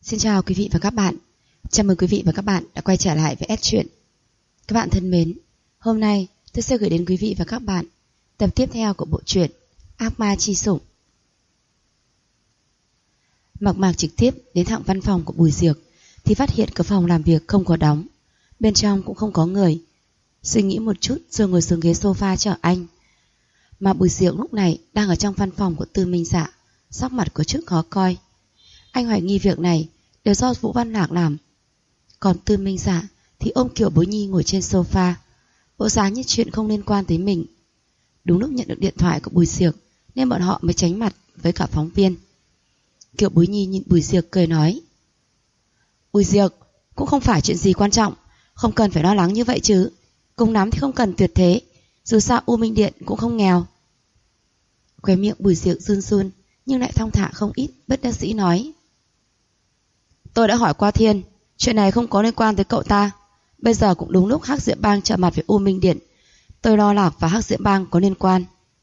Xin chào quý vị và các bạn. Chào mừng quý vị và các bạn đã quay trở lại với S Truyện. Các bạn thân mến, hôm nay tôi sẽ gửi đến quý vị và các bạn tập tiếp theo của bộ truyện Ác Ma Chi Sủng. Mạc Mạc trực tiếp đến thẳng văn phòng của Bùi Diệc thì phát hiện cửa phòng làm việc không có đóng, bên trong cũng không có người. Suy nghĩ một chút rồi ngồi xuống ghế sofa chờ anh. Mà Bùi Diệc lúc này đang ở trong văn phòng của Tư Minh Dạ, sắc mặt có chút khó coi. Anh hoài nghi việc này đều do Vũ Văn Lạc làm. Còn Tư Minh Dạ thì ôm Kiều Bối Nhi ngồi trên sofa, bộ dáng như chuyện không liên quan tới mình. Đúng lúc nhận được điện thoại của Bùi Diệc nên bọn họ mới tránh mặt với cả phóng viên. Kiều Bối Nhi nhìn Bùi Diệc cười nói: Bùi Diệc, cũng không phải chuyện gì quan trọng, không cần phải lo lắng như vậy chứ. Cùng lắm thì không cần tuyệt thế, dù sao U Minh Điện cũng không nghèo. Khóe miệng Bùi Diệc run run nhưng lại thong thả không ít, bất đắc dĩ nói: Tôi đã hỏi qua Thiên, chuyện này không có liên quan tới cậu ta. Bây giờ cũng đúng lúc Hắc Diệm Bang chạm mặt với U Minh Điện, tôi lo Lạc và Hắc Diệm Bang có liên quan.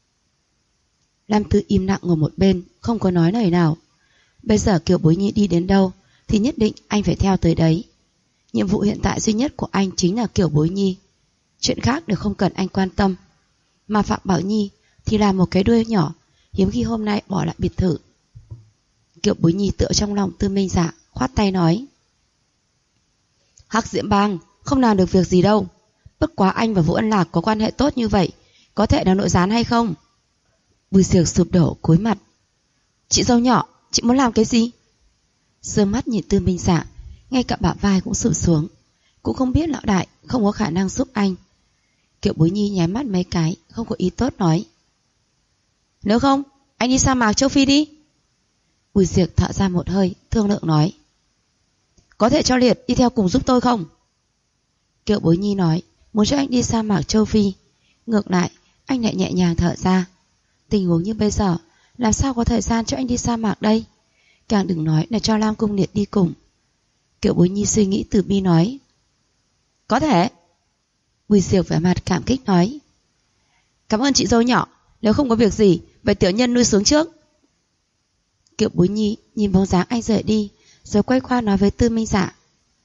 Lam Tư im lặng ngồi một bên, không có nói lời nào. Bây giờ Kiều Bối Nhi đi đến đâu thì nhất định anh phải theo tới đấy. Nhiệm vụ hiện tại duy nhất của anh chính là Kiều Bối Nhi, chuyện khác đều không cần anh quan tâm. Mà Phạm Bảo Nhi thì là một cái đuôi nhỏ, hiếm khi hôm nay bỏ lại biệt thự. Kiều Bối Nhi tựa trong lòng Tư Minh Dạ, khoát tay nói: Hắc Diễm Bang không làm được việc gì đâu. Bất quá anh và Vũ Ân Lạc có quan hệ tốt như vậy, có thể là nội gián hay không? Bùi Diệc sụp đổ cúi mặt: Chị dâu nhỏ, chị muốn làm cái gì? Sương mắt nhìn Tư Minh Dạ, ngay cả bả vai cũng sụp xuống. Cũng không biết lão đại không có khả năng giúp anh. Kiều Bối Nhi nháy mắt mấy cái, không có ý tốt nói: Nếu không, anh đi sa mạc châu Phi đi. Bùi Diệc thở ra một hơi, thương lượng nói: Có thể cho Liệt đi theo cùng giúp tôi không? Kiều Bối Nhi nói muốn cho anh đi sa mạc châu Phi. Ngược lại, anh lại nhẹ nhàng thở ra. Tình huống như bây giờ, làm sao có thời gian cho anh đi sa mạc đây? Càng đừng nói là cho Lam Cung Liệt đi cùng. Kiều Bối Nhi suy nghĩ từ bi nói: Có thể. Bùi Diệc vẻ mặt cảm kích nói: Cảm ơn chị dâu nhỏ, nếu không có việc gì, vậy tiểu nhân nuôi xuống trước. Kiều Bối Nhi nhìn bóng dáng anh rời đi, rồi quay qua nói với Tư Minh Dạ: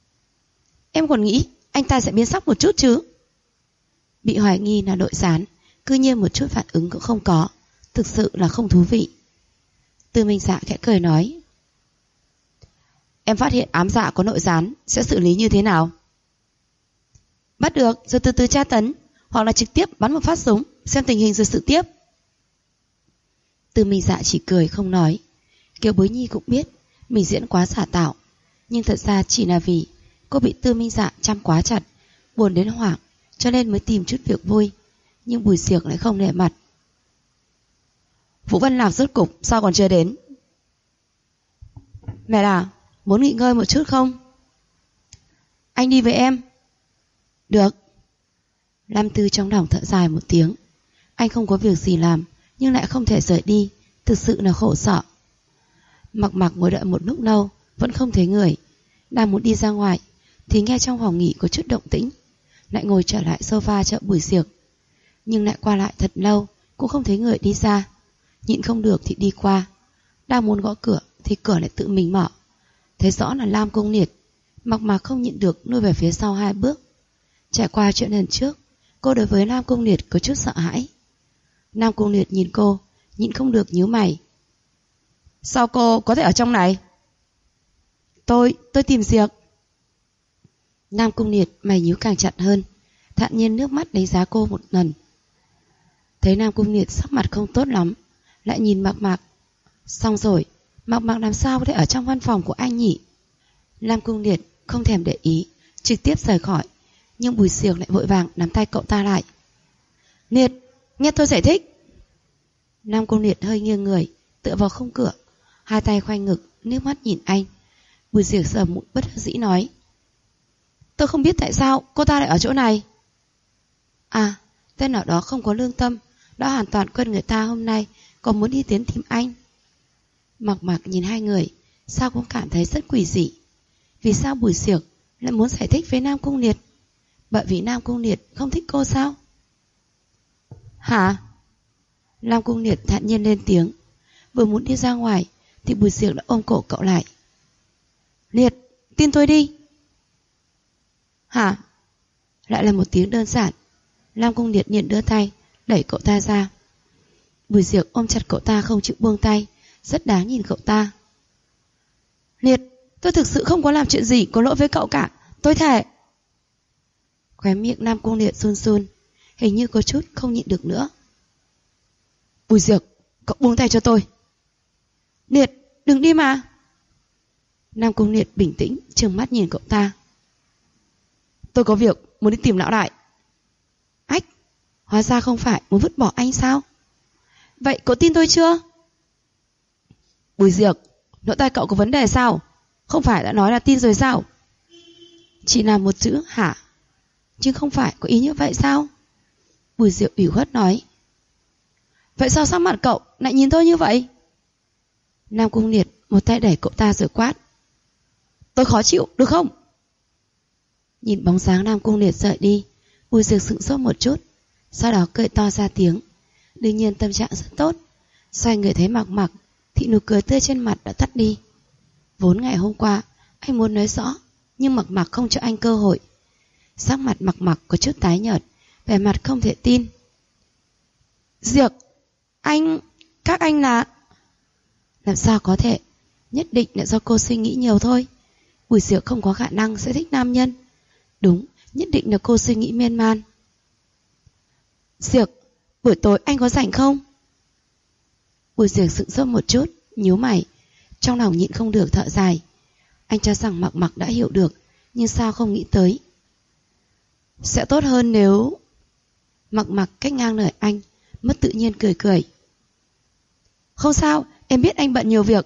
Em còn nghĩ anh ta sẽ biến sắc một chút chứ? Bị hoài nghi là nội gián, cứ nhiên một chút phản ứng cũng không có, thực sự là không thú vị. Tư Minh Dạ khẽ cười nói: Em phát hiện ám dạ có nội gián, sẽ xử lý như thế nào? Bắt được rồi từ từ tra tấn, hoặc là trực tiếp bắn một phát súng, xem tình hình rồi xử tiếp. Tư Minh Dạ chỉ cười không nói. Kiều Bối Nhi cũng biết mình diễn quá giả tạo, nhưng thật ra chỉ là vì cô bị Tư Minh Dạ chăm quá chặt, buồn đến hoảng, cho nên mới tìm chút việc vui. Nhưng Bùi Diệc lại không nể mặt. Vũ Văn Lạc rốt cục sao còn chưa đến? Mẹ là muốn nghỉ ngơi một chút không? Anh đi với em. Được. Lam Tư trong lòng thở dài một tiếng. Anh không có việc gì làm, nhưng lại không thể rời đi, thực sự là khổ sở. Mạc Mạc ngồi đợi một lúc lâu, vẫn không thấy người. Đang muốn đi ra ngoài thì nghe trong phòng nghỉ có chút động tĩnh, lại ngồi trở lại sofa chờ Bùi Diệc. Nhưng lại qua lại thật lâu cũng không thấy người đi ra. Nhịn không được thì đi qua. Đang muốn gõ cửa thì cửa lại tự mình mở. Thấy rõ là Lam Cung Liệt. Mạc Mạc không nhịn được lùi về phía sau 2 bước. Trải qua chuyện lần trước, cô đối với Lam Cung Liệt có chút sợ hãi. Lam Cung Liệt nhìn cô, nhịn không được nhíu mày. Sao cô có thể ở trong này? Tôi tìm Diệc. Lam Cung Liệt mày nhíu càng chặt hơn, thản nhiên nước mắt đánh giá cô một lần. Thấy Lam Cung Liệt sắc mặt không tốt lắm, lại nhìn Mạc Mạc. Xong rồi, Mạc Mạc làm sao có thể ở trong văn phòng của anh nhỉ? Lam Cung Liệt không thèm để ý, trực tiếp rời khỏi. Nhưng Bùi Diệc lại vội vàng nắm tay cậu ta lại. Liệt, nghe tôi giải thích. Lam Cung Liệt hơi nghiêng người, tựa vào khung cửa, 2 tay khoanh ngực, nước mắt nhìn anh. Bùi Diệc sờ mũi bất đắc dĩ nói: Tôi không biết tại sao cô ta lại ở chỗ này. À, tên nào đó không có lương tâm đã hoàn toàn quên người ta hôm nay còn muốn đi tiến tìm anh. Mạc Mạc nhìn hai người, sao cũng cảm thấy rất quỷ dị. Vì sao Bùi Diệc lại muốn giải thích với Nam Cung Liệt? Bởi vì Nam Cung Liệt không thích cô sao? Hả? Nam Cung Liệt thản nhiên lên tiếng. Vừa muốn đi ra ngoài thì Bùi Diệc đã ôm cổ cậu lại. Liệt, tin tôi đi. Hả? Lại là một tiếng đơn giản. Lam Cung Liệt liền đưa tay đẩy cậu ta ra. Bùi Diệc ôm chặt cậu ta không chịu buông tay, rất đáng nhìn cậu ta. Liệt, tôi thực sự không có làm chuyện gì có lỗi với cậu cả, tôi thề. Khóe miệng Lam Cung Liệt run run, hình như có chút không nhịn được nữa. Bùi Diệc, cậu buông tay cho tôi. Liệt, đừng đi mà. Lam Cung Liệt bình tĩnh trừng mắt nhìn cậu ta. Tôi có việc muốn đi tìm lão đại. Ách, hóa ra không phải muốn vứt bỏ anh sao? Vậy cậu tin tôi chưa? Bùi Diệc, nội tai cậu có vấn đề sao? Không phải đã nói là tin rồi sao? Chỉ là một chữ hả? chứ không phải có ý như vậy sao? Bùi Diệu ủy khuất nói. Vậy sao sắc mặt cậu lại nhìn tôi như vậy? Nam Cung Liệt một tay đẩy cậu ta rồi quát. Tôi khó chịu, được không? Nhìn bóng dáng Nam Cung Liệt rời đi, Bùi Diệu sững sốt một chút, sau đó cười to ra tiếng. Đương nhiên tâm trạng rất tốt. Xoay người thấy Mặc Mặc thì nụ cười tươi trên mặt đã tắt đi. Vốn ngày hôm qua anh muốn nói rõ, nhưng Mặc Mặc không cho anh cơ hội. Sắc mặt Mặc Mặc có chút tái nhợt, vẻ mặt không thể tin. Diệc, các anh là... Làm sao có thể? Nhất định là do cô suy nghĩ nhiều thôi. Bùi Diệc không có khả năng sẽ thích nam nhân. Đúng, nhất định là cô suy nghĩ miên man. Diệc, buổi tối anh có rảnh không? Bùi Diệc sững sốt một chút, nhíu mày, trong lòng nhịn không được thở dài. Anh cho rằng Mặc Mặc đã hiểu được, nhưng sao không nghĩ tới. Sẽ tốt hơn nếu... Mặc Mặc cách ngang lời anh, mất tự nhiên cười cười. Không sao, em biết anh bận nhiều việc.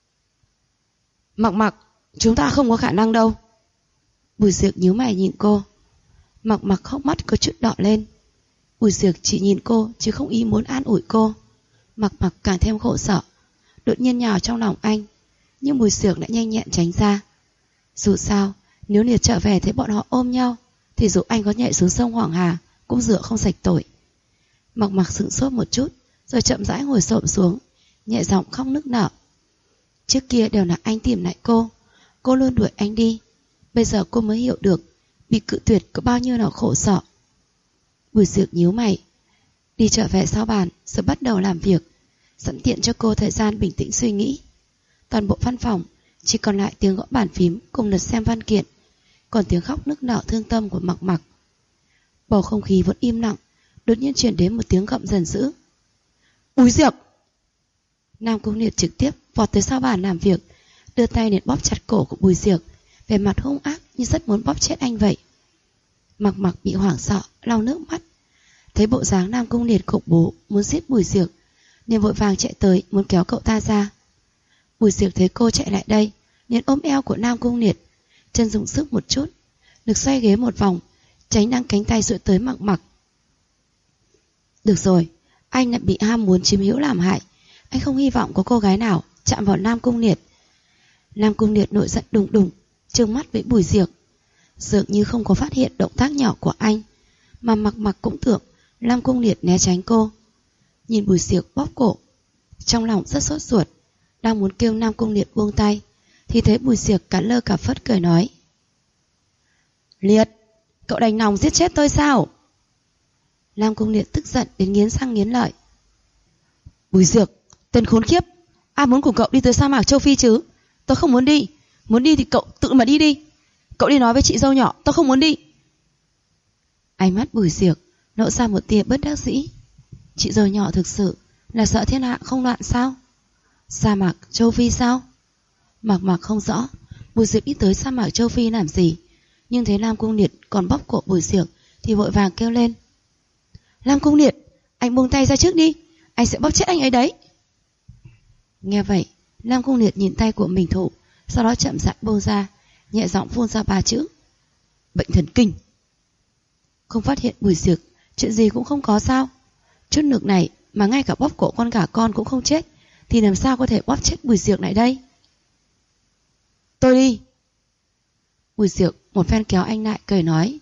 Mặc Mặc, chúng ta không có khả năng đâu. Bùi Diệc nhíu mày nhìn cô. Mặc Mặc hốc mắt có chút đỏ lên. Bùi Diệc chỉ nhìn cô chứ không ý muốn an ủi cô. Mặc Mặc càng thêm khổ sở, đột nhiên nhào trong lòng anh, nhưng Bùi Diệc đã nhanh nhẹn tránh ra. Dù sao, nếu Liệt trở về thấy bọn họ ôm nhau, thì dù anh có nhảy xuống sông Hoàng Hà cũng rửa không sạch tội. Mặc Mặc sững sốt một chút, rồi chậm rãi ngồi xổm xuống, nhẹ giọng khóc nức nở. Trước kia đều là anh tìm lại cô luôn đuổi anh đi. Bây giờ cô mới hiểu được bị cự tuyệt có bao nhiêu là khổ sở. Bùi Diệc nhíu mày, đi trở về sau bàn rồi bắt đầu làm việc, sẵn tiện cho cô thời gian bình tĩnh suy nghĩ. Toàn bộ văn phòng chỉ còn lại tiếng gõ bàn phím cùng lật xem văn kiện, còn tiếng khóc nức nở thương tâm của Mặc Mặc. Bầu không khí vẫn im lặng, đột nhiên truyền đến một tiếng gầm giận dữ. Bùi Diệc! Nam Cung Liệt trực tiếp vọt tới sau bàn làm việc, đưa tay đến bóp chặt cổ của Bùi Diệc, vẻ mặt hung ác như rất muốn bóp chết anh vậy. Mặc Mặc bị hoảng sợ, lau nước mắt. Thấy bộ dáng Nam Cung Liệt khủng bố muốn giết Bùi Diệc, nên vội vàng chạy tới muốn kéo cậu ta ra. Bùi Diệc thấy cô chạy lại đây, liền ôm eo của Nam Cung Liệt, chân dùng sức một chút, được xoay ghế một vòng, tránh đang cánh tay duỗi tới Mặc Mặc. Được rồi, anh lại bị ham muốn chiếm hữu làm hại. Anh không hy vọng có cô gái nào chạm vào Nam Cung Liệt. Nam Cung Liệt nổi giận đùng đùng, trừng mắt với Bùi Diệc. Dường như không có phát hiện động tác nhỏ của anh, mà Mặc Mặc cũng tưởng Nam Cung Liệt né tránh cô. Nhìn Bùi Diệc bóp cổ, trong lòng rất sốt ruột, đang muốn kêu Nam Cung Liệt buông tay, thì thấy Bùi Diệc cả lơ cả phất cười nói. Liệt, cậu đành lòng giết chết tôi sao? Nam Cung Liệt tức giận đến nghiến răng nghiến lợi. Bùi Diệc, tên khốn kiếp, ai muốn cùng cậu đi tới sa mạc châu Phi chứ? Tôi không muốn đi. Muốn đi thì cậu tự mà đi đi. Cậu đi nói với chị dâu nhỏ, tôi không muốn đi. Ánh mắt Bùi Diệc lộ ra một tia bất đắc dĩ. Chị dâu nhỏ thực sự là sợ thiên hạ không loạn sao? Sa mạc châu Phi sao? Mặc Mặc không rõ Bùi Diệc đi tới sa mạc châu Phi làm gì, nhưng thấy Nam Cung Liệt còn bóp cổ Bùi Diệc thì vội vàng kêu lên. Nam Cung Liệt, anh buông tay ra trước đi, anh sẽ bóp chết anh ấy đấy. Nghe vậy, Nam Cung Liệt nhìn tay của mình thụ, sau đó chậm rãi buông ra, nhẹ giọng phun ra 3 chữ. Bệnh thần kinh. Không phát hiện Bùi Diệc chuyện gì cũng không có sao? Chút nước này mà ngay cả bóp cổ con gà con cũng không chết, thì làm sao có thể bóp chết Bùi Diệc lại đây? Tôi đi. Bùi Diệc một phen kéo anh lại cười nói.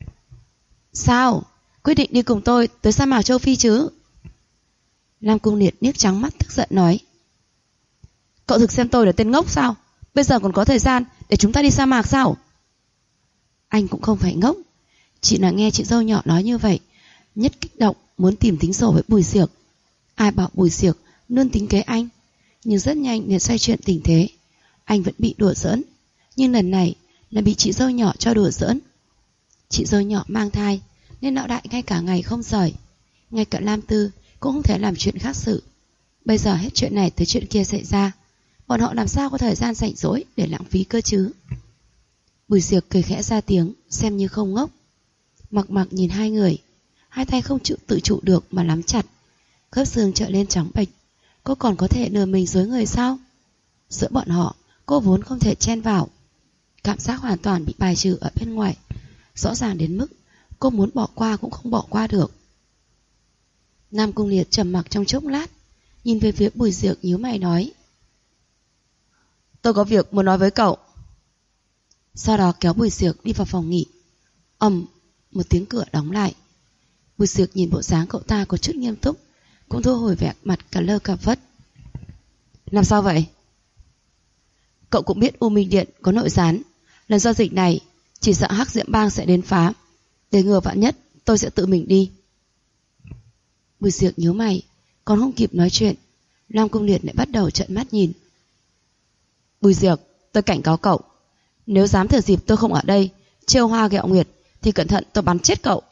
Sao? Quyết định đi cùng tôi tới sa mạc châu Phi chứ? Nam Cung Liệt liếc trắng mắt tức giận nói. Cậu thực xem tôi là tên ngốc sao? Bây giờ còn có thời gian để chúng ta đi sa mạc sao? Anh cũng không phải ngốc. Chỉ là nghe chị dâu nhỏ nói như vậy, nhất kích động muốn tìm tính sổ với Bùi Diệc. Ai bảo Bùi Diệc luôn tính kế anh. Nhưng rất nhanh để xoay chuyển tình thế. Anh vẫn bị đùa giỡn, nhưng lần này là bị chị dâu nhỏ cho đùa giỡn. Chị dâu nhỏ mang thai nên lão đại ngay cả ngày không rời. Ngay cả Lam Tư cũng không thể làm chuyện khác sự. Bây giờ hết chuyện này tới chuyện kia xảy ra, bọn họ làm sao có thời gian rảnh rỗi để lãng phí cơ chứ? Bùi Diệc cười khẽ ra tiếng, xem như không ngốc. Mặc Mặc nhìn hai người, hai tay không tự trụ được mà nắm chặt, khớp xương trở lên trắng bệch. Cô còn có thể lừa mình dối người sao? Giữa bọn họ, cô vốn không thể chen vào. Cảm giác hoàn toàn bị bài trừ ở bên ngoài, rõ ràng đến mức cô muốn bỏ qua cũng không bỏ qua được. Nam Cung Liệt trầm mặc trong chốc lát, nhìn về phía Bùi Diệc nhíu mày nói: tôi có việc muốn nói với cậu. Sau đó kéo Bùi Diệc đi vào phòng nghỉ. Một tiếng cửa đóng lại. Bùi Diệc nhìn bộ dáng cậu ta có chút nghiêm túc, cũng thu hồi vẻ mặt cả lơ cả phất. Làm sao vậy? Cậu cũng biết U Minh Điện có nội gián, lần giao dịch này chỉ sợ Hắc Diệm Bang sẽ đến phá. Để ngừa vạn nhất, tôi sẽ tự mình đi. Bùi Diệc nhíu mày, còn không kịp nói chuyện, Nam Cung Liệt lại bắt đầu trợn mắt nhìn. Bùi Diệc, tôi cảnh cáo cậu, nếu dám thừa dịp tôi không ở đây trêu hoa ghẹo nguyệt thì cẩn thận tôi bắn chết cậu.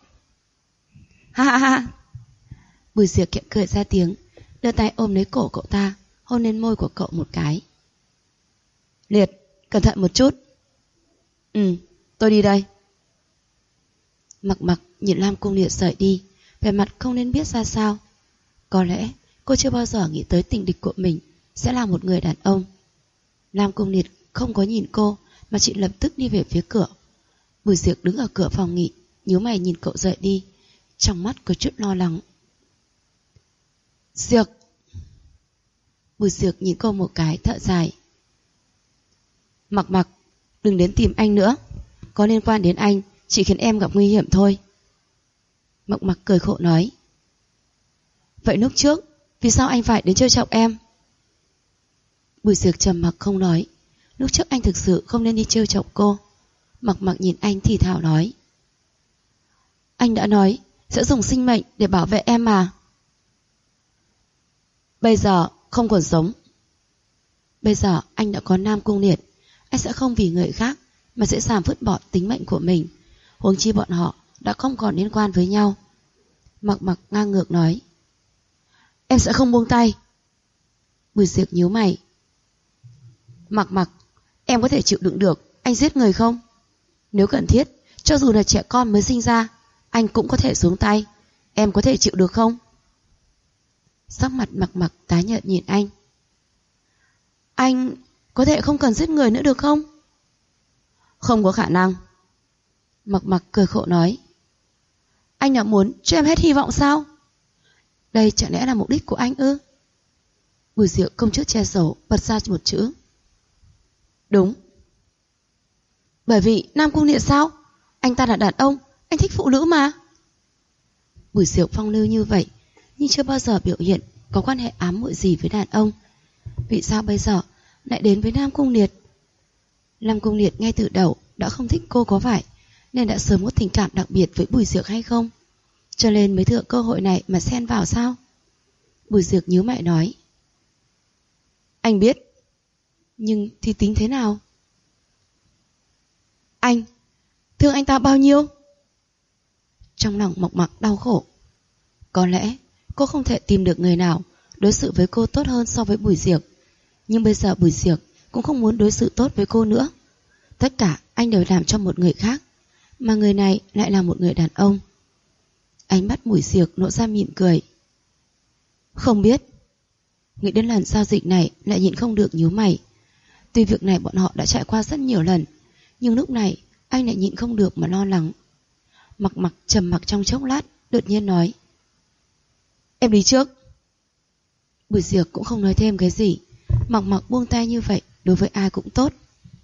Ha ha ha. Bùi Diệc kiệm cười ra tiếng, đưa tay ôm lấy cổ cậu ta, hôn lên môi của cậu một cái. Liệt, cẩn thận một chút. Tôi đi đây. Mặc Mặc nhìn Lam Cung Liệt rời đi, vẻ mặt không nên biết ra sao. Có lẽ cô chưa bao giờ nghĩ tới tình địch của mình sẽ là một người đàn ông. Lam Cung Liệt không có nhìn cô mà chị lập tức đi về phía cửa. Bùi Diệc đứng ở cửa phòng nghỉ, nhíu mày nhìn cậu rời đi, trong mắt có chút lo lắng. Diệc. Bùi Diệc nhìn cô một cái, thở dài. Mặc Mặc, đừng đến tìm anh nữa. Có liên quan đến anh chỉ khiến em gặp nguy hiểm thôi. Mặc Mặc cười khổ nói. Vậy lúc trước vì sao anh phải đến trêu chọc em? Bùi Diệc trầm mặc không nói. Lúc trước anh thực sự không nên đi trêu chọc cô. Mặc Mặc nhìn anh thì thào nói. Anh đã nói sẽ dùng sinh mệnh để bảo vệ em mà. Bây giờ không còn sống. Bây giờ anh đã có Nam Cung Liệt, anh sẽ không vì người khác mà dễ dàng vứt bỏ tính mệnh của mình. Huống chi bọn họ đã không còn liên quan với nhau. Mặc Mặc ngang ngược nói. Em sẽ không buông tay. Bùi Diệc nhíu mày. Mặc Mặc, em có thể chịu đựng được anh giết người không? Nếu cần thiết, cho dù là trẻ con mới sinh ra, anh cũng có thể xuống tay. Em có thể chịu được không? Sắc mặt Mặc Mặc tái nhợt nhìn anh. Anh có thể không cần giết người nữa được không? Không có khả năng. Mặc Mặc cười khổ nói. Anh đã muốn cho em hết hy vọng sao? Đây chẳng lẽ là mục đích của anh ư? Bùi Diệc không chút che giấu bật ra một chữ. Đúng. Bởi vì Nam Cung Liệt sao? Anh ta là đàn ông, anh thích phụ nữ mà. Bùi Diệc phong lưu như vậy, nhưng chưa bao giờ biểu hiện có quan hệ ám muội gì với đàn ông. Vì sao bây giờ lại đến với Nam Cung Liệt? Nam Cung Liệt ngay từ đầu đã không thích cô có phải nên đã sớm có tình cảm đặc biệt với Bùi Diệc hay không? Cho nên mới thừa cơ hội này mà xen vào sao? Bùi Diệc nhíu mày nói. Anh biết, nhưng thì tính thế nào? Anh thương anh ta bao nhiêu? Trong lòng Mộc Mặc đau khổ. Có lẽ cô không thể tìm được người nào đối xử với cô tốt hơn so với Bùi Diệc. Nhưng bây giờ Bùi Diệc cũng không muốn đối xử tốt với cô nữa. Tất cả anh đều làm cho một người khác, mà người này lại là một người đàn ông. Ánh mắt Bùi Diệc nộ ra mỉm cười. Không biết. Nghĩ đến lần giao dịch này lại nhịn không được nhíu mày. Tuy việc này bọn họ đã trải qua rất nhiều lần, nhưng lúc này anh lại nhịn không được mà lo lắng. Mặc Mặc trầm mặc trong chốc lát, đột nhiên nói. Em đi trước. Bùi Diệc cũng không nói thêm cái gì. Mặc Mặc buông tay như vậy đối với ai cũng tốt.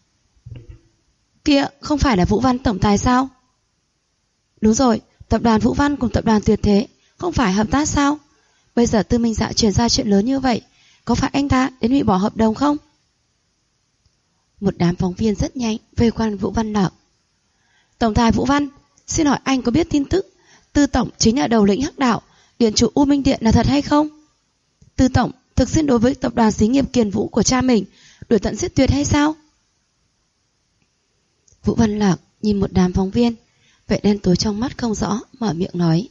Kia không phải là Vũ Văn tổng tài sao? Đúng rồi, tập đoàn Vũ Văn cùng tập đoàn Tuyệt Thế không phải hợp tác sao? Bây giờ Tư Minh Dạ truyền ra chuyện lớn như vậy, có phải anh ta đến hủy bỏ hợp đồng không? Một đám phóng viên rất nhanh vây quanh Vũ Văn Lạc. Tổng tài Vũ Văn, xin hỏi anh có biết tin tức Tư tổng chính là đầu lĩnh hắc đạo điện chủ U Minh Điện là thật hay không? Tư tổng thực xin đối với tập đoàn xí nghiệp Kiền Vũ của cha mình đuổi tận giết tuyệt hay sao? Vũ Văn Lạc nhìn một đám phóng viên, vẻ đen tối trong mắt không rõ, mở miệng nói.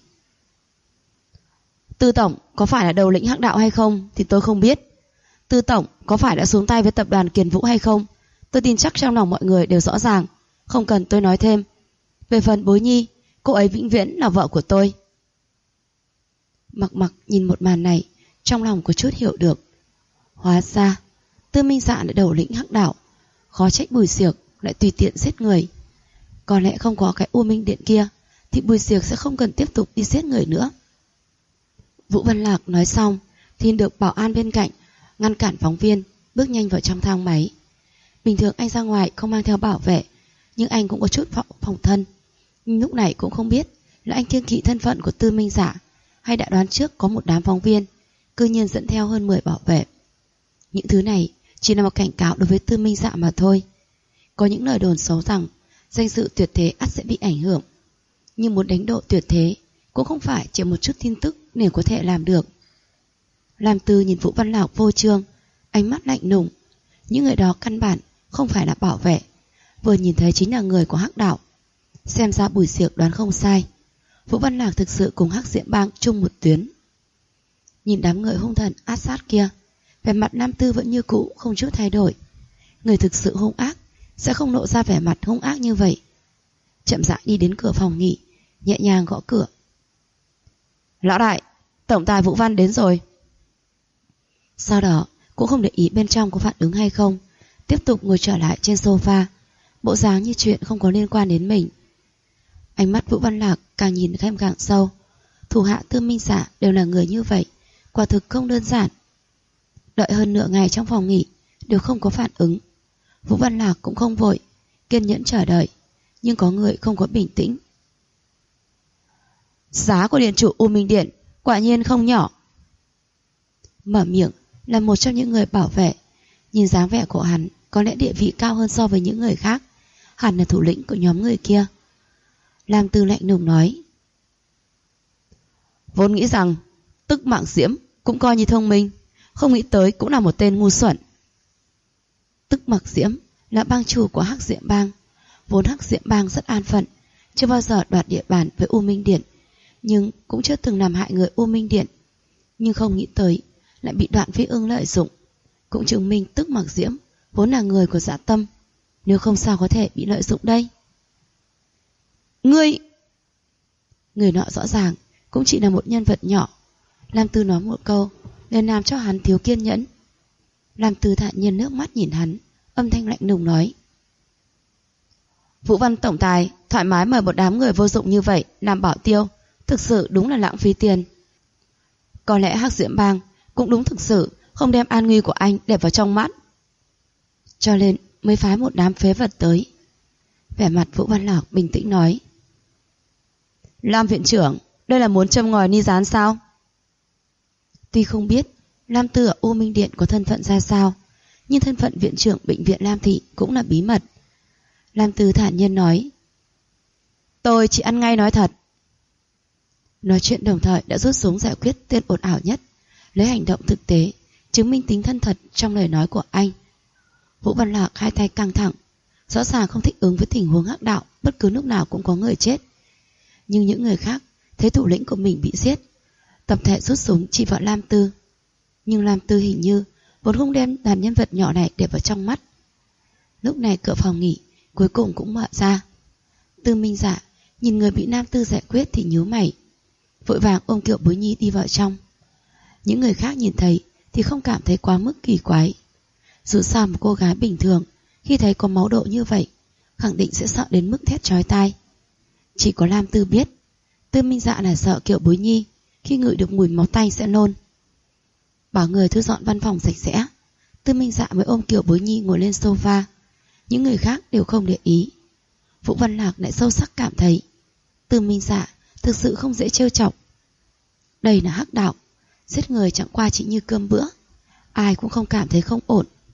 Tư tổng có phải là đầu lĩnh hắc đạo hay không thì tôi không biết. Tư tổng có phải đã xuống tay với tập đoàn Kiền Vũ hay không, tôi tin chắc trong lòng mọi người đều rõ ràng, không cần tôi nói thêm. Về phần Bối Nhi, cô ấy vĩnh viễn là vợ của tôi. Mặc Mặc nhìn một màn này, trong lòng có chút hiểu được. Hóa ra Tư Minh Dạ là đầu lĩnh hắc đạo, khó trách Bùi Siệc lại tùy tiện giết người. Có lẽ không có cái U Minh Điện kia thì Bùi Siệc sẽ không cần tiếp tục đi giết người nữa. Vũ Văn Lạc nói xong thì được bảo an bên cạnh ngăn cản phóng viên, bước nhanh vào trong thang máy. Bình thường anh ra ngoài không mang theo bảo vệ, nhưng anh cũng có chút phòng thân. Nhưng lúc này cũng không biết là anh kiêng kỵ thân phận của Tư Minh Dạ hay đã đoán trước có một đám phóng viên cư nhiên dẫn theo hơn 10 bảo vệ. Những thứ này chỉ là một cảnh cáo đối với Tư Minh Dạ mà thôi. Có những lời đồn xấu rằng danh dự tuyệt thế ắt sẽ bị ảnh hưởng, nhưng muốn đánh độ tuyệt thế cũng không phải chỉ một chút tin tức liền có thể làm được. Lam Tư nhìn Vũ Văn Lạc vô trương, ánh mắt lạnh lùng. Những người đó căn bản không phải là bảo vệ, vừa nhìn thấy chính là người của hắc đạo. Xem ra Bùi Siệc đoán không sai, Vũ Văn Lạc thực sự cùng Hắc Diễm Bang chung một tuyến. Nhìn đám người hung thần át sát kia, vẻ mặt Lam Tư vẫn như cũ, không chút thay đổi. Người thực sự hung ác sẽ không lộ ra vẻ mặt hung ác như vậy. Chậm rãi đi đến cửa phòng nghỉ, nhẹ nhàng gõ cửa. Lão đại, tổng tài Vũ Văn đến rồi. Sau đó cũng không để ý bên trong có phản ứng hay không, tiếp tục ngồi trở lại trên sofa, bộ dáng như chuyện không có liên quan đến mình. Ánh mắt Vũ Văn Lạc càng nhìn thêm càng sâu. Thủ hạ Tư Minh Dạ đều là người như vậy, quả thực không đơn giản. Đợi hơn nửa ngày trong phòng nghỉ đều không có phản ứng. Vũ Văn Lạc cũng không vội, kiên nhẫn chờ đợi, nhưng có người không có bình tĩnh. Giá của điện chủ U Minh Điện quả nhiên không nhỏ. Mở miệng là một trong những người bảo vệ. Nhìn dáng vẻ của hắn có lẽ địa vị cao hơn so với những người khác, hẳn là thủ lĩnh của nhóm người kia. Lam Tư lạnh lùng nói. Vốn nghĩ rằng Tức Mạng Diễm cũng coi như thông minh, không nghĩ tới cũng là một tên ngu xuẩn. Tức Mặc Diễm là bang chủ của Hắc Diễm Bang. Vốn Hắc Diễm Bang rất an phận, chưa bao giờ đoạt địa bàn với U Minh Điện, nhưng cũng chưa từng làm hại người U Minh Điện. Nhưng không nghĩ tới lại bị Đoạn Phi Ưng lợi dụng, cũng chứng minh Tức Mặc Diễm vốn là người của dã tâm, nếu không sao có thể bị lợi dụng đây. Người nọ rõ ràng cũng chỉ là một nhân vật nhỏ. Lam Tư nói một câu liền làm cho hắn thiếu kiên nhẫn. Lam Tư thản nhiên nước mắt nhìn hắn, âm thanh lạnh lùng nói. Vũ Văn tổng tài thoải mái mời một đám người vô dụng như vậy làm bảo tiêu, thực sự đúng là lãng phí tiền. Có lẽ Hắc Diễm Bang cũng đúng thực sự không đem an nguy của anh để vào trong mắt, cho nên mới phái một đám phế vật tới. Vẻ mặt Vũ Văn Lạc bình tĩnh nói. Lam viện trưởng, đây là muốn châm ngòi ni gián sao? Tuy không biết Lam Tư ở U Minh Điện có thân phận ra sao, nhưng thân phận viện trưởng bệnh viện Lam Thị cũng là bí mật. Lam Tư thản nhiên nói. Tôi chỉ ăn ngay nói thật. Nói chuyện đồng thời đã rút súng giải quyết tên ồn ào nhất, lấy hành động thực tế chứng minh tính thân thật trong lời nói của anh. Vũ Văn Lạc hai tay căng thẳng, rõ ràng không thích ứng với tình huống hắc đạo, bất cứ lúc nào cũng có người chết. Nhưng những người khác thấy thủ lĩnh của mình bị giết, tập thể rút súng chỉ vào Lam Tư. Nhưng Lam Tư hình như vốn không đem đàn nhân vật nhỏ này để vào trong mắt. Lúc này cửa phòng nghỉ cuối cùng cũng mở ra. Tư Minh Dạ nhìn người bị Lam Tư giải quyết thì nhíu mày, vội vàng ôm Kiều Bối Nhi đi vào trong. Những người khác nhìn thấy thì không cảm thấy quá mức kỳ quái. Dù sao một cô gái bình thường khi thấy có máu độ như vậy khẳng định sẽ sợ đến mức thét chói tai. Chỉ có Lam Tư biết Tư Minh Dạ là sợ Kiều Bối Nhi khi ngửi được mùi máu tanh sẽ nôn. Bảo người thu dọn văn phòng sạch sẽ, Tư Minh Dạ mới ôm Kiều Bối Nhi ngồi lên sofa. Những người khác đều không để ý. Vũ Văn Lạc lại sâu sắc cảm thấy Tư Minh Dạ thực sự không dễ trêu chọc. Đây là hắc đạo, giết người chẳng qua chỉ như cơm bữa, ai cũng không cảm thấy không ổn.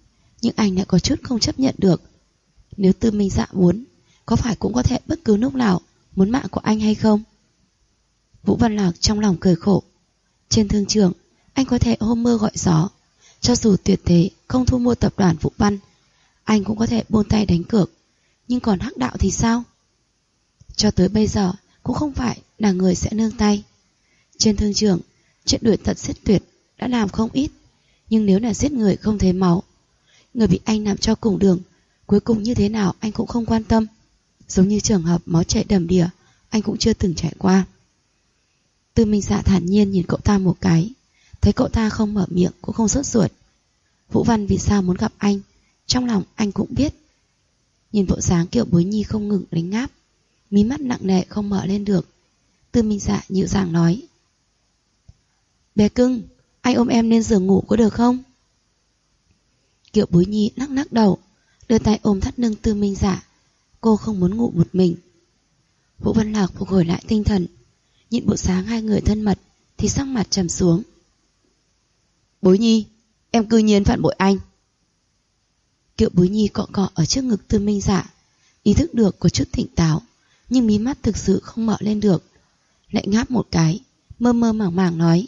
nhưng anh lại có chút không chấp nhận được. Nếu Tư Minh Dạ muốn, có phải cũng có thể bất cứ lúc nào muốn mạng của anh hay không? Vũ Văn Lạc trong lòng cười khổ. Trên thương trường, anh có thể hôm mưa gọi gió. Cho dù tuyệt thế không thu mua tập đoàn Vũ Văn, anh cũng có thể buông tay đánh cược. Nhưng còn Hắc Đạo thì sao? Cho tới bây giờ cũng không phải là người sẽ nương tay. Trên thương trường, chuyện đuổi tận giết tuyệt đã làm không ít. Nhưng nếu là giết người không thấy máu, người bị anh nằm cho cùng đường, cuối cùng như thế nào anh cũng không quan tâm. Giống như trường hợp máu chảy đầm đìa, anh cũng chưa từng trải qua. Tư Minh Dạ thản nhiên nhìn cậu ta một cái, thấy cậu ta không mở miệng cũng không sốt ruột. Vũ Văn vì sao muốn gặp anh, trong lòng anh cũng biết. Nhìn bộ dáng Kiều Bối Nhi không ngừng đánh ngáp, mí mắt nặng nề không mở lên được, Tư Minh Dạ dịu dàng nói: Bé cưng, anh ôm em lên giường ngủ có được không? Kiều Bối Nhi lắc lắc đầu, đưa tay ôm thắt lưng Tư Minh Dạ. Cô không muốn ngủ một mình. Vũ Văn Lạc phục hồi lại tinh thần, nhìn bộ dáng hai người thân mật thì sắc mặt trầm xuống. Bối Nhi, em cư nhiên phản bội anh. Kiều Bối Nhi cọ cọ ở trước ngực Tư Minh Dạ, ý thức được có chút tỉnh táo, nhưng mí mắt thực sự không mở lên được, lại ngáp một cái, mơ mơ màng màng nói: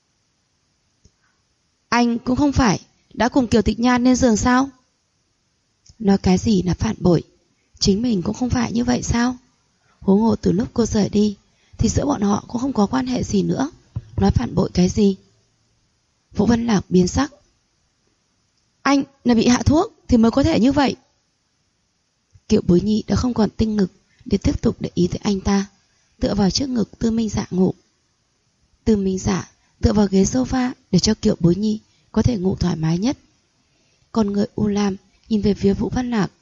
Anh cũng không phải đã cùng Kiều Tịch Nhan lên giường sao? Nói cái gì là phản bội, chính mình cũng không phải như vậy sao? Huống hồ từ lúc cô rời đi thì giữa bọn họ cũng không có quan hệ gì nữa, nói phản bội cái gì? Vũ Văn Lạc biến sắc. Anh là bị hạ thuốc thì mới có thể như vậy. Kiều Bối Nhi đã không còn tinh lực để tiếp tục để ý tới anh ta, tựa vào trước ngực Tư Minh Dạ ngủ. Tư Minh Dạ tựa vào ghế sofa để cho Kiều Bối Nhi có thể ngủ thoải mái nhất. Còn người u lam nhìn về phía Vũ Văn Lạc.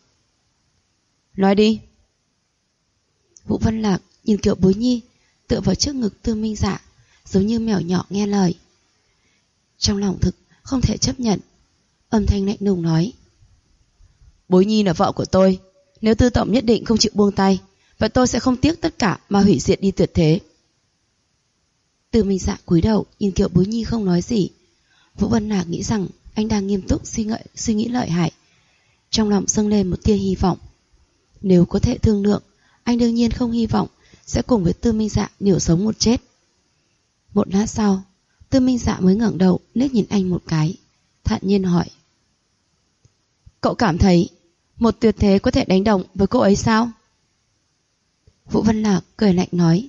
Nói đi. Vũ Văn Lạc nhìn Kiều Bối Nhi tựa vào trước ngực Tư Minh Dạ, giống như mèo nhỏ nghe lời. Trong lòng thực không thể chấp nhận, âm thanh lạnh lùng nói: Bối Nhi là vợ của tôi, nếu Tư tổng nhất định không chịu buông tay, vậy tôi sẽ không tiếc tất cả mà hủy diệt đi tuyệt thế. Tư Minh Dạ cúi đầu nhìn Kiều Bối Nhi không nói gì. Vũ Văn Lạc nghĩ rằng anh đang nghiêm túc suy nghĩ lợi hại, trong lòng dâng lên một tia hy vọng. Nếu có thể thương lượng, anh đương nhiên không hy vọng sẽ cùng với Tư Minh Dạ liều sống một chết. Một lát sau, Tư Minh Dạ mới ngẩng đầu liếc nhìn anh một cái, thản nhiên hỏi: Cậu cảm thấy một tuyệt thế có thể đánh đồng với cô ấy sao? Vũ Văn Lạc cười lạnh nói: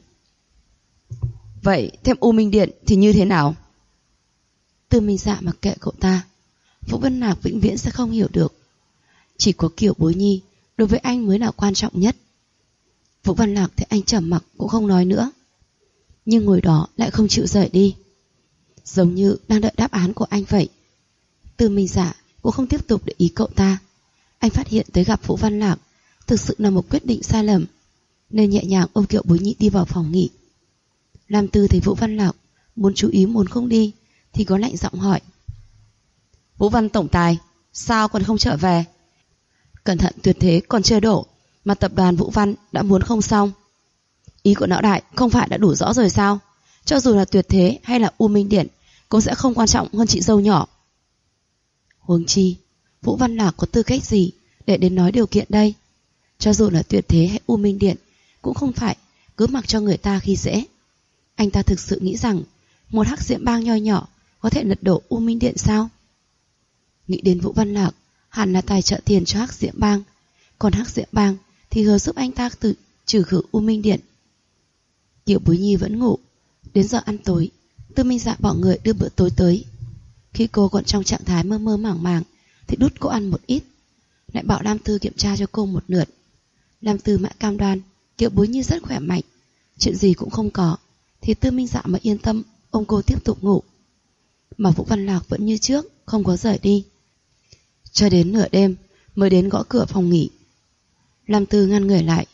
Vậy thêm U Minh Điện thì như thế nào? Tư Minh Dạ mặc kệ cậu ta. Vũ Văn Lạc vĩnh viễn sẽ không hiểu được. Chỉ có Kiều Bối Nhi đối với anh mới là quan trọng nhất. Vũ Văn Lạc thấy anh trầm mặc cũng không nói nữa, nhưng ngồi đó lại không chịu rời đi, giống như đang đợi đáp án của anh vậy. Tư Minh Dạ cũng không tiếp tục để ý cậu ta. Anh phát hiện tới gặp Vũ Văn Lạc thực sự là một quyết định sai lầm, nên nhẹ nhàng ôm Kiều Bối Nhi đi vào phòng nghỉ. Lam Tư thấy Vũ Văn Lạc muốn chú ý muốn không đi thì có lạnh giọng hỏi: Vũ Văn tổng tài, sao còn không trở về? Cẩn thận tuyệt thế còn chưa đổ mà tập đoàn Vũ Văn đã muốn không xong. Ý của lão đại không phải đã đủ rõ rồi sao? Cho dù là tuyệt thế hay là U Minh Điện cũng sẽ không quan trọng hơn chị dâu nhỏ. Huống chi Vũ Văn Lạc có tư cách gì để đến nói điều kiện đây? Cho dù là tuyệt thế hay U Minh Điện cũng không phải cứ mặc cho người ta khi dễ. Anh ta thực sự nghĩ rằng một Hắc Diễm Bang nho nhỏ có thể lật đổ U Minh Điện sao? Nghĩ đến Vũ Văn Lạc hẳn là tài trợ tiền cho Hắc Diễm Bang, còn Hắc Diễm Bang thì hứa giúp anh ta tự trừ khử U Minh Điện. Kiều Bối Nhi vẫn ngủ. Đến giờ ăn tối, Tư Minh Dạ bảo người đưa bữa tối tới. Khi cô còn trong trạng thái mơ mơ màng màng thì đút cô ăn một ít, lại bảo Lam Tư kiểm tra cho cô một lượt. Lam Tư mãi cam đoan Kiều Bối Nhi rất khỏe mạnh, chuyện gì cũng không có, thì Tư Minh Dạ mới yên tâm ôm cô tiếp tục ngủ. Mà Vũ Văn Lạc vẫn như trước, không có rời đi. Cho đến nửa đêm mới đến gõ cửa phòng nghỉ. Lam Tư ngăn người lại: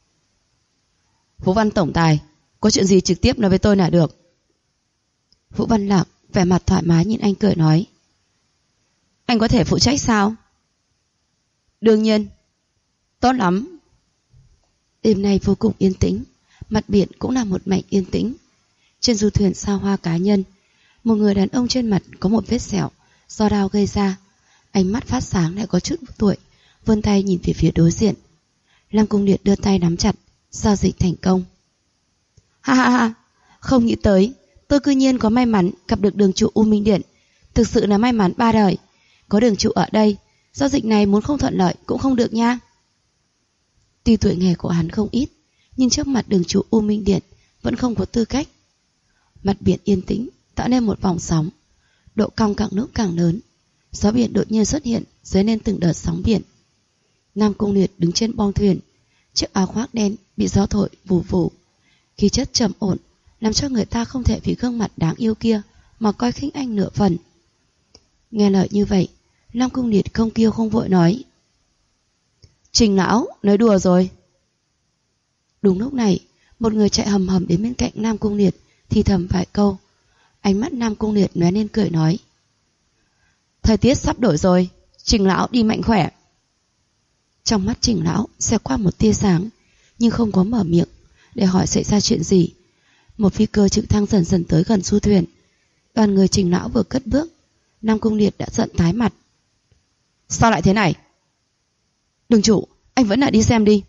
Vũ Văn tổng tài, có chuyện gì trực tiếp nói với tôi là được. Vũ Văn Lạc vẻ mặt thoải mái nhìn anh cười nói: Anh có thể phụ trách sao? Đương nhiên. Tốt lắm. Đêm nay vô cùng yên tĩnh, mặt biển cũng là một mảnh yên tĩnh. Trên du thuyền xa hoa cá nhân, một người đàn ông trên mặt có một vết sẹo do đao gây ra. Ánh mắt phát sáng lại có chút tuổi, vươn tay nhìn về phía đối diện. Lam Cung Liệt đưa tay nắm chặt. Giao dịch thành công. Ha ha ha, không nghĩ tới tôi cư nhiên có may mắn gặp được đường chủ U Minh Điện. Thực sự là may mắn ba đời. Có đường chủ ở đây, giao dịch này muốn không thuận lợi cũng không được nha. Tuy tuổi nghề của hắn không ít, nhưng trước mặt đường chủ U Minh Điện vẫn không có tư cách. Mặt biển yên tĩnh tạo nên một vòng sóng, độ cong càng lúc càng lớn. Gió biển đột nhiên xuất hiện, dấy lên từng đợt sóng biển. Nam Cung Liệt đứng trên bong thuyền, chiếc áo khoác đen bị gió thổi vù vù, khí chất trầm ổn làm cho người ta không thể vì gương mặt đáng yêu kia mà coi khinh anh nửa phần. Nghe lời như vậy, Nam Cung Liệt không kiêu không vội nói: Trình lão, nói đùa rồi. Đúng lúc này, một người chạy hầm hầm đến bên cạnh Nam Cung Liệt thì thầm vài câu. Ánh mắt Nam Cung Liệt lóe lên cười nói: Thời tiết sắp đổi rồi, Trình lão đi mạnh khỏe. Trong mắt Trình lão xẹt qua một tia sáng, nhưng không có mở miệng để hỏi xảy ra chuyện gì. Một phi cơ trực thăng dần dần tới gần du thuyền. Đoàn người Trình lão vừa cất bước, Nam Cung Liệt đã giận tái mặt. Sao lại thế này? Đường chủ, anh vẫn lại đi xem đi.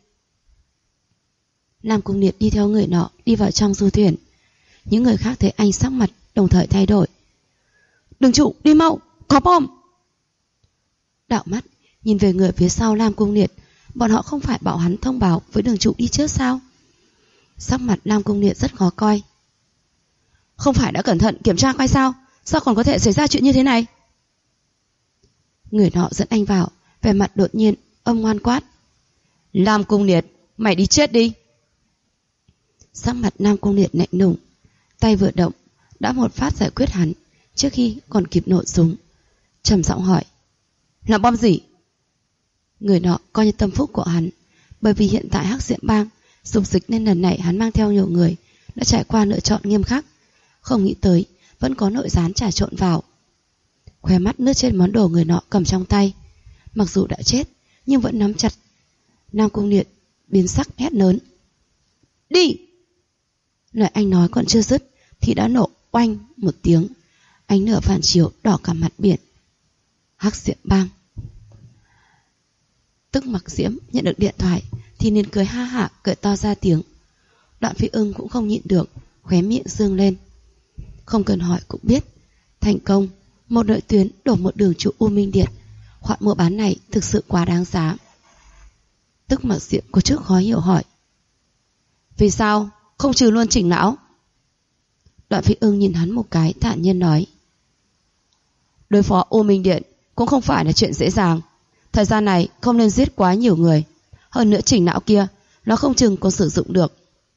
Nam Cung Liệt đi theo người nọ đi vào trong du thuyền. Những người khác thấy anh sắc mặt đồng thời thay đổi. Đường chủ, đi mau, có bom. Đạo mắt nhìn về người phía sau Nam Cung Liệt. Bọn họ không phải bảo hắn thông báo với đường chủ đi trước sao? Sắc mặt Nam Cung Liệt rất khó coi. Không phải đã cẩn thận kiểm tra coi sao? Sao còn có thể xảy ra chuyện như thế này? Người nọ dẫn anh vào, vẻ mặt đột nhiên âm ngoan quát: Nam Cung Liệt, mày đi chết đi. Sắc mặt Nam Cung Liệt lạnh lùng, tay vừa động đã một phát giải quyết hắn trước khi còn kịp nổ súng. Trầm giọng hỏi: Là bom gì? Người nọ coi như tâm phúc của hắn, bởi vì hiện tại Hắc Diệm Bang dục dịch nên lần này hắn mang theo nhiều người, đã trải qua lựa chọn nghiêm khắc. Không nghĩ tới vẫn có nội gián trà trộn vào. Khóe mắt nước trên món đồ người nọ cầm trong tay. Mặc dù đã chết nhưng vẫn nắm chặt. Nam Cung Liệt biến sắc hét lớn: Đi! Lời anh nói còn chưa dứt thì đã nổ oanh một tiếng. Ánh lửa phản chiếu đỏ cả mặt biển. Hắc Diệm Bang. Tức Mặc Diễm nhận được điện thoại thì liền cười ha hả, cười to ra tiếng. Đoạn Phi Ưng cũng không nhịn được, khóe miệng dương lên. Không cần hỏi cũng biết, thành công, một đội tuyến đổ một đường trụ U Minh Điện. Khoản mua bán này thực sự quá đáng giá. Tức Mặc Diễm có chút khó hiểu hỏi: Vì sao không trừ luôn Trình lão? Đoạn Phi Ưng nhìn hắn một cái, thản nhiên nói: Đối phó U Minh Điện cũng không phải là chuyện dễ dàng. Thời gian này không nên giết quá nhiều người. Hơn nữa Trình lão kia, nó không chừng còn sử dụng được.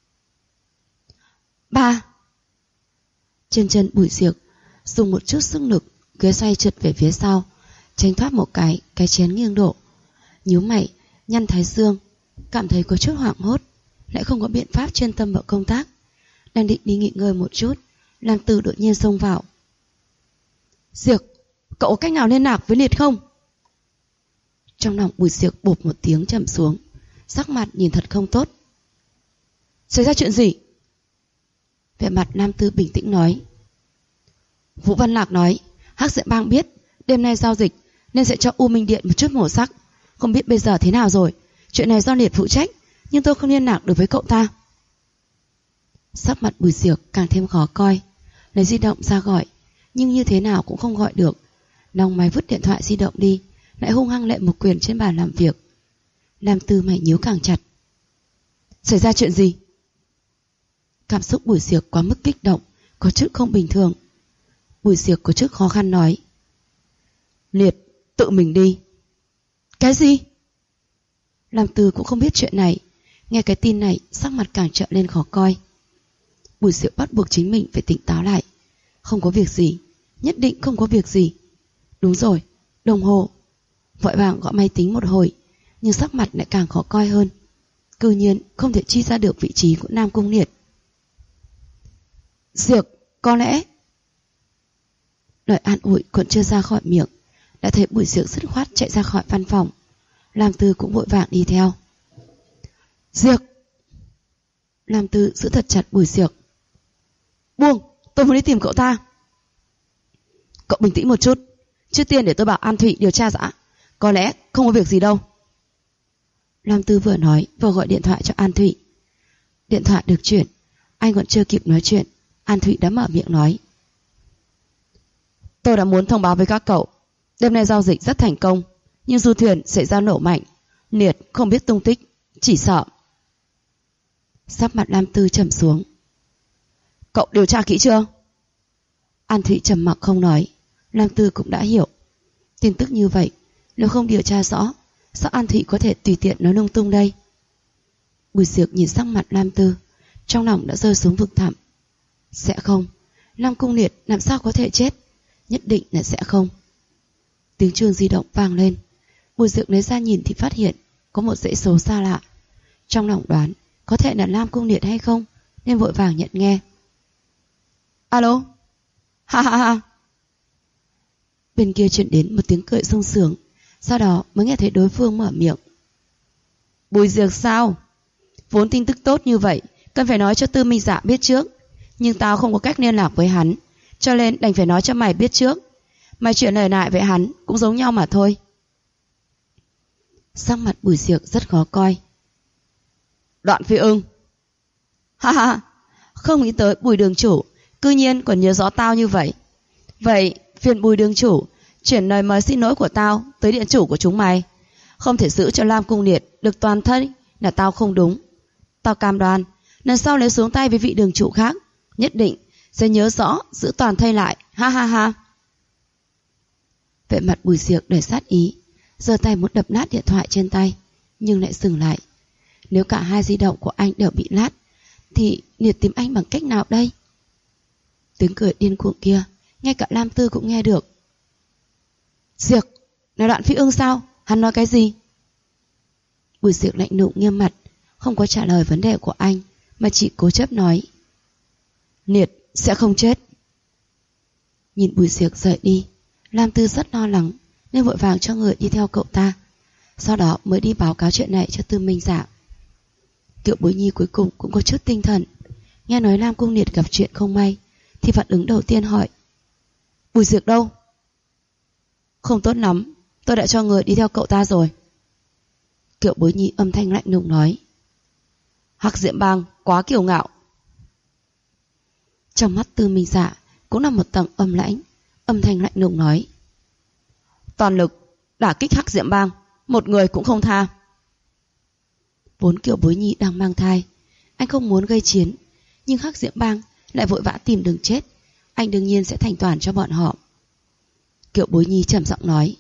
Ba. Chân Bùi Diệc dùng một chút sức lực, ghế xoay trượt về phía sau, tránh thoát một cái chén nghiêng đổ. Nhíu mày, nhăn thái dương, cảm thấy có chút hoảng hốt, lại không có biện pháp chuyên tâm vào công tác. Đang định đi nghỉ ngơi một chút, Lam Từ đột nhiên xông vào. Diệc, cậu có cách nào liên lạc với Liệt không? Trong lòng Bùi Diệc bụp một tiếng trầm xuống, sắc mặt nhìn thật không tốt. Xảy ra chuyện gì? Vẻ mặt Nam Tư bình tĩnh nói: Vũ Văn Lạc nói Hắc Diệm Bang biết đêm nay giao dịch nên sẽ cho U Minh Điện một chút màu sắc. Không biết bây giờ thế nào rồi. Chuyện này do Liệt phụ trách, nhưng tôi không liên lạc được với cậu ta. Sắc mặt Bùi Diệc càng thêm khó coi, lấy di động ra gọi, nhưng như thế nào cũng không gọi được. Nòng máy vứt điện thoại di động đi, lại hung hăng lệ một quyền trên bàn làm việc. Lam Tư mày nhíu càng chặt. Xảy ra chuyện gì? Cảm xúc Bùi Diệc quá mức kích động, có chút không bình thường. Bùi Diệc có chút khó khăn nói: Liệt, tự mình đi. Cái gì? Lam Tư cũng không biết chuyện này. Nghe cái tin này, sắc mặt càng trở lên khó coi. Bùi Diệc bắt buộc chính mình phải tỉnh táo lại. Không có việc gì, nhất định không có việc gì. Đúng rồi, đồng hồ. Vội vàng gõ máy tính một hồi, nhưng sắc mặt lại càng khó coi hơn. Cư nhiên không thể truy ra được vị trí của Nam Cung Liệt. Diệc, có lẽ... Lời an ủi còn chưa ra khỏi miệng, đã thấy Bùi Diệc dứt khoát chạy ra khỏi văn phòng. Lam Tư cũng vội vàng đi theo. Diệc! Lam Tư giữ thật chặt Bùi Diệc. Buông, tôi muốn đi tìm cậu ta. Cậu bình tĩnh một chút, Trước tiên để tôi bảo An Thụy điều tra đã. Có lẽ không có việc gì đâu. Lam Tư vừa nói vừa gọi điện thoại cho An Thụy. Điện thoại được chuyển. Anh còn chưa kịp nói chuyện, An Thụy đã mở miệng nói: Tôi đã muốn thông báo với các cậu, đêm nay giao dịch rất thành công, nhưng du thuyền xảy ra nổ mạnh, Niệt không biết tung tích, chỉ sợ. Sắc mặt Lam Tư trầm xuống. Cậu điều tra kỹ chưa? An Thụy trầm mặc không nói. Lam Tư cũng đã hiểu. Tin tức như vậy, nếu không điều tra rõ, sao An Thụy có thể tùy tiện nói lung tung đây? Bùi Diệc nhìn sắc mặt Lam Tư, trong lòng đã rơi xuống vực thẳm. Sẽ không, Lam Cung Niệt làm sao có thể chết? Nhất định là sẽ không. Tiếng chuông di động vang lên. Bùi Diệc lấy ra nhìn thì phát hiện có một dãy số xa lạ. Trong lòng đoán có thể là Lam Cung Niệt hay không, nên vội vàng nhận nghe. Alo. Ha ha ha. Bên kia truyền đến một tiếng cười sung sướng. Sau đó mới nghe thấy đối phương mở miệng. Bùi Diệc sao? Vốn tin tức tốt như vậy cần phải nói cho Tư Minh Dạ biết trước, nhưng tao không có cách liên lạc với hắn, cho nên đành phải nói cho mày biết trước. Mày chuyển lời lại với hắn cũng giống nhau mà thôi. Sắc mặt Bùi Diệc rất khó coi. Đoạn Phi Ưng. Ha ha, không nghĩ tới Bùi đường chủ cư nhiên còn nhớ rõ tao như vậy. Vậy phiền Bùi đường chủ chuyển lời mời xin lỗi của tao tới điện chủ của chúng mày. Không thể giữ cho Lam Cung Niệt được toàn thân là tao không đúng. Tao cam đoan lần sau nếu xuống tay với vị đường chủ khác, nhất định sẽ nhớ rõ giữ toàn thây lại. Ha ha ha. Vẻ mặt Bùi Diệc đầy sát ý, giơ tay muốn đập nát điện thoại trên tay, nhưng lại dừng lại. Nếu cả hai di động của anh đều bị nát, thì Niệt tìm anh bằng cách nào đây? Tiếng cười điên cuồng kia ngay cả Lam Tư cũng nghe được. Diệc, là Đoạn Phi Ưng sao? Hắn nói cái gì? Bùi Diệc lạnh lùng nghiêm mặt, không có trả lời vấn đề của anh, mà chỉ cố chấp nói: Niệt sẽ không chết. Nhìn Bùi Diệc rời đi, Lam Tư rất lo lắng nên vội vàng cho người đi theo cậu ta, sau đó mới đi báo cáo chuyện này cho Tư Minh Dạ. Kiệu Bối Nhi cuối cùng cũng có chút tinh thần, nghe nói Lam Cung Niệt gặp chuyện không may thì phản ứng đầu tiên hỏi: Bùi Diệc đâu? Không tốt lắm, tôi đã cho người đi theo cậu ta rồi. Kiệu Bối Nhi âm thanh lạnh lùng nói: Hắc Diễm Bang quá kiêu ngạo. Trong mắt Tư Minh Dạ cũng là một tầng âm lãnh, âm thanh lạnh lùng nói: Toàn lực đả kích Hắc Diễm Bang, một người cũng không tha. Vốn Kiều Bối Nhi đang mang thai, anh không muốn gây chiến, nhưng Hắc Diễm Bang lại vội vã tìm đường chết, anh đương nhiên sẽ thành toàn cho bọn họ. Kiều Bối Nhi trầm giọng nói: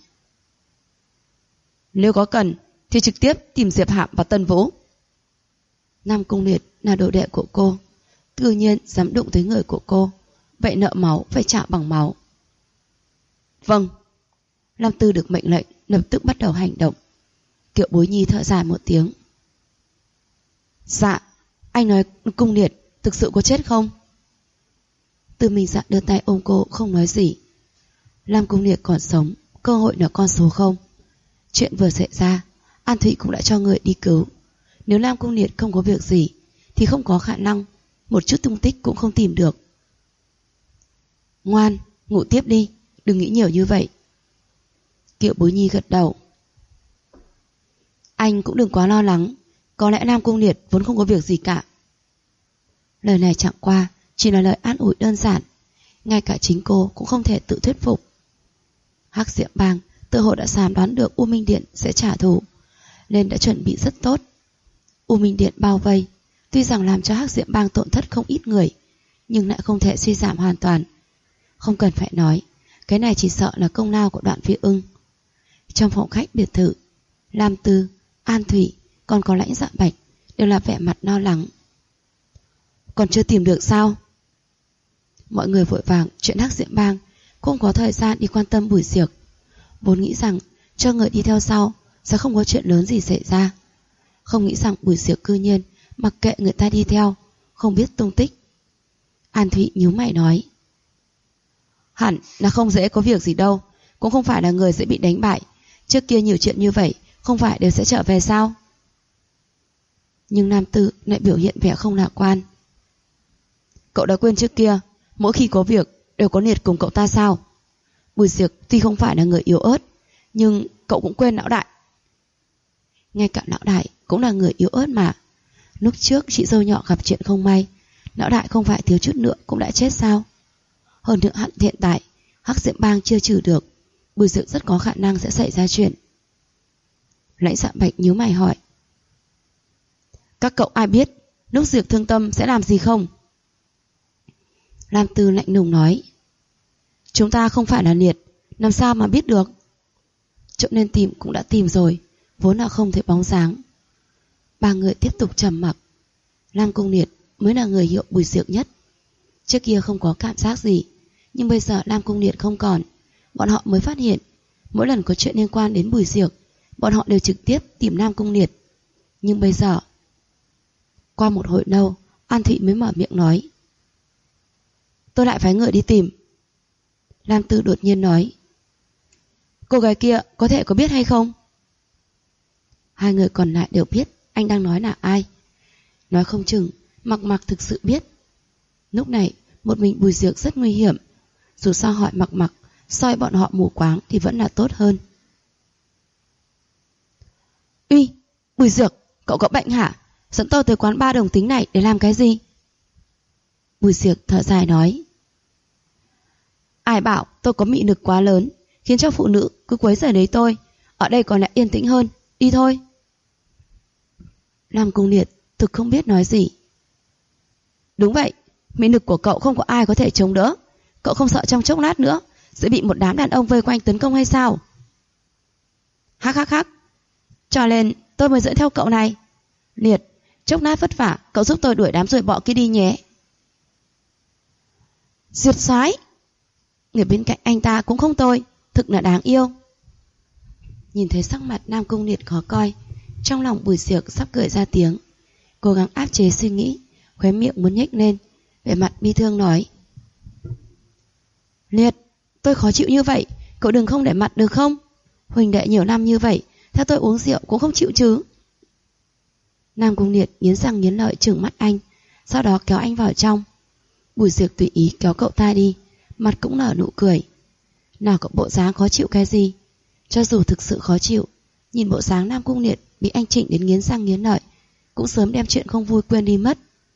Nếu có cần thì trực tiếp tìm Diệp Hạm và Tân Vũ. Nam Cung Liệt là đồ đệ của cô, tự nhiên dám đụng tới người của cô, vậy nợ máu phải trả bằng máu. Vâng. Lam Tư được mệnh lệnh lập tức bắt đầu hành động. Kiều Bối Nhi thở dài một tiếng: Dạ, anh nói Cung Liệt thực sự có chết không? Tư Minh Dạ đưa tay ôm cô không nói gì. Lam Cung Liệt còn sống, cơ hội là con số không. Chuyện vừa xảy ra, An Thụy cũng đã cho người đi cứu. Nếu Lam Cung Liệt không có việc gì thì không có khả năng một chút tung tích cũng không tìm được. Ngoan, ngủ tiếp đi, đừng nghĩ nhiều như vậy. Kiều Bối Nhi gật đầu. Anh cũng đừng quá lo lắng, có lẽ Lam Cung Liệt vốn không có việc gì cả. Lời này chẳng qua chỉ là lời an ủi đơn giản, ngay cả chính cô cũng không thể tự thuyết phục. Hắc Diệm Bang tự hồ đã sớm đoán được U Minh Điện sẽ trả thù, nên đã chuẩn bị rất tốt. U Minh Điện bao vây, tuy rằng làm cho Hắc Diệm Bang tổn thất không ít người, nhưng lại không thể suy giảm hoàn toàn. Không cần phải nói, cái này chỉ sợ là công lao của Đoạn Phi Ưng. Trong phòng khách biệt thự, Lam Tư, An Thủy còn có Lãnh Dạ Bạch đều là vẻ mặt lo lắng. Còn chưa tìm được sao? Mọi người vội vàng chuyện Hắc Diệm Bang, không có thời gian đi quan tâm Bùi Diệc. Vốn nghĩ rằng cho người đi theo sau sẽ không có chuyện lớn gì xảy ra, không nghĩ rằng Bùi Diệc cư nhiên mặc kệ người ta đi theo, không biết tung tích. An Thụy nhíu mày nói: Hẳn là không dễ có việc gì đâu, cũng không phải là người dễ bị đánh bại. Trước kia nhiều chuyện như vậy không phải đều sẽ trở về sao? Nhưng Nam Tư lại biểu hiện vẻ không lạc quan. Cậu đã quên trước kia mỗi khi có việc đều có Liệt cùng cậu ta sao? Bùi Diệc tuy không phải là người yếu ớt, nhưng cậu cũng quên lão đại. Ngay cả lão đại cũng là người yếu ớt mà. Lúc trước chị dâu nhỏ gặp chuyện không may, lão đại không phải thiếu chút nữa cũng đã chết sao? Hơn nữa hiện tại Hắc Diệm Bang chưa trừ được, Bùi Diệc rất có khả năng sẽ xảy ra chuyện. Lãnh Dạ Bạch nhíu mày hỏi: các cậu ai biết lúc Diệc thương tâm sẽ làm gì không? Lam Tư lạnh lùng nói: chúng ta không phải là Liệt, làm sao mà biết được? Chỗ nên tìm cũng đã tìm rồi, vốn là không thấy bóng dáng. Ba người tiếp tục trầm mặc. Lam Cung Liệt mới là người hiểu Bùi Diệc nhất. Trước kia không có cảm giác gì, nhưng bây giờ Lam Cung Liệt không còn, bọn họ mới phát hiện mỗi lần có chuyện liên quan đến Bùi Diệc, bọn họ đều trực tiếp tìm Lam Cung Liệt. Nhưng bây giờ, qua một hồi lâu, An Thị mới mở miệng nói: tôi lại phái người đi tìm. Lam Tư đột nhiên nói: cô gái kia có thể có biết hay không? Hai người còn lại đều biết anh đang nói là ai. Nói không chừng Mặc Mặc thực sự biết. Lúc này một mình Bùi Diệc rất nguy hiểm. Dù sao hỏi Mặc Mặc, soi bọn họ mù quáng thì vẫn là tốt hơn. Uy, Bùi Diệc, cậu có bệnh hả? Dẫn tôi tới quán bar đồng tính này để làm cái gì? Bùi Diệc thở dài nói: ai bảo tôi có mị lực quá lớn, khiến cho phụ nữ cứ quấy rầy lấy tôi. Ở đây còn lại yên tĩnh hơn, đi thôi. Lam Cung Liệt thực không biết nói gì. Đúng vậy, mị lực của cậu không có ai có thể chống đỡ. Cậu không sợ trong chốc lát nữa sẽ bị một đám đàn ông vây quanh tấn công hay sao? Hắc hắc hắc, cho nên tôi mới dẫn theo cậu này. Liệt, chốc lát vất vả, cậu giúp tôi đuổi đám ruồi bọ kia đi nhé. Diệt soái, người bên cạnh anh ta cũng không tồi, thực là đáng yêu. Nhìn thấy sắc mặt Nam Cung Liệt khó coi, trong lòng Bùi Diệc sắp cười ra tiếng, cố gắng áp chế suy nghĩ, khóe miệng muốn nhếch lên, vẻ mặt bi thương nói: Liệt, tôi khó chịu như vậy, cậu đừng không để mặt được không? Huỳnh đệ nhiều năm như vậy, theo tôi uống rượu cũng không chịu chứ. Nam Cung Liệt nghiến răng nghiến lợi trừng mắt anh, sau đó kéo anh vào trong. Bùi Diệc tùy ý kéo cậu ta đi, mặt cũng nở nụ cười. Nào có bộ dáng khó chịu cái gì? Cho dù thực sự khó chịu, nhìn bộ dáng Nam Cung Liệt bị anh chỉnh đến nghiến răng nghiến lợi, cũng sớm đem chuyện không vui quên đi mất.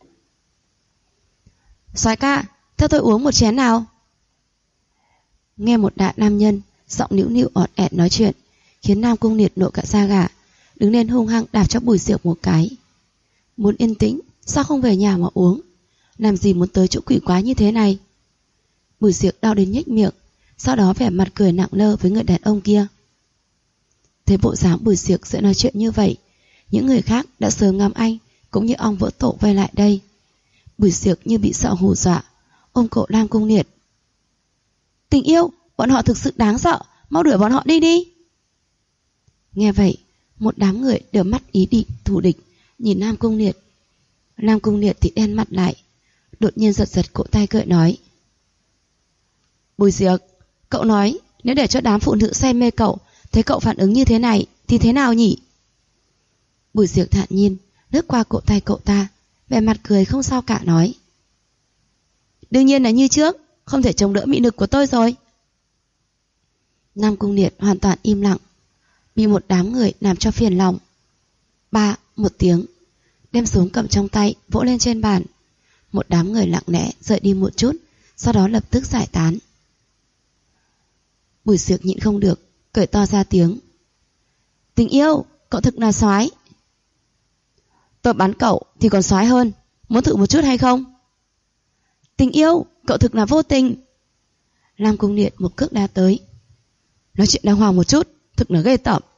Soái ca, theo tôi uống một chén nào. Nghe một đại nam nhân giọng nĩu nịu ọt ẹt nói chuyện, khiến Nam Cung Liệt nổi cả da gà, đứng lên hung hăng đạp cho Bùi Diệc một cái. Muốn yên tĩnh, sao không về nhà mà uống? Làm gì muốn tới chỗ quỷ quái như thế này? Bùi Diệc đau đến nhếch miệng, sau đó vẻ mặt cười nặng lơ với người đàn ông kia. Thấy bộ dáng Bùi Diệc sẽ nói chuyện như vậy, những người khác đã sớm ngắm anh cũng như ong vỡ tổ vây lại đây. Bùi Diệc như bị sợ hù dọa, ôm cổ Nam Cung Liệt. Tình yêu, bọn họ thực sự đáng sợ, mau đuổi bọn họ đi đi. Nghe vậy, một đám người đều mắt ý định thù địch nhìn Nam Cung Liệt. Nam Cung Liệt thì đen mặt lại, đột nhiên giật giật cổ tay cười nói: Bùi Diệc, cậu nói nếu để cho đám phụ nữ say mê cậu, thấy cậu phản ứng như thế này thì thế nào nhỉ? Bùi Diệc thản nhiên lướt qua cổ tay cậu ta, vẻ mặt cười không sao cả nói: đương nhiên là như trước, không thể chống đỡ mị lực của tôi rồi. Nam Cung Liệt hoàn toàn im lặng, bị một đám người làm cho phiền lòng. Ba một tiếng, đem xuống cầm trong tay vỗ lên trên bàn. Một đám người lặng lẽ rời đi một chút, sau đó lập tức giải tán. Bùi Diệc nhịn không được, cười to ra tiếng: Tình yêu, cậu thực là soái. Tôi bắn cậu thì còn soái hơn, muốn thử một chút hay không? Tình yêu, cậu thực là vô tình. Lam Cung Liệt một cước đá tới. Nói chuyện đàng hoàng một chút, thực là ghê tởm.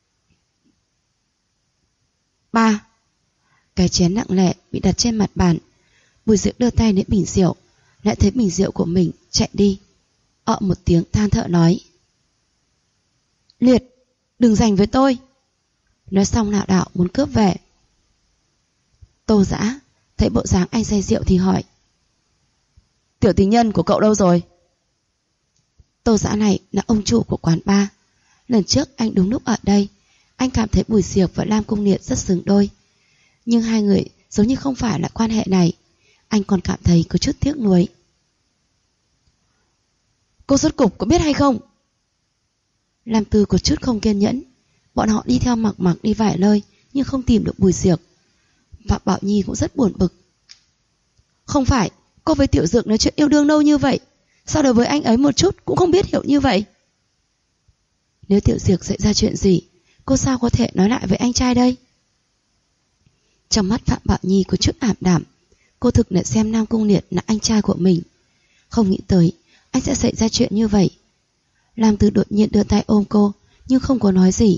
Ba. Cái chén nặng nề bị đặt trên mặt bàn. Bùi Diệc đưa tay đến bình rượu, lại thấy bình rượu của mình chạy đi. Một tiếng than thở nói: Liệt, đừng giành với tôi. Nói xong lảo đảo muốn cướp về. Tô Dã thấy bộ dáng anh say rượu thì hỏi: Tiểu tình nhân của cậu đâu rồi? Tô Dã này là ông chủ của quán bar. Lần trước anh đúng lúc ở đây, anh cảm thấy Bùi Diệc và Lam Cung Liệt rất xứng đôi. Nhưng hai người giống như không phải là quan hệ này, anh còn cảm thấy có chút tiếc nuối. Cô rốt cục có biết hay không? Lam Tư có chút không kiên nhẫn. Bọn họ đi theo Mặc Mặc đi vài nơi nhưng không tìm được Bùi Diệc. Phạm Bảo Nhi cũng rất buồn bực. Không phải cô với Tiểu Dược nói chuyện yêu đương lâu như vậy, sao đối với anh ấy một chút cũng không biết hiểu như vậy? Nếu Tiểu Diệc xảy ra chuyện gì, cô sao có thể nói lại với anh trai đây? Trong mắt Phạm Bảo Nhi có chút ảm đạm. Cô thực đã xem Nam Cung Liệt là anh trai của mình. Không nghĩ tới anh sẽ xảy ra chuyện như vậy. Lam Tư đột nhiên đưa tay ôm cô, nhưng không có nói gì.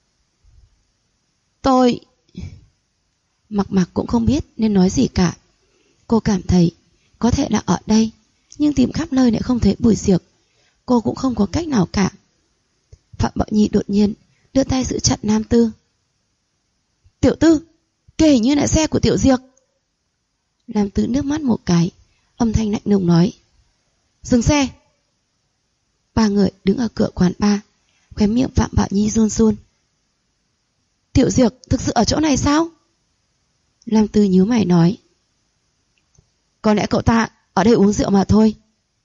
Tôi... Mặc Mặc cũng không biết nên nói gì cả. Cô cảm thấy có thể là ở đây, nhưng tìm khắp nơi lại không thấy Bùi Diệc. Cô cũng không có cách nào cả. Phạm Bảo Nhi đột nhiên đưa tay giữ chặt Nam Tư. Tiểu Tư, kia hình như là xe của Tiểu Diệc. Nam Tư nước mắt một cái, âm thanh lạnh lùng nói. Dừng xe. Ba người đứng ở cửa quán bar, khóe miệng Phạm Bảo Nhi run run. Tiểu Diệc thực sự ở chỗ này sao? Lam Tư nhíu mày nói. Có lẽ cậu ta ở đây uống rượu mà thôi.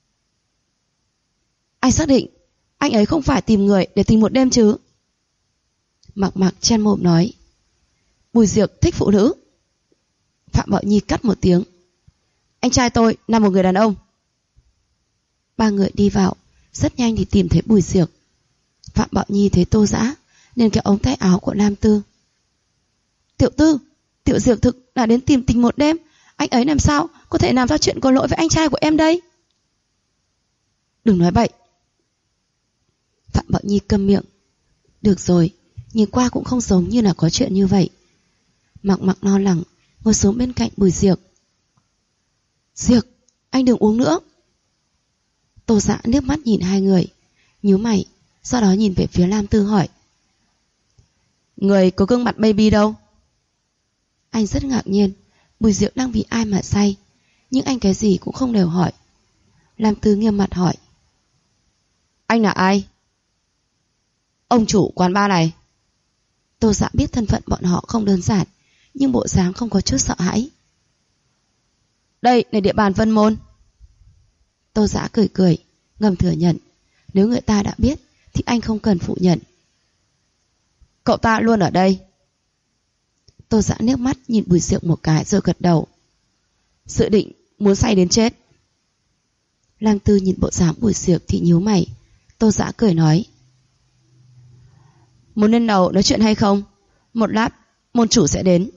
Anh xác định anh ấy không phải tìm người để tìm một đêm chứ? Mặc Mặc chen mồm nói. Bùi Diệc thích phụ nữ. Phạm Bảo Nhi cắt một tiếng. Anh trai tôi là một người đàn ông. Ba người đi vào, rất nhanh thì tìm thấy Bùi Diệc. Phạm Bảo Nhi thấy Tô Dã nên kéo ống tay áo của Lam Tư. Tiểu Tư, Tiểu Diệc thực là đến tìm tình một đêm. Anh ấy làm sao có thể làm ra chuyện có lỗi với anh trai của em đây? Đừng nói bậy. Phạm Bảo Nhi câm miệng. Được rồi, nhìn qua cũng không giống như là có chuyện như vậy. Mặc Mặc lo lắng ngồi xuống bên cạnh Bùi Diệc. Diệc, anh đừng uống nữa. Tô Dã nước mắt nhìn hai người, nhíu mày, sau đó nhìn về phía Lam Tư hỏi. Người có gương mặt baby đâu? Anh rất ngạc nhiên, Bùi Diệc đang vì ai mà say, nhưng anh cái gì cũng không đều hỏi. Lam Tư nghiêm mặt hỏi. Anh là ai? Ông chủ quán bar này. Tô Dã biết thân phận bọn họ không đơn giản, nhưng bộ dáng không có chút sợ hãi. Đây là địa bàn Vân Môn. Tô Dã cười cười, ngầm thừa nhận. Nếu người ta đã biết thì anh không cần phủ nhận. Cậu ta luôn ở đây. Tô Dã nước mắt nhìn Bùi Diệc một cái rồi gật đầu. Dự định muốn say đến chết. Lam Tư nhìn bộ dáng Bùi Diệc thì nhíu mày. Tô Dã cười nói. Muốn lên lầu nói chuyện hay không? Một lát môn chủ sẽ đến.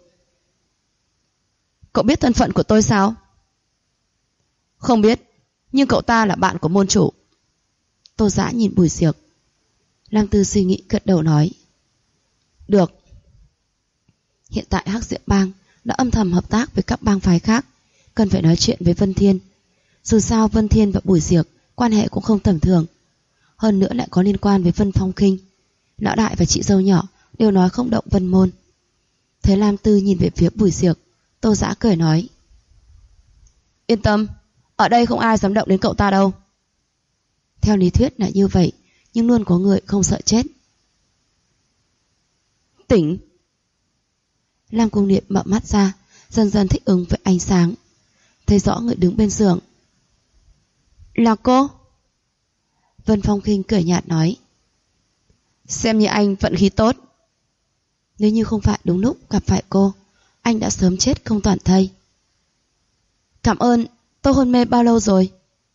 Cậu biết thân phận của tôi sao? Không biết, nhưng cậu ta là bạn của môn chủ. Tô Dã nhìn Bùi Diệc. Lam Tư suy nghĩ gật đầu nói. Được. Hiện tại Hắc Diệm Bang đã âm thầm hợp tác với các bang phái khác, cần phải nói chuyện với Vân Thiên. Dù sao Vân Thiên và Bùi Diệc quan hệ cũng không tầm thường, hơn nữa lại có liên quan với Vân Phong Khinh. Lão đại và chị dâu nhỏ đều nói không động Vân Môn. Thấy Lam Tư nhìn về phía Bùi Diệc, Tô Dã cười nói. Yên tâm, ở đây không ai dám động đến cậu ta đâu. Theo lý thuyết là như vậy, nhưng luôn có người không sợ chết. Tỉnh. Lam Cung Liệt mở mắt ra, dần dần thích ứng với ánh sáng. Thấy rõ người đứng bên giường. Là cô? Vân Phong Khinh cười nhạt nói. Xem như anh vận khí tốt. Nếu như không phải đúng lúc gặp phải cô, anh đã sớm chết không toàn thây. Cảm ơn. Tôi hôn mê bao lâu rồi?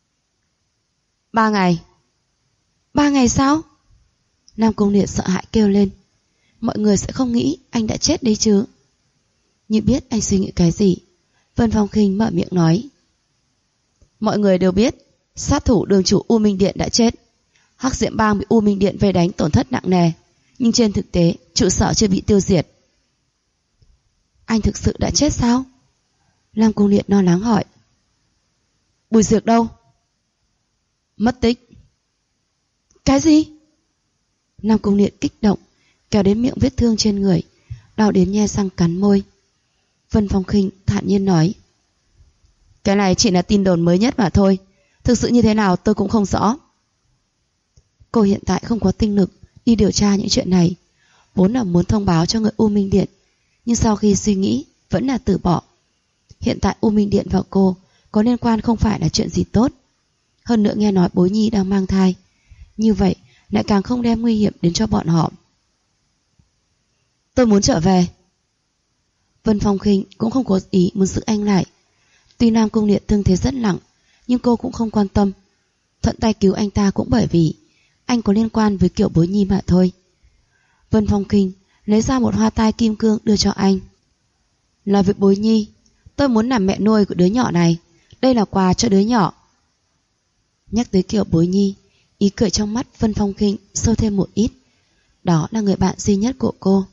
3 ngày. 3 ngày sao? Nam Cung Liệt sợ hãi kêu lên. Mọi người sẽ không nghĩ anh đã chết đấy chứ. Như biết anh suy nghĩ cái gì, Vân Phong Khinh mở miệng nói. Mọi người đều biết sát thủ đường chủ U Minh Điện đã chết. Hắc Diệm Bang bị U Minh Điện vây đánh tổn thất nặng nề, nhưng trên thực tế trụ sở chưa bị tiêu diệt. Anh thực sự đã chết sao? Lam Cung Liệt lo lắng hỏi. Bùi Diệc đâu? Mất tích. Cái gì? Nam Cung Liệt kích động, kéo đến miệng vết thương trên người, đau đến nhe răng cắn môi. Vân Phong Khinh thản nhiên nói. Cái này chỉ là tin đồn mới nhất mà thôi, thực sự như thế nào tôi cũng không rõ. Cô hiện tại không có tinh lực đi điều tra những chuyện này, vốn là muốn thông báo cho người U Minh Điện, nhưng sau khi suy nghĩ vẫn là từ bỏ. Hiện tại U Minh Điện và cô có liên quan không phải là chuyện gì tốt. Hơn nữa nghe nói Bối Nhi đang mang thai, như vậy lại càng không đem nguy hiểm đến cho bọn họ. Tôi muốn trở về. Vân Phong Khinh cũng không có ý muốn giữ anh lại. Tuy Nam Cung Liệt thương thế rất nặng, nhưng cô cũng không quan tâm. Thuận tay cứu anh ta cũng bởi vì anh có liên quan với Kiều Bối Nhi mà thôi. Vân Phong Khinh lấy ra một hoa tai kim cương đưa cho anh. Là với Bối Nhi, tôi muốn làm mẹ nuôi của đứa nhỏ này. Đây là quà cho đứa nhỏ. Nhắc tới Kiều Bối Nhi, ý cười trong mắt Vân Phong Khinh sâu thêm một ít. Đó là người bạn duy nhất của cô.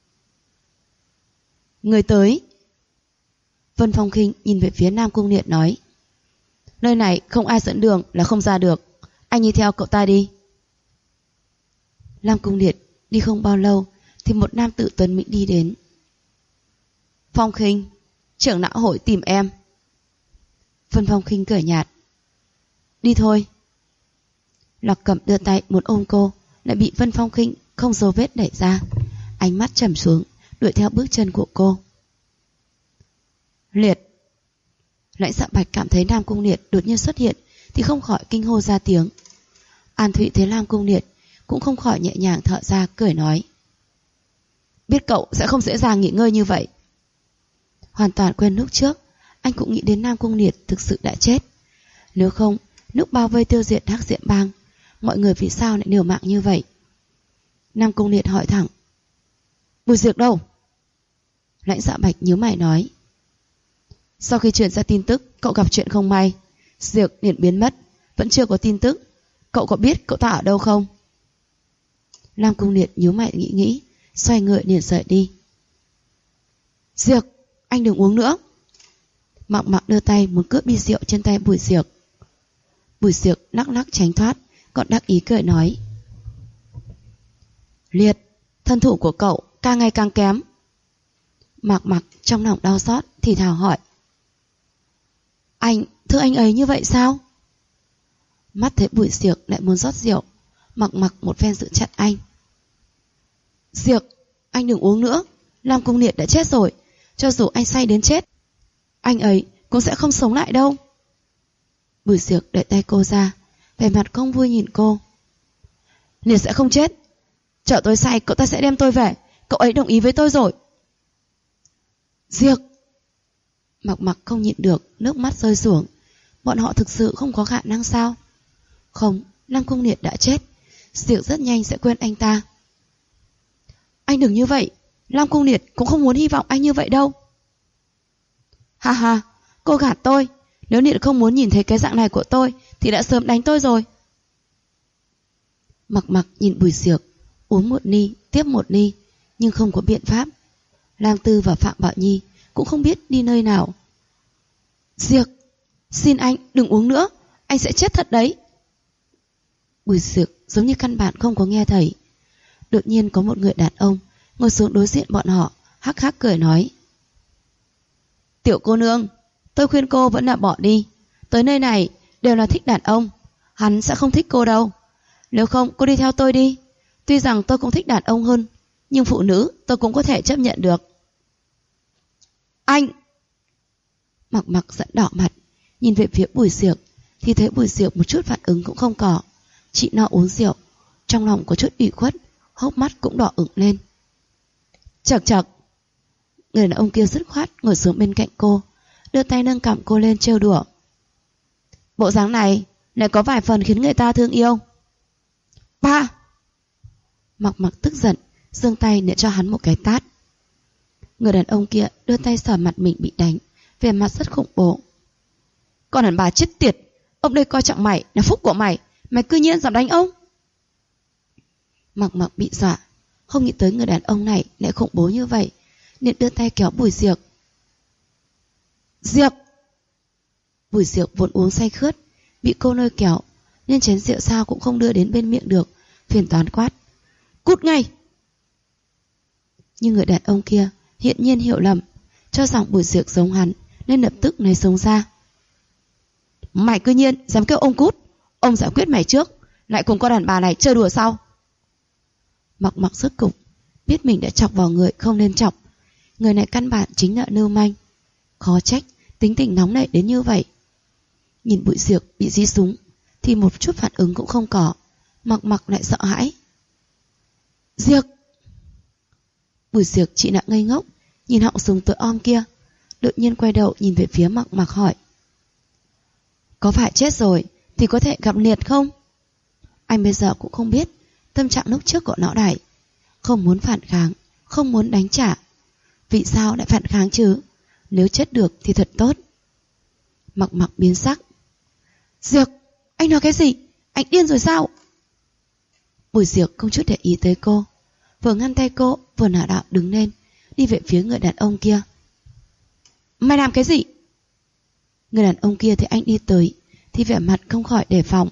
Người tới. Vân Phong Khinh nhìn về phía Nam Cung Liệt nói, nơi này không ai dẫn đường là không ra được. Anh đi theo cậu ta đi. Nam Cung Liệt đi không bao lâu thì một nam tử tuấn mỹ đi đến. Phong Khinh, trưởng lão hội tìm em. Vân Phong Khinh cười nhạt, đi thôi. Lạc Cẩm đưa tay muốn ôm cô, lại bị Vân Phong Khinh không dấu vết đẩy ra. Ánh mắt trầm xuống, đuổi theo bước chân của cô. Liệt. Lãnh Dạ Bạch cảm thấy Nam Cung Liệt đột nhiên xuất hiện thì không khỏi kinh hô ra tiếng. An Thụy thấy Nam Cung Liệt cũng không khỏi nhẹ nhàng thở ra, cười nói, biết cậu sẽ không dễ dàng nghỉ ngơi như vậy. Hoàn toàn quên lúc trước anh cũng nghĩ đến Nam Cung Liệt thực sự đã chết. Nếu không, lúc bao vây tiêu diệt Hắc Diệm Bang, mọi người vì sao lại liều mạng như vậy? Nam Cung Liệt hỏi thẳng, Bùi Diệc đâu? Lãnh Dạ Bạch nhíu mày nói, sau khi truyền ra tin tức cậu gặp chuyện không may, Diệc liền biến mất, vẫn chưa có tin tức. Cậu có biết cậu ta ở đâu không? Nam Cung Liệt nhíu mày nghĩ, xoay người liền rời đi. Diệc, anh đừng uống nữa. Mạc Mạc đưa tay muốn cướp ly rượu trên tay Bùi Diệc. Bùi Diệc lắc lắc tránh thoát, còn đắc ý cười nói, Liệt, thân thủ của cậu càng ngày càng kém. Mạc Mạc trong lòng đau xót thì thào hỏi, anh thương anh ấy như vậy sao? Mắt thấy Bùi Diệc lại muốn rót rượu, Mạc Mạc một phen giữ chặt anh. Diệc, anh đừng uống nữa. Nam Cung Liệt đã chết rồi, cho dù anh say đến chết, anh ấy cũng sẽ không sống lại đâu. Bùi Diệc đẩy tay cô ra, vẻ mặt không vui nhìn cô. Liệt sẽ không chết. Chở tôi say cậu ta sẽ đem tôi về. Cậu ấy đồng ý với tôi rồi. Diệc. Mạc Mạc không nhịn được, nước mắt rơi xuống. Bọn họ thực sự không có khả năng sao? Không, Nam Cung Liệt đã chết, Diệc rất nhanh sẽ quên anh ta. Anh đừng như vậy, Nam Cung Liệt cũng không muốn hy vọng anh như vậy đâu. Ha ha, cô gạt tôi. Nếu Liệt không muốn nhìn thấy cái dạng này của tôi thì đã sớm đánh tôi rồi. Mạc Mạc nhìn Bùi Diệc uống một ly tiếp một ly, nhưng không có biện pháp. Lang Tư và Phạm Bảo Nhi cũng không biết đi nơi nào. Diệc, xin anh đừng uống nữa, anh sẽ chết thật đấy. Bùi Diệc giống như căn bản không có nghe thấy. Đột nhiên có một người đàn ông ngồi xuống đối diện bọn họ, hắc hắc cười nói, tiểu cô nương, tôi khuyên cô vẫn là bỏ đi. Tới nơi này đều là thích đàn ông, hắn sẽ không thích cô đâu. Nếu không cô đi theo tôi đi. Tuy rằng tôi cũng thích đàn ông hơn, nhưng phụ nữ tôi cũng có thể chấp nhận được. Anh! Mạc Mạc giận đỏ mặt, nhìn về phía Bùi Diệc thì thấy Bùi Diệc một chút phản ứng cũng không có. Chị nó uống rượu, trong lòng có chút ủy khuất, hốc mắt cũng đỏ ửng lên. Chậc chậc. Người đàn ông kia dứt khoát ngồi xuống bên cạnh cô, đưa tay nâng cằm cô lên trêu đùa. Bộ dáng này lại có vài phần khiến người ta thương yêu. Ba! Mạc Mạc tức giận, giương tay để cho hắn một cái tát. Người đàn ông kia đưa tay sờ mặt mình bị đánh, vẻ mặt rất khủng bố. Con đàn bà chết tiệt, ông đây coi trọng mày là phúc của mày, mày cư nhiên dám đánh ông. Mạc Mạc bị dọa, không nghĩ tới người đàn ông này lại khủng bố như vậy, nên đưa tay kéo Bùi Diệc. Diệc! Bùi Diệc vốn uống say khướt, bị cô lôi kéo, nên chén rượu sao cũng không đưa đến bên miệng được, phiền toán quát. Cút ngay! Nhưng người đàn ông kia hiện nhiên hiểu lầm, cho rằng Bùi Diệc giống hắn, nên lập tức lấy súng ra. Mày cư nhiên dám kêu ông cút, ông giải quyết mày trước, lại cùng con đàn bà này chơi đùa sau. Mạc Mạc rốt cục biết mình đã chọc vào người không nên chọc. Người này căn bản chính là lưu manh, khó trách tính tình nóng nảy đến như vậy. Nhìn Bùi Diệc bị dí súng, thì một chút phản ứng cũng không có. Mặc Mặc lại sợ hãi. Diệc! Bùi Diệc chị nặng ngây ngốc, nhìn họng súng tối om kia, đột nhiên quay đầu nhìn về phía Mặc Mặc hỏi. Có phải chết rồi thì có thể gặp Liệt không? Anh bây giờ cũng không biết tâm trạng lúc trước của Não Đại. Không muốn phản kháng, không muốn đánh trả. Vì sao lại phản kháng chứ? Nếu chết được thì thật tốt. Mặc Mặc biến sắc. Diệc, anh nói cái gì? Anh điên rồi sao? Bùi Diệc không chút để ý tới cô, vừa ngăn tay cô vừa nả đạo đứng lên, đi về phía người đàn ông kia. Mày làm cái gì? Người đàn ông kia thấy anh đi tới thì vẻ mặt không khỏi đề phòng.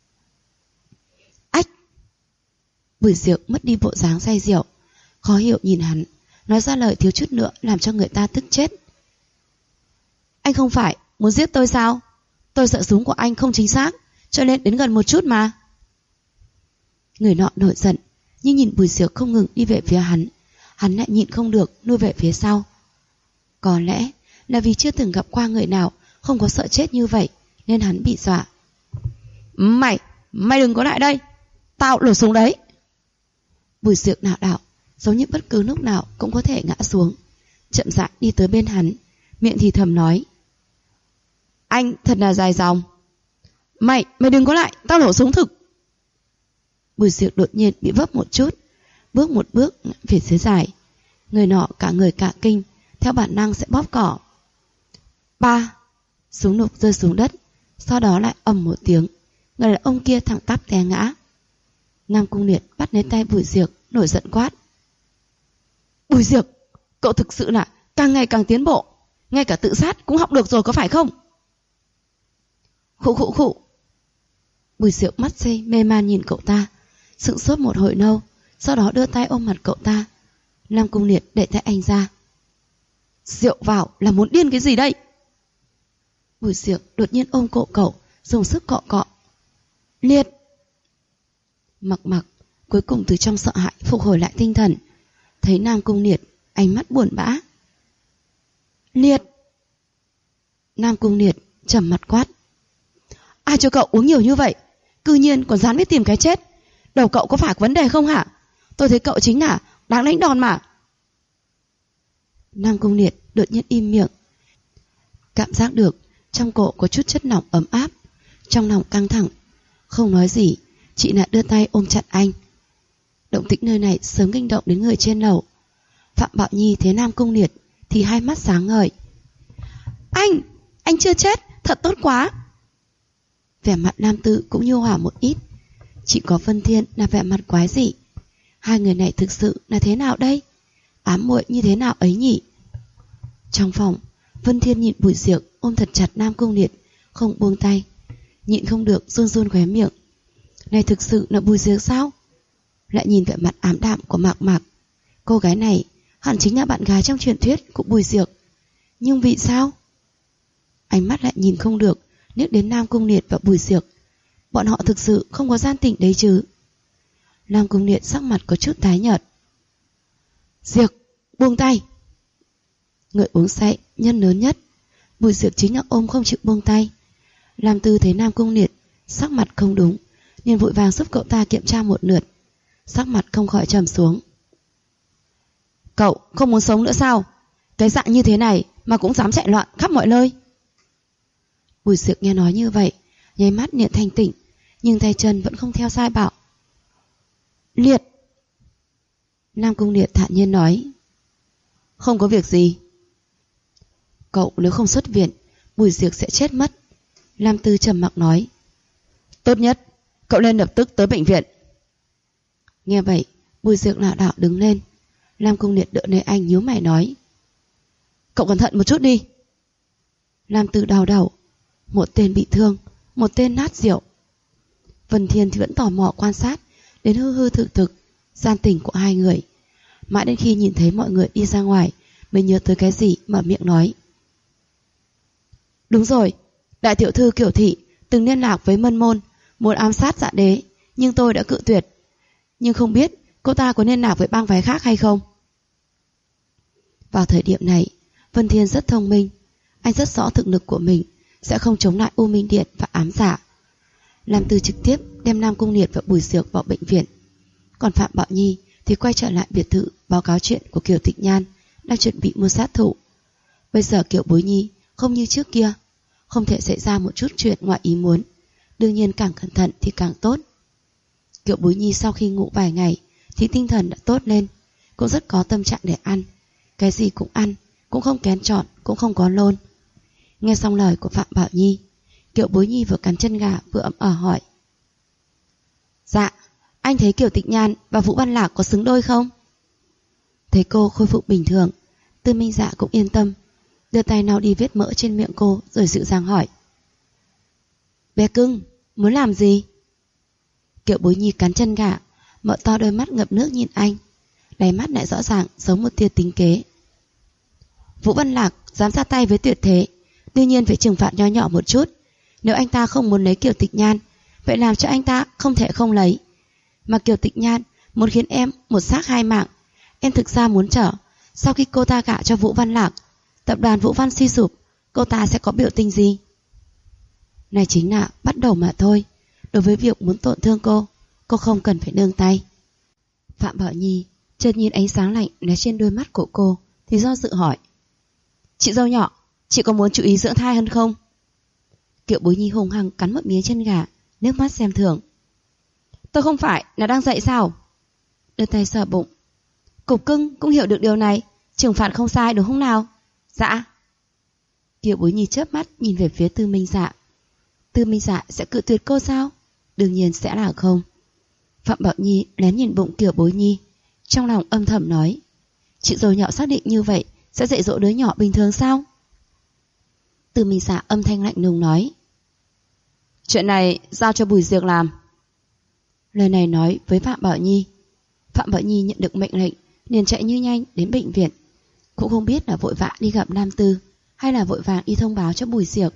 Ách! Bùi Diệc mất đi bộ dáng say rượu, khó hiểu nhìn hắn, nói ra lời thiếu chút nữa làm cho người ta tức chết. Anh không phải muốn giết tôi sao? Tôi sợ súng của anh không chính xác, cho nên đến gần một chút mà. Người nọ nổi giận, nhưng nhìn Bùi Diệc không ngừng đi về phía hắn lại nhịn không được nuôi về phía sau. Có lẽ là vì chưa từng gặp qua người nào không có sợ chết như vậy, nên hắn bị dọa. Mày đừng có lại đây, tao nổ súng đấy. Bùi Diệc nạo đạo, giống như bất cứ lúc nào cũng có thể ngã xuống, chậm rãi đi tới bên hắn, miệng thì thầm nói. Anh thật là dài dòng. Mày đừng có lại, tao nổ súng thực. Bùi Diệc đột nhiên bị vấp một chút, bước một bước về phía dài. Người nọ cả người cả kinh, theo bản năng sẽ bóp cỏ. Ba! Súng nục rơi xuống đất, sau đó lại ầm một tiếng, người đàn ông kia thẳng tắp té ngã. Nam Cung Liệt bắt lấy tay Bùi Diệc, nổi giận quát. Bùi Diệc, cậu thực sự là càng ngày càng tiến bộ, ngay cả tự sát cũng học được rồi có phải không? Khụ. Bùi Diệc mắt say mê man nhìn cậu ta, sững sốt một hồi lâu, sau đó đưa tay ôm mặt cậu ta. Nam Cung Liệt đẩy tay anh ra. Rượu vào là muốn điên cái gì đây? Bùi Diệc đột nhiên ôm cổ cậu, dùng sức cọ. Liệt! Mặc Mặc cuối cùng từ trong sợ hãi phục hồi lại tinh thần, thấy Nam Cung Liệt, ánh mắt buồn bã. Liệt! Nam Cung Liệt trầm mặt quát. Ai cho cậu uống nhiều như vậy? Cư nhiên còn dám biết tìm cái chết. Đầu cậu có phải có vấn đề không hả? Tôi thấy cậu chính là đáng đánh đòn mà. Nam Cung Liệt đột nhiên im miệng, cảm giác được trong cổ có chút chất lỏng ấm áp, trong lòng căng thẳng, không nói gì, chị lại đưa tay ôm chặt anh. Động tĩnh nơi này sớm kinh động đến người trên lầu. Phạm Bảo Nhi thấy Nam Cung Liệt thì hai mắt sáng ngời. Anh chưa chết, thật tốt quá. Vẻ mặt nam tử cũng nhu hòa một ít, chỉ có Vân Thiên là vẻ mặt quái dị. Hai người này thực sự là thế nào đây? Ám muội như thế nào ấy nhỉ? Trong phòng, Vân Thiên nhìn Bùi Diệc ôm thật chặt Nam Cung Liệt, không buông tay, nhịn không được run khóe miệng. Này thực sự là Bùi Diệc sao? Lại nhìn vẻ mặt ám đạm của Mạc Mạc, cô gái này hẳn chính là bạn gái trong truyền thuyết của Bùi Diệc. Nhưng vì sao? Ánh mắt lại nhìn không được liếc đến Nam Cung Liệt và Bùi Diệc. Bọn họ thực sự không có gian tình đấy chứ? Nam Cung Liệt sắc mặt có chút tái nhợt. Diệc, buông tay. Người uống say nhân lớn nhất, Bùi Diệc chính là ôm không chịu buông tay. Lam Tư thấy Nam Cung Liệt sắc mặt không đúng, liền vội vàng giúp cậu ta kiểm tra một lượt, sắc mặt không khỏi trầm xuống. Cậu không muốn sống nữa sao? Cái dạng như thế này mà cũng dám chạy loạn khắp mọi nơi. Bùi Diệc nghe nói như vậy, nháy mắt liền thanh tỉnh, nhưng tay chân vẫn không theo sai bảo. Liệt! Nam Cung Liệt thản nhiên nói. Không có việc gì. Cậu nếu không xuất viện, Bùi Diệc sẽ chết mất. Lam Tư trầm mặc nói. Tốt nhất, cậu nên lập tức tới bệnh viện. Nghe vậy, Bùi Diệc lảo đảo đứng lên. Lam Cung Liệt đỡ lấy anh nhíu mày nói. Cậu cẩn thận một chút đi. Lam Tư đau đầu. Một tên bị thương, một tên nát rượu. Vân Thiên thì vẫn tò mò quan sát đến hư thực gian tình của hai người. Mãi đến khi nhìn thấy mọi người đi ra ngoài mới nhớ tới cái gì mở miệng nói. Đúng rồi, đại tiểu thư Kiều Thị từng liên lạc với Mân Môn, muốn ám sát Dạ Đế, nhưng tôi đã cự tuyệt. Nhưng không biết cô ta có liên lạc với bang phái khác hay không? Vào thời điểm này, Vân Thiên rất thông minh. Anh rất rõ thực lực của mình sẽ không chống lại U Minh Điện và ám giả. Lam Tư trực tiếp đem Nam Cung Liệt và Bùi Diệc vào bệnh viện. Còn Phạm Bảo Nhi thì quay trở lại biệt thự báo cáo chuyện của Kiều Tịch Nhan đang chuẩn bị mua sát thủ. Bây giờ Kiều Bối Nhi không như trước kia, không thể xảy ra một chút chuyện ngoài ý muốn. Đương nhiên càng cẩn thận thì càng tốt. Kiều Bối Nhi sau khi ngủ vài ngày thì tinh thần đã tốt lên, cũng rất có tâm trạng để ăn. Cái gì cũng ăn, cũng không kén chọn, cũng không có lôn. Nghe xong lời của Phạm Bảo Nhi, Kiều Bối Nhi vừa cắn chân gà vừa ậm hỏi: Dạ, anh thấy Kiều Tịch Nhan và Vũ Văn Lạc có xứng đôi không? Thấy cô khôi phục bình thường, Tư Minh Dạ cũng yên tâm, đưa tay lau đi vết mỡ trên miệng cô rồi dịu dàng hỏi: Bé cưng, muốn làm gì? Kiều Bối Nhi cắn chân gà, mở to đôi mắt ngập nước nhìn anh, đáy mắt lại rõ ràng giống một tia tính kế. Vũ Văn Lạc dám ra tay với Tuyệt Thế, đương nhiên phải trừng phạt nho nhỏ một chút. Nếu anh ta không muốn lấy Kiều Tịch Nhan, vậy làm cho anh ta không thể không lấy. Mà Kiều Tịch Nhan muốn khiến em một xác hai mạng. Em thực ra muốn chờ, sau khi cô ta gả cho Vũ Văn Lạc, tập đoàn Vũ Văn suy sụp, cô ta sẽ có biểu tình gì? Này chính là bắt đầu mà thôi. Đối với việc muốn tổn thương cô không cần phải nương tay. Phạm Bảo Nhi chợt nhìn ánh sáng lạnh né trên đôi mắt của cô thì do dự hỏi: Chị dâu nhỏ, chị có muốn chú ý dưỡng thai hơn không? Kiều Bối Nhi hùng hăng cắn một miếng chân gà, nước mắt xem thường: Tôi không phải là đang dạy sao? Đưa tay sờ bụng: Cục cưng cũng hiểu được điều này, trừng phạt không sai đúng không nào? Dạ. Kiều Bối Nhi chớp mắt nhìn về phía Tư Minh Dạ. Tư Minh Dạ sẽ cự tuyệt cô sao? Đương nhiên sẽ là không. Phạm Bảo Nhi lén nhìn bụng Kiều Bối Nhi, trong lòng âm thầm nói: Chị dâu nhỏ xác định như vậy sẽ dạy dỗ đứa nhỏ bình thường sao? Tư Minh Dạ âm thanh lạnh lùng nói: Chuyện này giao cho Bùi Diệc làm. Lời này nói với Phạm Bảo Nhi. Phạm Bảo Nhi nhận được mệnh lệnh liền chạy như nhanh đến bệnh viện, cũng không biết là vội vã đi gặp Nam Tư hay là vội vàng đi thông báo cho Bùi Diệc.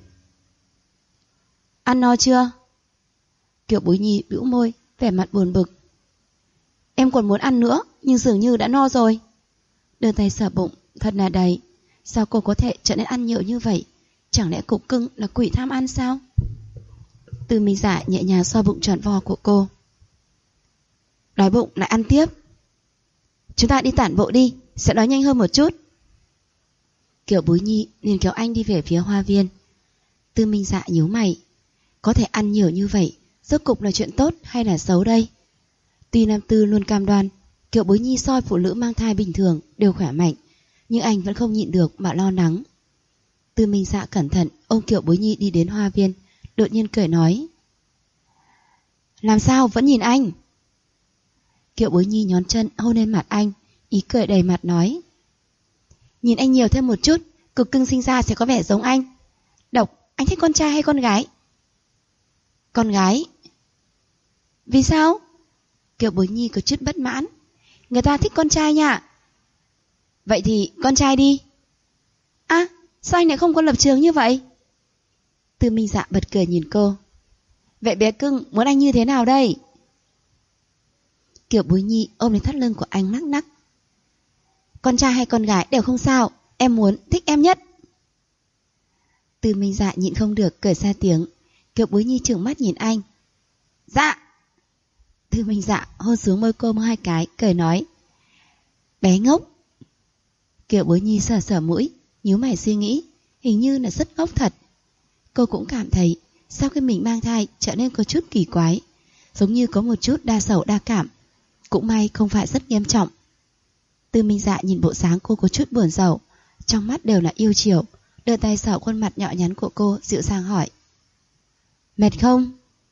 Ăn no chưa? Kiều Bối Nhi bĩu môi, vẻ mặt buồn bực. Em còn muốn ăn nữa, nhưng dường như đã no rồi. Đưa tay sờ bụng, thật là đầy. Sao cô có thể trở nên ăn nhiều như vậy? Chẳng lẽ cục cưng là quỷ tham ăn sao? Tư Minh Dạ nhẹ nhàng xoa bụng tròn vo của cô. Đói bụng lại ăn tiếp. Chúng ta đi tản bộ đi, sẽ đói nhanh hơn một chút. Kiều Bối Nhi liền kéo anh đi về phía hoa viên. Tư Minh Dạ nhíu mày. Có thể ăn nhiều như vậy, rốt cục là chuyện tốt hay là xấu đây? Tuy Nam Tư luôn cam đoan Kiều Bối Nhi soi phụ nữ mang thai bình thường đều khỏe mạnh, nhưng anh vẫn không nhịn được mà lo lắng. Tư Minh Dạ cẩn thận ôm Kiều Bối Nhi đi đến hoa viên, đột nhiên cười nói: Làm sao vẫn nhìn anh? Kiều Bối Nhi nhón chân hôn lên mặt anh, ý cười đầy mặt nói: Nhìn anh nhiều thêm một chút, cực cưng sinh ra sẽ có vẻ giống anh. Độc, anh thích con trai hay con gái? Con gái. Vì sao? Kiều Bối Nhi có chút bất mãn. Người ta thích con trai nha. Vậy thì con trai đi. À, sao anh lại không có lập trường như vậy? Tư Minh Dạ bật cười nhìn cô. Vậy bé cưng muốn anh như thế nào đây? Kiều Bối Nhi ôm lấy thắt lưng của anh nắc nắc. Con trai hay con gái đều không sao, em muốn thích em nhất. Tư Minh Dạ nhịn không được cười ra tiếng. Kiều Bối Nhi trừng mắt nhìn anh. Dạ. Tư Minh Dạ hôn xuống môi cô 2 cái, cười nói: Bé ngốc. Kiều Bối Nhi sờ sờ mũi, nhíu mày suy nghĩ, hình như là rất ngốc thật. Cô cũng cảm thấy sau khi mình mang thai trở nên có chút kỳ quái, giống như có một chút đa sầu đa cảm. Cũng may không phải rất nghiêm trọng. Tư Minh Dạ nhìn bộ dáng cô có chút buồn rầu, trong mắt đều là yêu chiều, đưa tay sờ khuôn mặt nhỏ nhắn của cô, dịu dàng hỏi: Mệt không?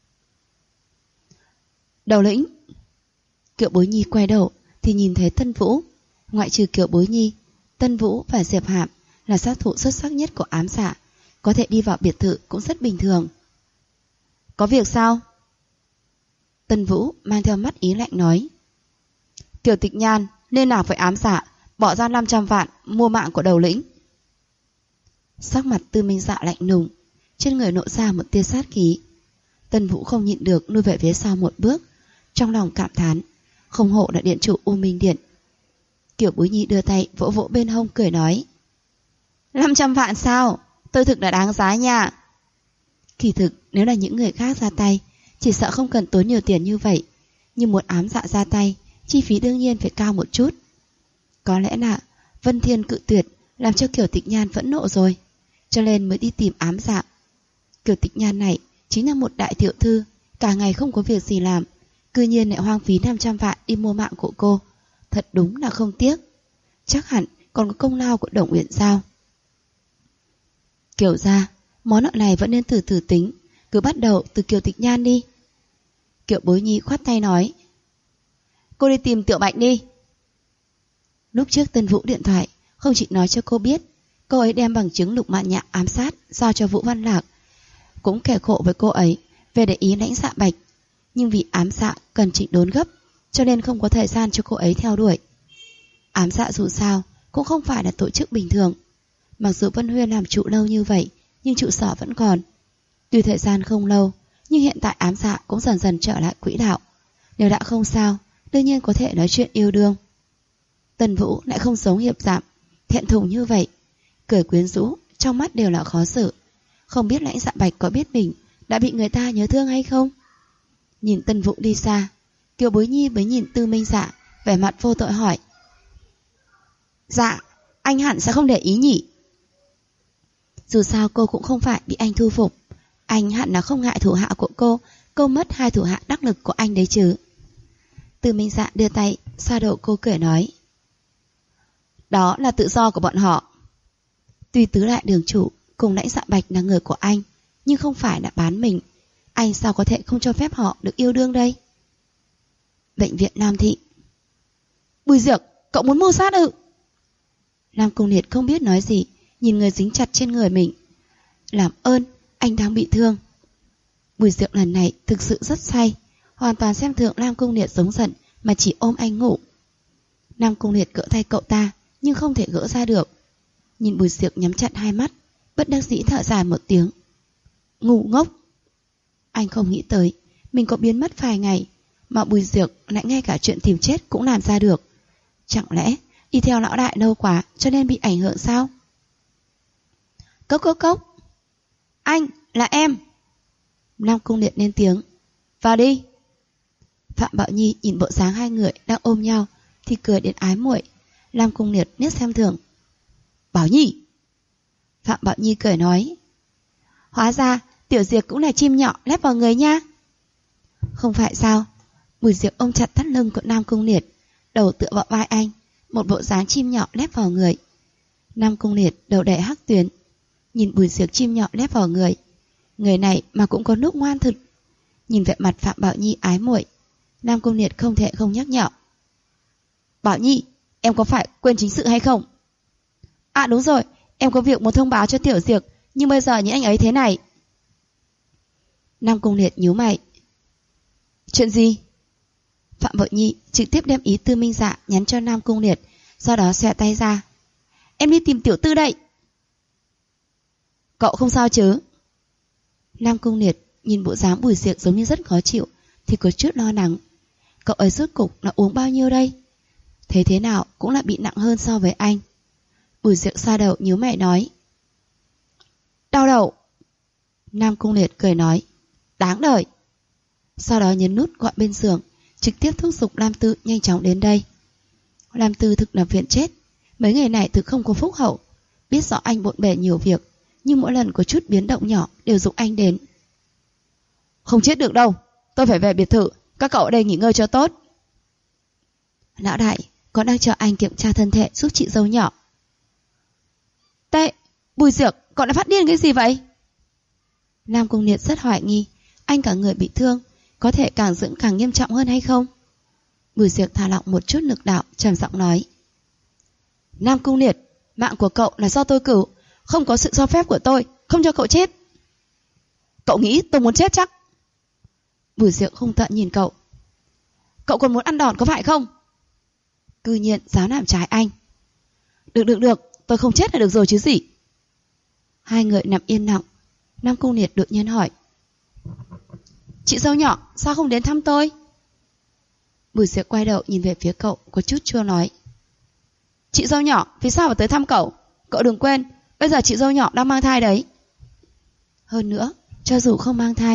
Đầu lĩnh. Kiều Bối Nhi quay đầu thì nhìn thấy Tân Vũ. Ngoại trừ Kiều Bối Nhi, Tân Vũ và Diệp Hạm là sát thủ xuất sắc nhất của ám dạ, có thể đi vào biệt thự cũng rất bình thường. Có việc sao? Tân Vũ mang theo mắt ý lạnh nói: Kiều Tịch Nhan nên nào phải ám dạ, bỏ ra 500 vạn mua mạng của đầu lĩnh. Sắc mặt Tư Minh Dạ lạnh lùng, trên người nộ ra một tia sát khí. Tân Vũ không nhịn được lui về phía sau một bước, trong lòng cảm thán, không hổ là điện chủ U Minh Điện. Kiều Bối Nhi đưa tay vỗ vỗ bên hông cười nói: 500 vạn sao? Tôi thực là đáng giá nha. Kỳ thực nếu là những người khác ra tay, Chỉ sợ không cần tốn nhiều tiền như vậy, nhưng muốn ám dạ ra tay, chi phí đương nhiên phải cao một chút. Có lẽ là Vân Thiên cự tuyệt làm cho Kiều Tịch Nhan phẫn nộ rồi, cho nên mới đi tìm ám dạ. Kiều Tịch Nhan này chính là một đại tiểu thư, cả ngày không có việc gì làm, cư nhiên lại hoang phí 500 vạn đi mua mạng của cô. Thật đúng là không tiếc. Chắc hẳn còn có công lao của Đồng Uyển Giao. Kiều gia, món nợ này vẫn nên từ từ tính, cứ bắt đầu từ Kiều Tịch Nhan đi. Kiều Bối Nhi khoát tay nói, cô đi tìm Tiểu Bạch đi. Lúc trước Tân Vũ điện thoại không chỉ nói cho cô biết cô ấy đem bằng chứng Lục Mạn Nhã ám sát giao cho Vũ Văn Lạc, cũng kể khổ với cô ấy về để ý Lãnh Dạ Bạch, nhưng vì ám dạ cần chỉnh đốn gấp cho nên không có thời gian cho cô ấy theo đuổi. Ám dạ dù sao cũng không phải là tổ chức bình thường, mặc dù Vân Huyên làm trụ lâu như vậy nhưng trụ sở vẫn còn. Tuy thời gian không lâu, nhưng hiện tại ám dạ cũng dần dần trở lại quỹ đạo. Nếu đã không sao, đương nhiên có thể nói chuyện yêu đương. Tần Vũ lại không giống Hiệp Dạm, thẹn thùng như vậy, cười quyến rũ, trong mắt đều là khó xử. Không biết Lãnh Dạ Bạch có biết mình đã bị người ta nhớ thương hay không? Nhìn Tần Vũ đi xa, Kiều Bối Nhi mới nhìn Tư Minh Dạ, vẻ mặt vô tội hỏi, dạ, anh hẳn sẽ không để ý nhỉ? Dù sao cô cũng không phải bị anh thu phục, anh hẳn là không ngại thủ hạ của cô mất 2 thủ hạ đắc lực của anh đấy chứ. Tư Minh Dạ đưa tay xoa đầu cô, cười nói, đó là tự do của bọn họ. Tuy tứ đại đường chủ cùng Lãnh Dạ Bạch là người của anh, nhưng không phải là bán mình, anh sao có thể không cho phép họ được yêu đương đây? Bệnh viện Nam Thị. Bùi Diệc, cậu muốn mưu sát ư? Lam Cung Liệt không biết nói gì, nhìn người dính chặt trên người mình. Làm ơn, anh đang bị thương. Bùi Diệc lần này thực sự rất say, hoàn toàn xem thường Lam Cung Liệt giống giận mà chỉ ôm anh ngủ. Lam Cung Liệt gỡ tay cậu ta nhưng không thể gỡ ra được. Nhìn Bùi Diệc nhắm chặt hai mắt, bất đắc dĩ thở dài một tiếng. Ngu ngốc. Anh không nghĩ tới mình có biến mất vài ngày mà Bùi Diệc lại ngay cả chuyện tìm chết cũng làm ra được. Chẳng lẽ đi theo lão đại lâu quá cho nên bị ảnh hưởng sao? Cốc cốc cốc. Anh, là em. Lam Cung Liệt lên tiếng. Vào đi. Phạm Bảo Nhi nhìn bộ dáng hai người đang ôm nhau thì cười đến ái muội. Lam Cung Liệt liếc xem thường. Bảo Nhi. Phạm Bảo Nhi cười nói, hóa ra Tiểu Diệc cũng là chim nhỏ lép vào người nha. Không phải sao? Bùi Diệc ôm chặt thắt lưng của Nam Cung Liệt, đầu tựa vào vai anh, một bộ dáng chim nhỏ lép vào người. Nam Cung Liệt đầu đẻ hắc tuyến, nhìn Bùi Diệc chim nhỏ lép vào người. Người này mà cũng có lúc ngoan thực. Nhìn vẻ mặt Phạm Bảo Nhi ái muội, Nam Cung Liệt không thể không nhắc nhở. Bảo Nhi, em có phải quên chính sự hay không? À đúng rồi, em có việc muốn thông báo cho Tiểu Diệc, nhưng bây giờ những anh ấy thế này. Nam Cung Liệt nhíu mày. Chuyện gì? Phạm Bảo Nhi trực tiếp đem ý Tư Minh Dạ nhắn cho Nam Cung Liệt, sau đó xòe tay ra. Em đi tìm Tiểu Tư đây. Cậu không sao chứ? Nam Cung Liệt nhìn bộ dáng Bùi Diệc giống như rất khó chịu thì có chút lo lắng. Cậu ấy rốt cục là uống bao nhiêu đây? Thế nào cũng là bị nặng hơn so với anh. Bùi Diệc xoa đầu nhíu mày nói. Đau đầu. Nam Cung Liệt cười nói. Đáng đời. Sau đó nhấn nút gọi bên giường, trực tiếp thúc giục Lam Tư nhanh chóng đến đây. Lam Tư thực là viện chết. Mấy ngày này thực không có phúc hậu. Biết rõ anh bộn bề nhiều việc, nhưng mỗi lần có chút biến động nhỏ đều giục anh đến. Không chết được đâu, tôi phải về biệt thự, các cậu ở đây nghỉ ngơi cho tốt. Lão đại còn đang chờ anh kiểm tra thân thể giúp chị dâu nhỏ. Tệ, Bùi Diệc, cậu đã phát điên cái gì vậy? Nam Cung Liệt rất hoài nghi, anh cả người bị thương, có thể càng dưỡng càng nghiêm trọng hơn hay không? Bùi Diệc thả lỏng một chút lực đạo, trầm giọng nói. Nam Cung Liệt, mạng của cậu là do tôi cửu, không có sự cho phép của tôi, không cho cậu chết. Cậu nghĩ tôi muốn chết chắc? Bùi Diệc hung tợn nhìn cậu. Cậu còn muốn ăn đòn có phải không? Cư nhiên dám làm trái anh. Được, tôi không chết là được rồi chứ gì. Hai người nằm yên lặng. Nam Cung Liệt đột nhiên hỏi. Chị dâu nhỏ sao không đến thăm tôi? Bùi Diệc quay đầu nhìn về phía cậu, có chút chua nói. Chị dâu nhỏ vì sao phải tới thăm cậu? Cậu đừng quên, bây giờ chị dâu nhỏ đang mang thai đấy. Hơn nữa, cho dù không mang thai,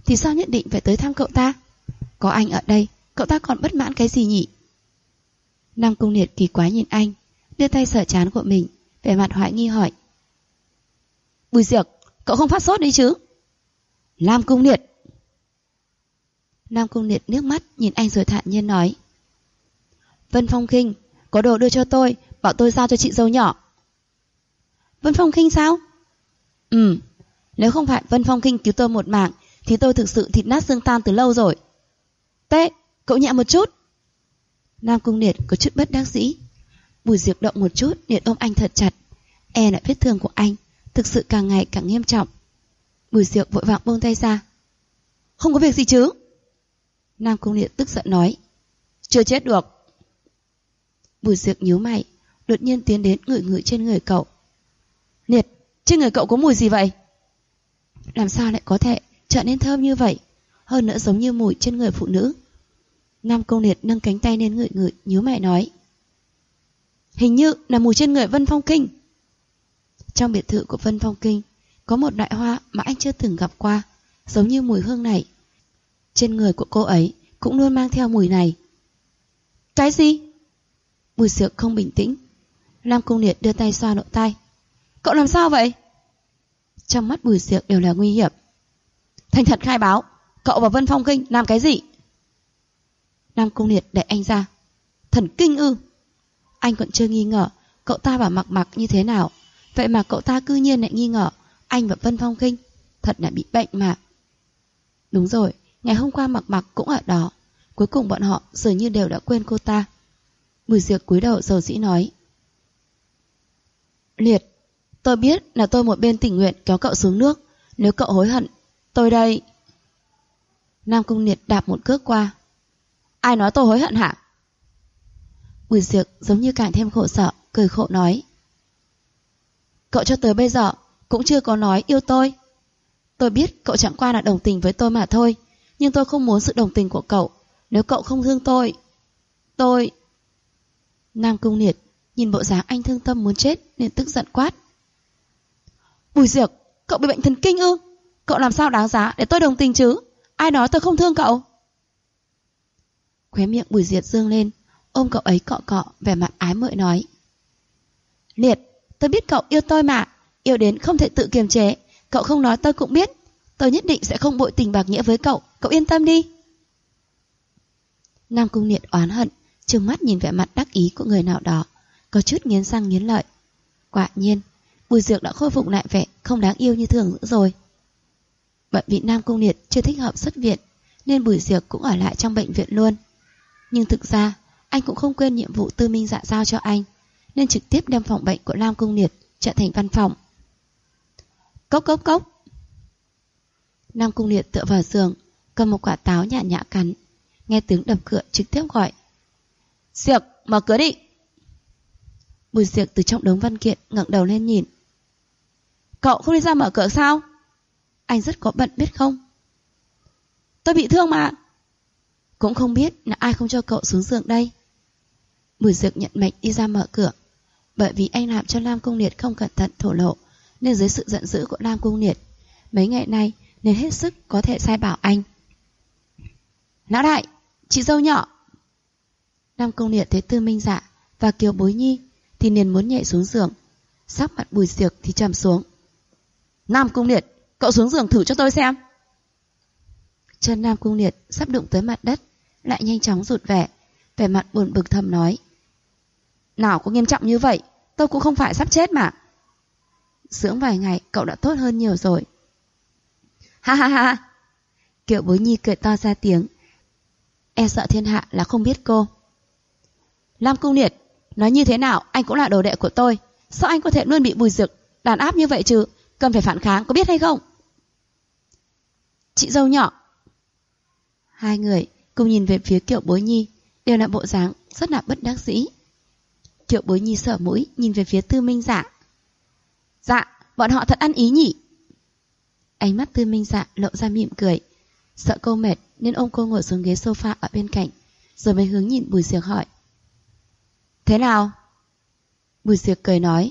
thì sao nhất định phải tới thăm cậu ta? Có anh ở đây, cậu ta còn bất mãn cái gì nhỉ? Nam Cung Liệt kỳ quái nhìn anh, đưa tay sờ trán của mình, vẻ mặt hoài nghi hỏi. Bùi Diệc, cậu không phát sốt đấy chứ? Nam Cung Liệt. Nam Cung Liệt nước mắt nhìn anh rồi thản nhiên nói. Vân Phong Khinh có đồ đưa cho tôi, bảo tôi giao cho chị dâu nhỏ. Vân Phong Khinh sao? Nếu không phải Vân Phong Khinh cứu tôi một mạng thì tôi thực sự thịt nát xương tan từ lâu rồi. Tệ, cậu nhẹ một chút. Nam Cung Liệt có chút bất đắc dĩ. Bùi Diệc động một chút liền ôm anh thật chặt. E là vết thương của anh thực sự càng ngày càng nghiêm trọng. Bùi Diệc vội vàng buông tay ra. Không có việc gì chứ? Nam Cung Liệt tức giận nói. Chưa chết được. Bùi Diệc nhíu mày, đột nhiên tiến đến ngửi ngửi trên người cậu. Liệt, trên người cậu có mùi gì vậy? Làm sao lại có thể trở nên thơm như vậy? Hơn nữa giống như mùi trên người phụ nữ. Nam Cung Liệt nâng cánh tay lên ngửi ngửi, nhíu mày nói. Hình như là mùi trên người Vân Phong Kinh. Trong biệt thự của Vân Phong Kinh có một loại hoa mà anh chưa từng gặp qua, giống như mùi hương này. Trên người của cô ấy cũng luôn mang theo mùi này. Cái gì? Bùi Diệc không bình tĩnh. Nam Cung Liệt đưa tay xoa nội tai. Cậu làm sao vậy? Trong mắt Bùi Diệc đều là nguy hiểm. Thành thật khai báo, cậu và Vân Phong Kinh làm cái gì? Nam Cung Liệt đẩy anh ra. Thần kinh ư? Anh còn chưa nghi ngờ cậu ta và Mặc Mặc như thế nào, vậy mà cậu ta cư nhiên lại nghi ngờ anh và Vân Phong Kinh. Thật là bị bệnh mà. Đúng rồi, ngày hôm qua Mặc Mặc cũng ở đó. Cuối cùng bọn họ dường như đều đã quên cô ta. Bùi Diệc cúi đầu dầu dĩ nói. Liệt, tôi biết là tôi một bên tình nguyện kéo cậu xuống nước. Nếu cậu hối hận, tôi đây. Nam Cung Liệt đạp một cước qua. Ai nói tôi hối hận hả? Bùi Diệc giống như càng thêm khổ sở, cười khổ nói. Cậu cho tới bây giờ cũng chưa có nói yêu tôi. Tôi biết cậu chẳng qua là đồng tình với tôi mà thôi, nhưng tôi không muốn sự đồng tình của cậu. Nếu cậu không thương tôi... Nam Cung Liệt nhìn bộ dáng anh thương tâm muốn chết nên tức giận quát. Bùi Diệc, cậu bị bệnh thần kinh ư? Cậu làm sao đáng giá để tôi đồng tình chứ? Ai nói tôi không thương cậu? Khóe miệng Bùi Diệc dương lên, ôm cậu ấy cọ cọ, vẻ mặt ái mộ nói. Liệt, tôi biết cậu yêu tôi mà, yêu đến không thể tự kiềm chế. Cậu không nói tôi cũng biết. Tôi nhất định sẽ không bội tình bạc nghĩa với cậu, cậu yên tâm đi. Nam Cung Liệt oán hận, trừng mắt nhìn vẻ mặt đắc ý của người nào đó, có chút nghiến răng nghiến lợi. Quả nhiên, Bùi Diệc đã khôi phục lại vẻ không đáng yêu như thường nữa rồi. Bởi vì Nam Cung Liệt chưa thích hợp xuất viện, nên Bùi Diệc cũng ở lại trong bệnh viện luôn. Nhưng thực ra, anh cũng không quên nhiệm vụ Tư Minh Dạ giao cho anh, nên trực tiếp đem phòng bệnh của Nam Cung Liệt trở thành văn phòng. Cốc cốc cốc. Nam Cung Liệt tựa vào giường, cầm một quả táo nhã nhã cắn. Nghe tiếng đập cửa trực tiếp gọi. Diệc, mở cửa đi. Bùi Diệc từ trong đống văn kiện ngẩng đầu lên nhìn. Cậu không đi ra mở cửa sao? Anh rất có bận biết không? Tôi bị thương mà. Cũng không biết là ai không cho cậu xuống giường đây. Bùi Diệc nhận mệnh đi ra mở cửa. Bởi vì anh làm cho Nam Cung Liệt không cẩn thận thổ lộ, nên dưới sự giận dữ của Nam Cung Liệt, mấy ngày nay nên hết sức có thể sai bảo anh. Lão đại, chị dâu nhỏ. Nam Cung Liệt thấy Tư Minh Dạ và Kiều Bối Nhi thì liền muốn nhảy xuống giường. Sắc mặt Bùi Diệc thì trầm xuống. Nam Cung Liệt, cậu xuống giường thử cho tôi xem. Chân Nam Cung Liệt sắp đụng tới mặt đất, lại nhanh chóng rụt vẻ mặt buồn bực thầm nói. Nào có nghiêm trọng như vậy, tôi cũng không phải sắp chết mà. Dưỡng vài ngày cậu đã tốt hơn nhiều rồi. Ha ha ha. Kiều Bối Nhi cười to ra tiếng. E sợ thiên hạ là không biết cô. Nam Cung Liệt, nói như thế nào anh cũng là đồ đệ của tôi. Sao anh có thể luôn bị Bùi Diệc đàn áp như vậy chứ? Cần phải phản kháng, có biết hay không? Chị dâu nhỏ. Hai người cùng nhìn về phía Kiều Bối Nhi, đều là bộ dáng rất là bất đắc dĩ. Kiều Bối Nhi sờ mũi nhìn về phía Tư Minh Dạ. Dạ, bọn họ thật ăn ý nhỉ. Ánh mắt Tư Minh Dạ lộ ra mỉm cười. Sợ cô mệt nên ôm cô ngồi xuống ghế sofa ở bên cạnh, rồi mới hướng nhìn Bùi Diệc hỏi. Thế nào? Bùi Diệc cười nói.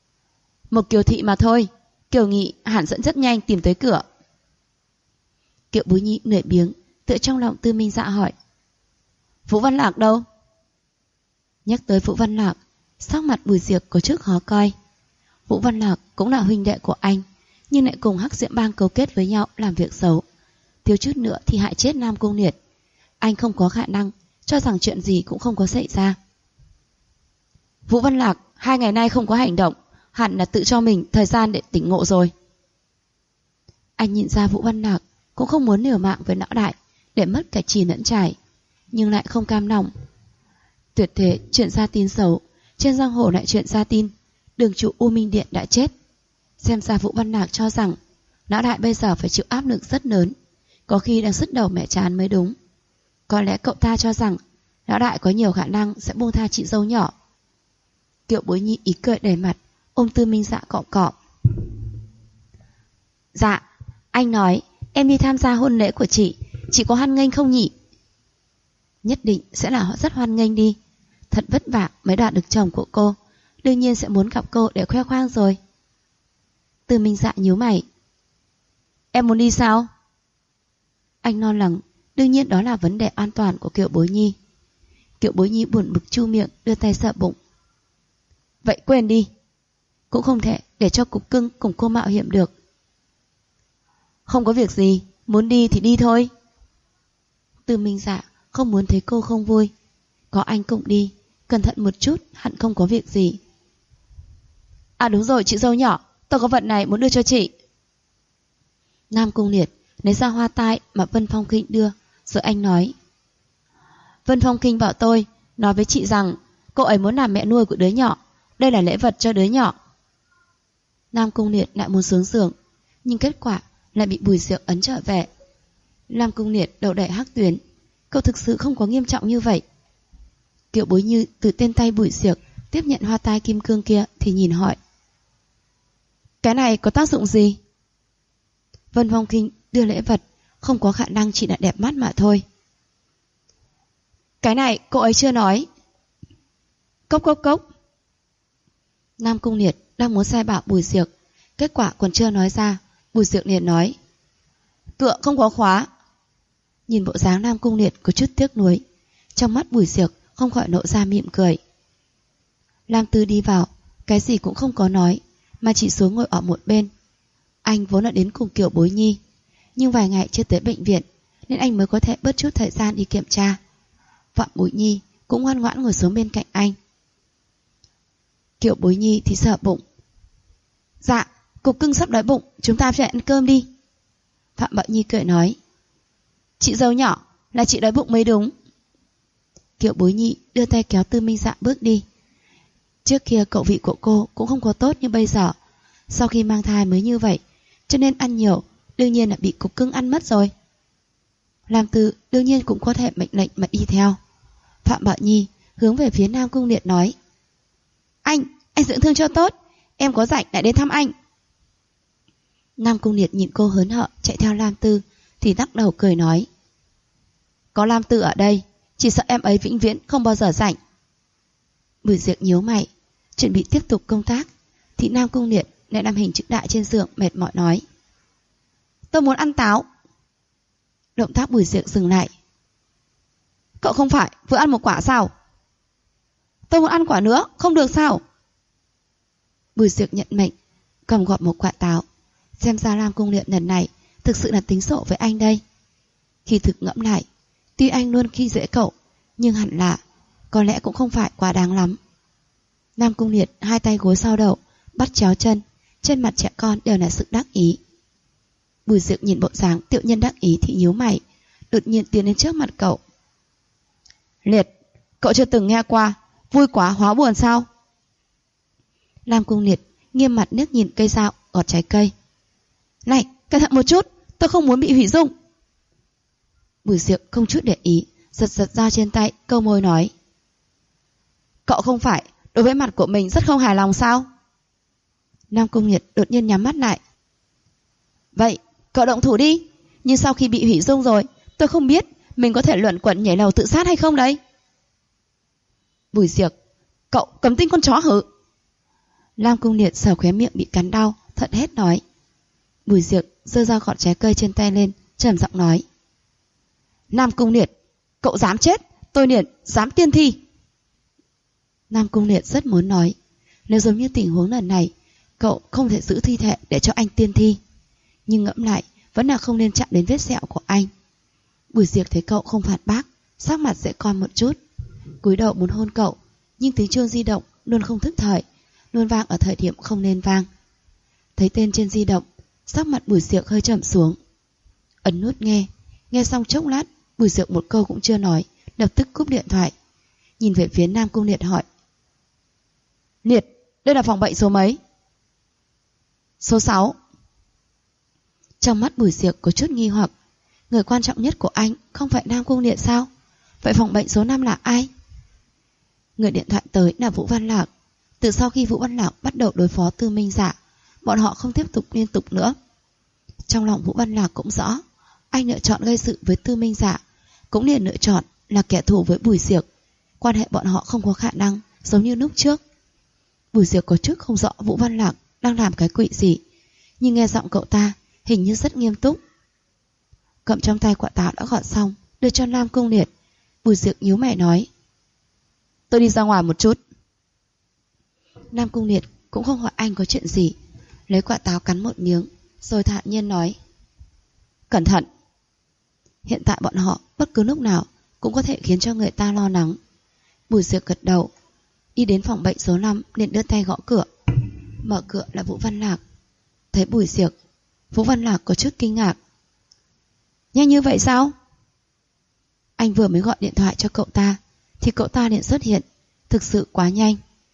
Một Kiều thị mà thôi, Kiều Nghị hẳn dẫn rất nhanh tìm tới cửa. Kiệu Bối Nhi lười biếng tựa trong lòng Tư Minh Dạ hỏi: Vũ Văn Lạc đâu? Nhắc tới Vũ Văn Lạc, sắc mặt Bùi Diệc có chút khó coi. Vũ Văn Lạc cũng là huynh đệ của anh, nhưng lại cùng Hắc Diễm Bang cấu kết với nhau làm việc xấu, thiếu chút nữa thì hại chết Nam Cung Liệt. Anh không có khả năng cho rằng chuyện gì cũng không có xảy ra. Vũ Văn Lạc 2 ngày nay không có hành động, hẳn là tự cho mình thời gian để tỉnh ngộ rồi. Anh nhìn ra Vũ Văn Lạc cũng không muốn liều mạng với lão đại để mất cả trì lẫn trải, nhưng lại không cam lòng. Tuyệt thế chuyện ra tin xấu, trên giang hồ lại chuyện ra tin đường chủ U Minh Điện đã chết. Xem ra Vũ Văn Lạc cho rằng lão đại bây giờ phải chịu áp lực rất lớn, có khi đang sứt đầu mẹ chán mới đúng. Có lẽ cậu ta cho rằng lão đại có nhiều khả năng sẽ buông tha chị dâu nhỏ. Kiệu Bối Nhi ý cười đầy mặt, ôm Tư Minh Dạ cọ cọ. Dạ, anh nói em đi tham gia hôn lễ của chị có hoan nghênh không nhỉ? Nhất định sẽ là rất hoan nghênh đi. Thật vất vả mới đạt được chồng của cô, đương nhiên sẽ muốn gặp cô để khoe khoang rồi. Tư Minh Dạ nhíu mày. Em muốn đi sao? Anh lo lắng, đương nhiên đó là vấn đề an toàn của Kiệu Bối Nhi. Kiệu Bối Nhi buồn bực chu miệng, đưa tay sờ bụng. Vậy quên đi, cũng không thể để cho cục cưng cùng cô mạo hiểm được. Không có việc gì, muốn đi thì đi thôi. Tư Minh Dạ không muốn thấy cô không vui. Có anh cùng đi, cẩn thận một chút, hẳn không có việc gì. À đúng rồi chị dâu nhỏ, tôi có vật này muốn đưa cho chị. Nam Cung Liệt lấy ra hoa tai mà Vân Phong Kinh đưa, rồi anh nói. Vân Phong Kinh bảo tôi nói với chị rằng cô ấy muốn làm mẹ nuôi của đứa nhỏ, đây là lễ vật cho đứa nhỏ. Nam Cung Liệt lại muốn xuống giường, nhưng kết quả lại bị Bùi Diệc ấn trở về. Nam Cung Liệt đầu đẩy Hắc Tuyến, cậu thực sự không có nghiêm trọng như vậy. Kiệu Bối Như từ tên tay Bùi Diệc tiếp nhận hoa tai kim cương kia thì nhìn hỏi. Cái này có tác dụng gì? Vân Phong Kinh đưa lễ vật, không có khả năng chỉ là đẹp mắt mà thôi. Cái này cô ấy chưa nói. Cốc cốc cốc. Nam Cung Liệt đang muốn sai bảo Bùi Diệc, kết quả còn chưa nói ra, Bùi Diệc liền nói. Cửa không có khóa. Nhìn bộ dáng Nam Cung Liệt có chút tiếc nuối, trong mắt Bùi Diệc không khỏi nộ ra mỉm cười. Lam Tư đi vào, cái gì cũng không có nói, mà chỉ xuống ngồi ở một bên. Anh vốn đã đến cùng Kiều Bối Nhi, nhưng vài ngày chưa tới bệnh viện, nên anh mới có thể bớt chút thời gian đi kiểm tra. Phạm Bối Nhi cũng ngoan ngoãn ngồi xuống bên cạnh anh. Kiều Bối Nhi thì sợ bụng. Dạ, cục cưng sắp đói bụng, chúng ta phải ăn cơm đi. Phạm Bội Nhi cười nói. Chị dâu nhỏ, là chị đói bụng mới đúng. Kiều Bối Nhi đưa tay kéo Tư Minh Dạ bước đi. Trước kia cậu vị của cô cũng không có tốt như bây giờ, sau khi mang thai mới như vậy, cho nên ăn nhiều, đương nhiên là bị cục cưng ăn mất rồi. Lam Tư đương nhiên cũng có thể mệnh lệnh mà đi theo. Phạm Bội Nhi hướng về phía Nam Cung Liệt nói. Anh dưỡng thương cho tốt, em có rảnh lại đến thăm anh. Nam Cung Liệt nhìn cô hớn hở chạy theo Lam Tư thì lắc đầu cười nói. Có Lam Tư ở đây, chỉ sợ em ấy vĩnh viễn không bao giờ rảnh. Bùi Diệc nhíu mày, chuẩn bị tiếp tục công tác, thì Nam Cung Liệt lại làm hình chữ đại trên giường mệt mỏi nói. Tôi muốn ăn táo. Động tác Bùi Diệc dừng lại. Cậu không phải vừa ăn một quả sao? Tôi muốn ăn quả nữa, không được sao? Bùi Diệc nhận mệnh, cầm gọt một quả táo. Xem ra Nam Cung Liệt lần này thực sự là tính sổ với anh đây. Khi thực ngẫm lại, tuy anh luôn khi dễ cậu, nhưng hẳn là có lẽ cũng không phải quá đáng lắm. Nam Cung Liệt hai tay gối sau đầu, bắt chéo chân, trên mặt trẻ con đều là sự đắc ý. Bùi Diệc nhìn bộ dáng tiểu nhân đắc ý thì nhíu mày, đột nhiên tiến đến trước mặt cậu. Liệt, cậu chưa từng nghe qua vui quá hóa buồn sao? Nam Cung Liệt nghiêm mặt liếc nhìn cây dao gọt trái cây. Này, cẩn thận một chút, tôi không muốn bị hủy dung. Bùi Diệc không chút để ý, giật dao trên tay, câu môi nói. Cậu không phải đối với mặt của mình rất không hài lòng sao? Nam Cung Liệt đột nhiên nhắm mắt lại. Vậy, cậu động thủ đi, nhưng sau khi bị hủy dung rồi, tôi không biết mình có thể luẩn quẩn nhảy lầu tự sát hay không đấy. Bùi Diệc, cậu cầm tinh con chó hử? Nam Cung Liệt sờ khóe miệng bị cắn đau, thận hết nói. Bùi Diệc giơ dao gọt trái cây trên tay lên, trầm giọng nói: Nam Cung Liệt, cậu dám chết, tôi Liệt dám tiên thi. Nam Cung Liệt rất muốn nói, nếu giống như tình huống lần này, cậu không thể giữ thi thể để cho anh tiên thi. Nhưng ngẫm lại, vẫn là không nên chạm đến vết sẹo của anh. Bùi Diệp thấy cậu không phản bác, sắc mặt dễ con một chút, cúi đầu muốn hôn cậu, nhưng tiếng chuông di động luôn không thức thời, luôn vang ở thời điểm không nên vang. Thấy tên trên di động, sắc mặt Bùi Diệp hơi trầm xuống. Ấn nút nghe xong chốc lát, Bùi Diệp một câu cũng chưa nói, lập tức cúp điện thoại. Nhìn về phía Nam Cung Liệt hỏi: Liệt, đây là phòng bệnh số mấy? Số 6. Trong mắt Bùi Diệp có chút nghi hoặc, người quan trọng nhất của anh không phải Nam Cung Liệt sao? Vậy phòng bệnh số 5 là ai? Người điện thoại tới là Vũ Văn Lạc. Từ sau khi Vũ Văn Lạc bắt đầu đối phó Tư Minh Dạ, bọn họ không tiếp tục liên tục nữa. Trong lòng Vũ Văn Lạc cũng rõ, anh lựa chọn gây sự với Tư Minh Dạ, cũng liền lựa chọn là kẻ thù với Bùi Diệp. Quan hệ bọn họ không có khả năng giống như lúc trước. Bùi Diệp có chút không rõ Vũ Văn Lạc đang làm cái quỷ gì, nhưng nghe giọng cậu ta hình như rất nghiêm túc. Cầm trong tay quả táo đã gọt xong, đưa cho Nam Cung Liệt. Bùi Diệp nhíu mày nói: Tôi đi ra ngoài một chút. Nam Cung Liệt cũng không hỏi anh có chuyện gì, lấy quả táo cắn một miếng, rồi thản nhiên nói: Cẩn thận. Hiện tại bọn họ bất cứ lúc nào cũng có thể khiến cho người ta lo lắng. Bùi Diệp gật đầu, đi đến phòng bệnh số 5, liền đưa tay gõ cửa. Mở cửa là Vũ Văn Lạc. Thấy Bùi Diệp, Vũ Văn Lạc có chút kinh ngạc. Nhanh như vậy sao? Anh vừa mới gọi điện thoại cho cậu ta thì cậu ta liền xuất hiện, thực sự quá nhanh.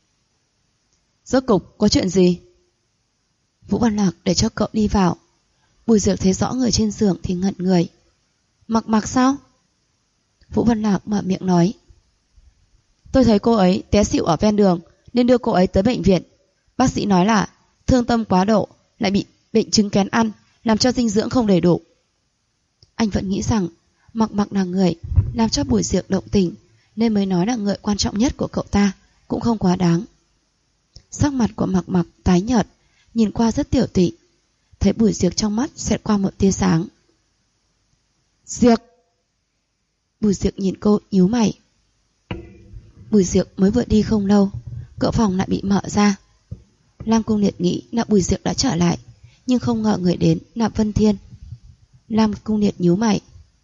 Rốt cục có chuyện gì? Vũ Văn Lạc để cho cậu đi vào. Bùi Diệp thấy rõ người trên giường thì ngẩn người. Mặc sao? Vũ Văn Lạc mở miệng nói: Tôi thấy cô ấy té xỉu ở ven đường nên đưa cô ấy tới bệnh viện. Bác sĩ nói là thương tâm quá độ, lại bị bệnh chứng kén ăn, làm cho dinh dưỡng không đầy đủ. Anh vẫn nghĩ rằng Mặc là người làm cho Bùi Diệp động tình, nên mới nói là người quan trọng nhất của cậu ta, cũng không quá đáng. Sắc mặt của Mặc tái nhợt, nhìn qua rất tiểu tụy. Thấy Bùi Diệp trong mắt xẹt qua một tia sáng. Diệp. Bùi Diệp nhìn cô nhíu mày. Bùi Diệp mới vừa đi không lâu, cửa phòng lại bị mở ra. Lam Cung Liệt nghĩ là Bùi Diệp đã trở lại, nhưng không ngờ người đến là Vân Thiên. Lam Cung Liệt nhíu mày.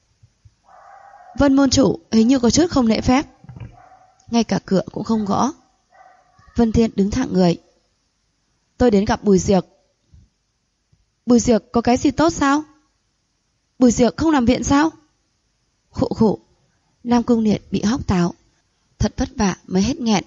Vân môn chủ hình như có chút không lễ phép, ngay cả cửa cũng không gõ. Vân Thiên đứng thẳng người. Tôi đến gặp Bùi Diệp. Bùi Diệp có cái gì tốt sao? Bùi Diệp không nằm viện sao? Khụ. Lam Cung Liệt bị hóc táo, thật vất vả mới hết nghẹn.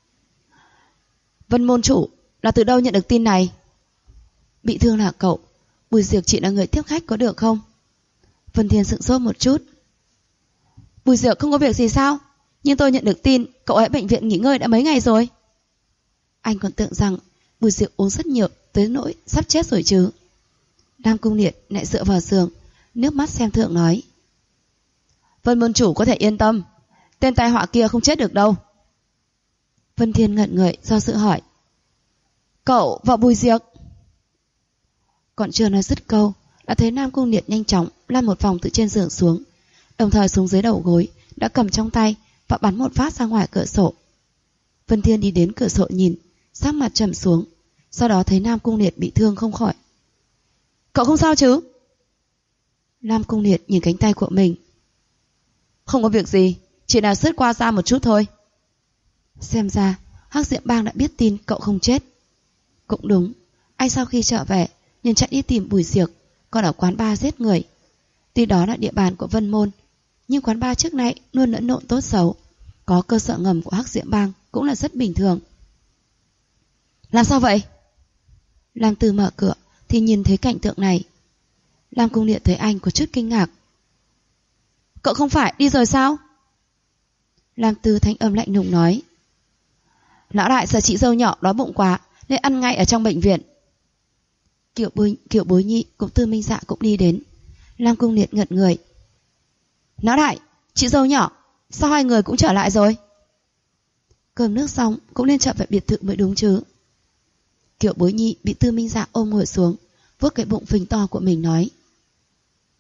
Vân môn chủ là từ đâu nhận được tin này? Bị thương là cậu, Bùi Diệp chỉ là người tiếp khách có được không? Vân Thiên sững sốt một chút. Bùi Diệp không có việc gì sao? Nhưng tôi nhận được tin cậu ấy bệnh viện nghỉ ngơi đã mấy ngày rồi. Anh còn tưởng rằng Bùi Diệp uống rất nhiều tới nỗi sắp chết rồi chứ. Lam Cung Liệt lại dựa vào giường, nước mắt xem thường nói: Vân môn chủ có thể yên tâm, tên tai họa kia không chết được đâu. Vân Thiên ngẩn người do dự hỏi: Cậu và Bùi Diệp? Còn chưa nói dứt câu, đã thấy Nam Cung Liệt nhanh chóng lăn một vòng từ trên giường xuống, đồng thời xuống dưới đầu gối đã cầm trong tay và bắn một phát ra ngoài cửa sổ. Vân Thiên đi đến cửa sổ nhìn, sắc mặt trầm xuống, sau đó thấy Nam Cung Liệt bị thương không khỏi. Cậu không sao chứ? Nam Cung Liệt nhìn cánh tay của mình. Không có việc gì, chỉ là sứt qua da một chút thôi. Xem ra Hắc Diệm Bang đã biết tin cậu không chết. Cũng đúng, anh sau khi trở về liền chạy đi tìm Bùi Diệp, còn ở quán bar giết người. Tuy đó là địa bàn của Vân Môn, nhưng quán bar trước nay luôn lẫn lộn tốt xấu, có cơ sở ngầm của Hắc Diệm Bang cũng là rất bình thường. Làm sao vậy? Lam Tư mở cửa thì nhìn thấy cảnh tượng này. Lam Cung Liệt thấy anh có chút kinh ngạc. Cậu không phải đi rồi sao? Lam Tư thanh âm lạnh lùng nói: Lão đại sợ chị dâu nhỏ đói bụng quá nên ăn ngay ở trong bệnh viện. Kiều Bối Nhị cũng Tư Minh Dạ cũng đi đến. Lam Cung Liệt ngẩn người. Lão đại, chị dâu nhỏ, sao hai người cũng trở lại rồi? Cơm nước xong cũng nên trở về biệt thự mới đúng chứ. Kiều Bối Nhị bị Tư Minh Dạ ôm ngồi xuống, vuốt cái bụng phình to của mình nói: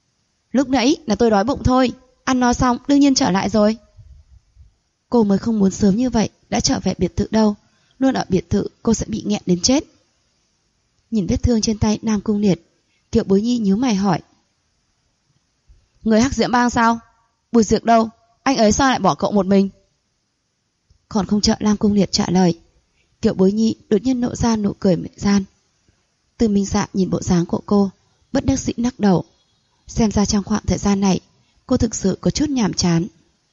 Lúc nãy là tôi đói bụng thôi, ăn no xong đương nhiên trở lại rồi. Cô mới không muốn sớm như vậy đã trở về biệt thự đâu. Luôn ở biệt thự cô sẽ bị nghẹn đến chết. Nhìn vết thương trên tay Nam Cung Liệt, Kiều Bối Nhi nhíu mày hỏi. Người Hắc Diễm Bang sao? Bùi Diệc đâu? Anh ấy sao lại bỏ cậu một mình? Còn không chờ Nam Cung Liệt trả lời, Kiều Bối Nhi đột nhiên nộ ra nụ cười mị gian. Từ Minh Dạ nhìn bộ dáng của cô, bất đắc dĩ lắc đầu. Xem ra trong khoảng thời gian này cô thực sự có chút nhàm chán.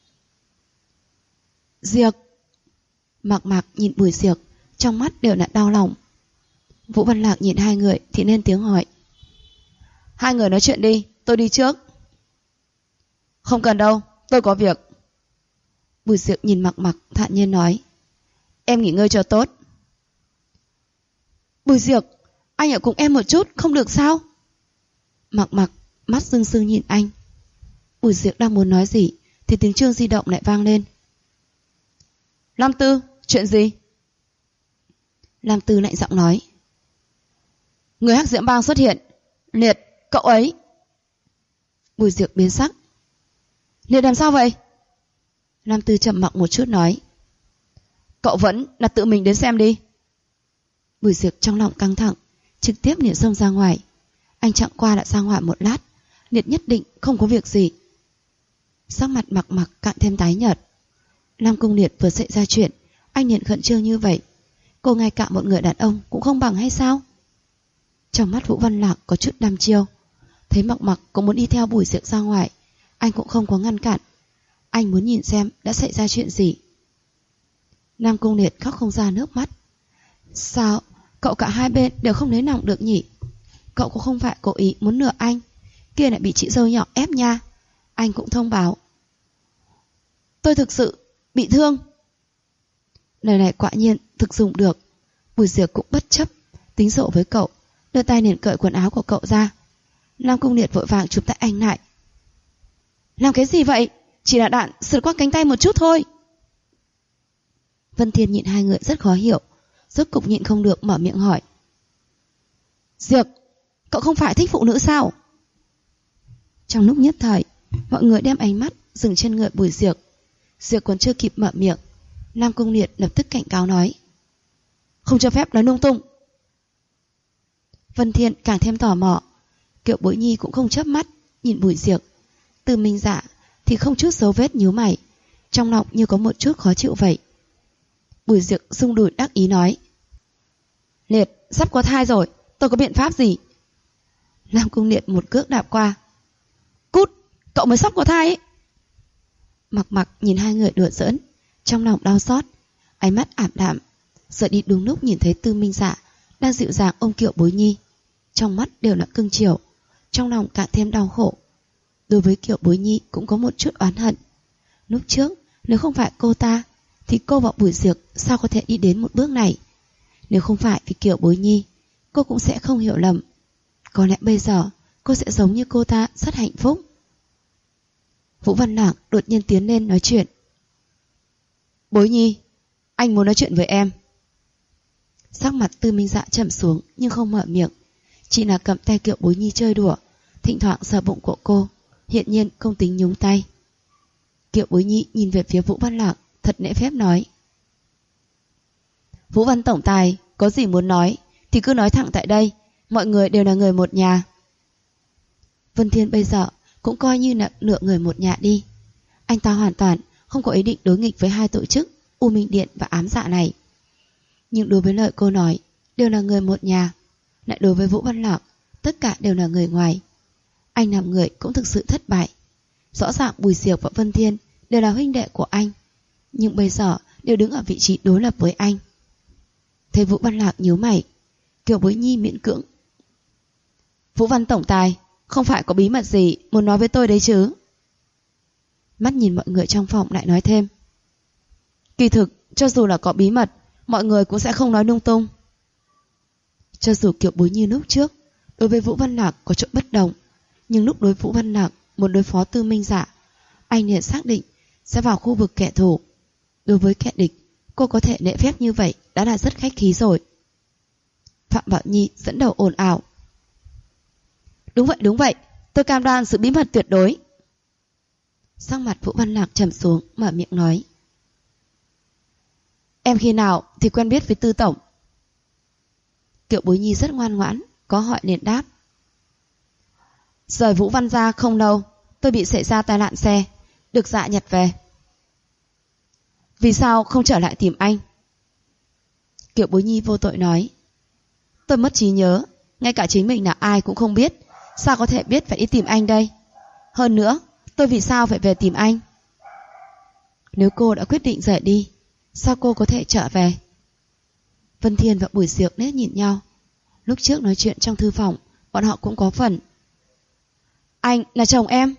Diệc. Mạc Mạc nhìn Bùi Diệc, trong mắt đều là đau lòng. Vũ Văn Lạc nhìn hai người thì lên tiếng hỏi. Hai người nói chuyện đi, tôi đi trước. Không cần đâu, tôi có việc. Bùi Diệc nhìn Mạc Mạc thản nhiên nói. Em nghỉ ngơi cho tốt. Bùi Diệc, anh ở cùng em một chút không được sao? Mạc Mạc mắt sưng sưng nhìn anh. Bùi Diệc đang muốn nói gì thì tiếng chuông di động lại vang lên. Lam Tư, chuyện gì? Lam Tư lạnh giọng nói. Người Hắc Diễm Bang xuất hiện. Liệt, cậu ấy. Bùi Diệc biến sắc. Liệt làm sao vậy? Lam Tư trầm mặc một chút nói. Cậu vẫn là tự mình đến xem đi. Bùi Diệc trong lòng căng thẳng, trực tiếp liền xông ra ngoài. Anh chẳng qua đã ra ngoài một lát, Liệt nhất định không có việc gì. Sắc mặt Mạc Mạc càng thêm tái nhợt. Nam Cung Liệt vừa xảy ra chuyện, anh liền khẩn trương như vậy. Cô ngay cả một người đàn ông cũng không bằng hay sao? Trong mắt Vũ Văn Lạc có chút đăm chiêu. Thấy Mạc Mạc cũng muốn đi theo Bùi Diệc ra ngoài, anh cũng không có ngăn cản. Anh muốn nhìn xem đã xảy ra chuyện gì. Nam Cung Liệt khóc không ra nước mắt. Sao cậu cả hai bên đều không lấy lòng được nhỉ? Cậu cũng không phải cố ý muốn lừa anh, kia lại bị chị dâu nhỏ ép nha. Anh cũng thông báo. Tôi thực sự bị thương. Lời này quả nhiên thực dụng được. Bùi Diệc cũng bất chấp tính sổ với cậu, đưa tay liền cởi quần áo của cậu ra. Nam Cung Liệt vội vàng chụp tay anh lại. Làm cái gì vậy? Chỉ là đạn sượt qua cánh tay một chút thôi. Vân Thiên nhìn hai người rất khó hiểu, rốt cục nhịn không được mở miệng hỏi. Diệc, cậu không phải thích phụ nữ sao? Trong lúc nhất thời, mọi người đem ánh mắt dừng trên người Bùi Diệc. Diệc còn chưa kịp mở miệng, Nam Cung Liệt lập tức cảnh cáo nói. Không cho phép nói lung tung. Vân Thiên càng thêm tò mò. Kiều Bối Nhi cũng không chớp mắt nhìn Bùi Diệc. Từ Minh Dạ thì không chút dấu vết nhíu mày, trong lòng như có một chút khó chịu vậy. Bùi Diệc rung đùi đắc ý nói. Liệt, sắp có thai rồi, tôi có biện pháp gì? Nam Cung Liệt một cước đạp qua. Cút, cậu mới sắp có thai ấy. Mạc Mạc nhìn hai người đùa giỡn, trong lòng đau xót, ánh mắt ảm đạm. Sợ đi đúng lúc nhìn thấy Tư Minh Dạ đang dịu dàng ôm Kiều Bối Nhi, trong mắt đều là cưng chiều, trong lòng càng thêm đau khổ. Đối với Kiều Bối Nhi cũng có một chút oán hận. Lúc trước nếu không phải cô ta thì cô và Bùi Diệc sao có thể đi đến một bước này. Nếu không phải vì Kiều Bối Nhi, cô cũng sẽ không hiểu lầm. Có lẽ bây giờ cô sẽ giống như cô ta, rất hạnh phúc. Vũ Văn Lạc đột nhiên tiến lên nói chuyện. Bối Nhi, anh muốn nói chuyện với em. Sắc mặt Tư Minh Dạ trầm xuống nhưng không mở miệng, chỉ là cầm tay Kiều Bối Nhi chơi đùa, thỉnh thoảng sờ bụng của cô, hiện nhiên không tính nhúng tay. Kiều Bối Nhi nhìn về phía Vũ Văn Lạc, thật lễ phép nói. Vũ Văn tổng tài, có gì muốn nói thì cứ nói thẳng tại đây, mọi người đều là người một nhà. Vân Thiên bây giờ cũng coi như là nửa người một nhà đi. Anh ta hoàn toàn không có ý định đối nghịch với hai tổ chức U Minh Điện và Ám Dạ này. Nhưng đối với lời cô nói đều là người một nhà, lại đối với Vũ Văn Lạc tất cả đều là người ngoài. Anh làm người cũng thực sự thất bại. Rõ ràng Bùi Diệc và Vân Thiên đều là huynh đệ của anh, nhưng bây giờ đều đứng ở vị trí đối lập với anh. Thấy Vũ Văn Lạc nhíu mày, Kiều Bối Nhi miễn cưỡng. Vũ Văn tổng tài, không phải có bí mật gì muốn nói với tôi đấy chứ? Mắt nhìn mọi người trong phòng lại nói thêm. Kỳ thực, cho dù là có bí mật, mọi người cũng sẽ không nói lung tung. Cho dù Kiều Bối Nhi lúc trước đối với Vũ Văn Lạc có chỗ bất đồng, nhưng lúc đối Vũ Văn Lạc muốn đối phó Tư Minh Dạ, anh liền xác định sẽ vào khu vực kẻ thù. Đối với kẻ địch, cô có thể lễ phép như vậy đã là rất khách khí rồi. Phạm Bảo Nhi dẫn đầu ồn ào. Đúng vậy, Tôi cam đoan sự bí mật tuyệt đối. Sắc mặt Vũ Văn Lạc trầm xuống, mở miệng nói. Em khi nào thì quen biết với Tư tổng? Kiều Bối Nhi rất ngoan ngoãn, có hỏi liền đáp. Rời Vũ Văn ra không lâu, tôi bị xảy ra tai nạn xe, được Dạ nhặt về. Vì sao không trở lại tìm anh? Kiều Bối Nhi vô tội nói. Tôi mất trí nhớ, ngay cả chính mình là ai cũng không biết, sao có thể biết phải đi tìm anh đây? Hơn nữa, tôi vì sao phải về tìm anh? Nếu cô đã quyết định rời đi, sao cô có thể trở về? Vân Thiên và Bùi Diệc nét nhìn nhau. Lúc trước nói chuyện trong thư phòng, bọn họ cũng có phần. Anh là chồng em.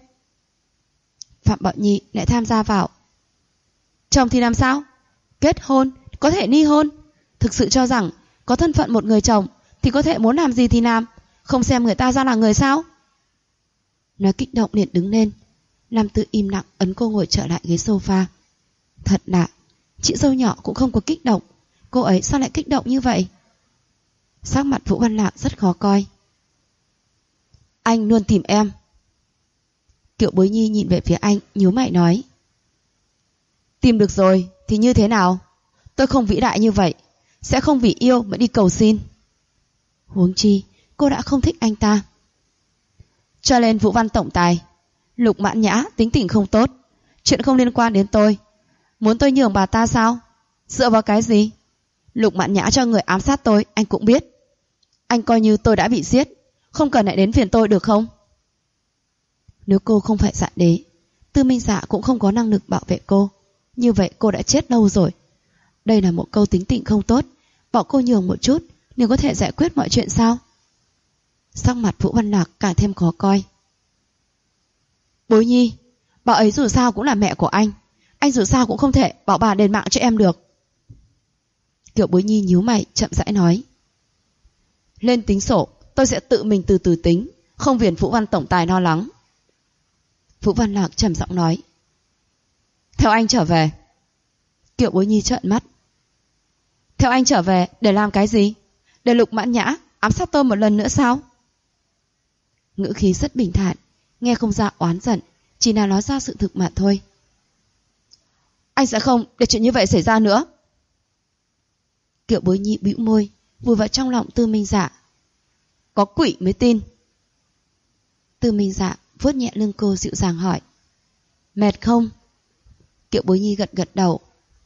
Phạm Bảo Nhi lại tham gia vào. Chồng thì làm sao? Kết hôn, có thể ly hôn. Thực sự cho rằng có thân phận một người chồng thì có thể muốn làm gì thì làm, không xem người ta ra là người sao? Nói kích động liền đứng lên. Lam Tư im lặng ấn cô ngồi trở lại ghế sofa. Thật lạ, chị dâu nhỏ cũng không có kích động, cô ấy sao lại kích động như vậy? Sắc mặt Vũ Văn Lạc rất khó coi. Anh luôn tìm em. Kiều Bối Nhi nhìn về phía anh, nhíu mày nói. Tìm được rồi thì như thế nào? Tôi không vĩ đại như vậy, sẽ không vì yêu mà đi cầu xin. Huống chi cô đã không thích anh ta. Cho nên Vũ Văn tổng tài, Lục Mãn Nhã tính tình không tốt, chuyện không liên quan đến tôi. Muốn tôi nhường bà ta sao? Dựa vào cái gì? Lục Mãn Nhã cho người ám sát tôi, anh cũng biết. Anh coi như tôi đã bị giết, không cần lại đến phiền tôi được không? Nếu cô không phải Dạ Đế, Tư Minh Dạ cũng không có năng lực bảo vệ cô. Như vậy cô đã chết lâu rồi. Đây là một câu tính tình không tốt, bỏ cô nhường một chút nếu có thể giải quyết mọi chuyện sao? Sắc mặt Vũ Văn Lạc càng thêm khó coi. Bối Nhi, bà ấy dù sao cũng là mẹ của anh dù sao cũng không thể bảo bà đền mạng cho em được. Kiều Bối Nhi nhíu mày chậm rãi nói. Lên tính sổ, tôi sẽ tự mình từ từ tính, không phiền Vũ Văn tổng tài lo lắng. Vũ Văn Lạc trầm giọng nói. Theo anh trở về. Kiều Bối Nhi trợn mắt. Theo anh trở về để làm cái gì? Để Lục Mãn Nhã ám sát tôi một lần nữa sao? Ngữ khí rất bình thản, nghe không ra oán giận, chỉ là nói ra sự thực mà thôi. Anh sẽ không để chuyện như vậy xảy ra nữa. Kiều Bối Nhi bĩu môi, vùi vào trong lòng Tư Minh Dạ. Có quỷ mới tin. Tư Minh Dạ vuốt nhẹ lưng cô dịu dàng hỏi. Mệt không? Kiều Bối Nhi gật gật đầu.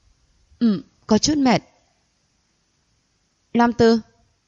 Có chút mệt. Lam Tư.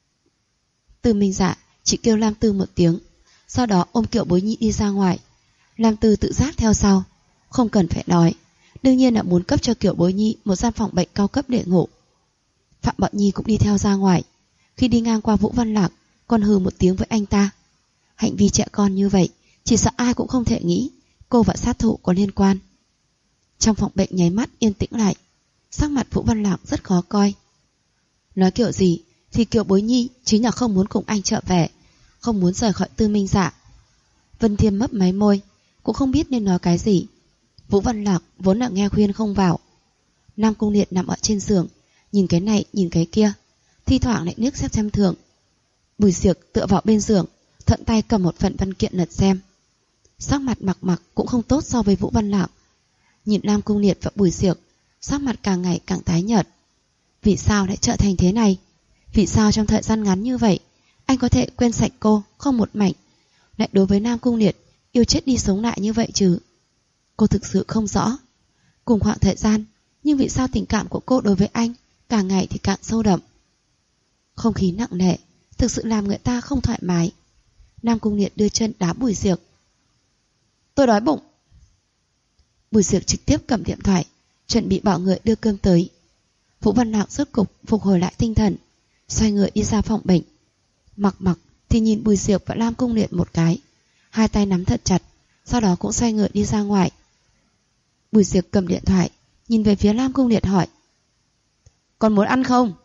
Tư Minh Dạ chỉ kêu Lam Tư một tiếng, sau đó ôm Kiều Bối Nhi đi ra ngoài. Lam Tư tự giác theo sau, không cần phải nói, đương nhiên là muốn cấp cho Kiều Bối Nhi một gian phòng bệnh cao cấp để ngủ. Phạm Bảo Nhi cũng đi theo ra ngoài. Khi đi ngang qua Vũ Văn Lạc, còn hừ một tiếng với anh ta. Hành vi trẻ con như vậy, chỉ sợ ai cũng không thể nghĩ cô và sát thủ có liên quan. Trong phòng bệnh nháy mắt yên tĩnh lại, sắc mặt Vũ Văn Lạc rất khó coi. Nói kiểu gì thì Kiều Bối Nhi chính là không muốn cùng anh trở về, không muốn rời khỏi Tư Minh Dạ. Vân Thiên mấp máy môi, cũng không biết nên nói cái gì. Vũ Văn Lạc vốn là nghe khuyên không vào. Nam Cung Liệt nằm ở trên giường, nhìn cái này nhìn cái kia, thi thoảng lại liếc xem thường. Bùi Diệc tựa vào bên giường, thuận tay cầm một phần văn kiện lật xem. Sắc mặt mặc cũng không tốt so với Vũ Văn Lạc. Nhìn Nam Cung Liệt và Bùi Diệc, sắc mặt càng ngày càng tái nhợt. Vì sao lại trở thành thế này? Vì sao trong thời gian ngắn như vậy anh có thể quên sạch cô không một mảnh, lại đối với Nam Cung Liệt yêu chết đi sống lại như vậy chứ? Cô thực sự không rõ. Cùng khoảng thời gian, nhưng vì sao tình cảm của cô đối với anh càng ngày thì càng sâu đậm? Không khí nặng nề, thực sự làm người ta không thoải mái. Nam Cung Liệt đưa chân đá Bùi Diệc. Tôi đói bụng. Bùi Diệc trực tiếp cầm điện thoại, chuẩn bị bảo người đưa cơm tới. Vũ Văn Lạc rốt cục phục hồi lại tinh thần, xoay người đi ra phòng bệnh. Mặc thì nhìn Bùi Diệc và Nam Cung Liệt một cái, hai tay nắm thật chặt, sau đó cũng xoay người đi ra ngoài. Bùi Diệc cầm điện thoại, nhìn về phía Nam Cung Liệt hỏi. Còn muốn ăn không?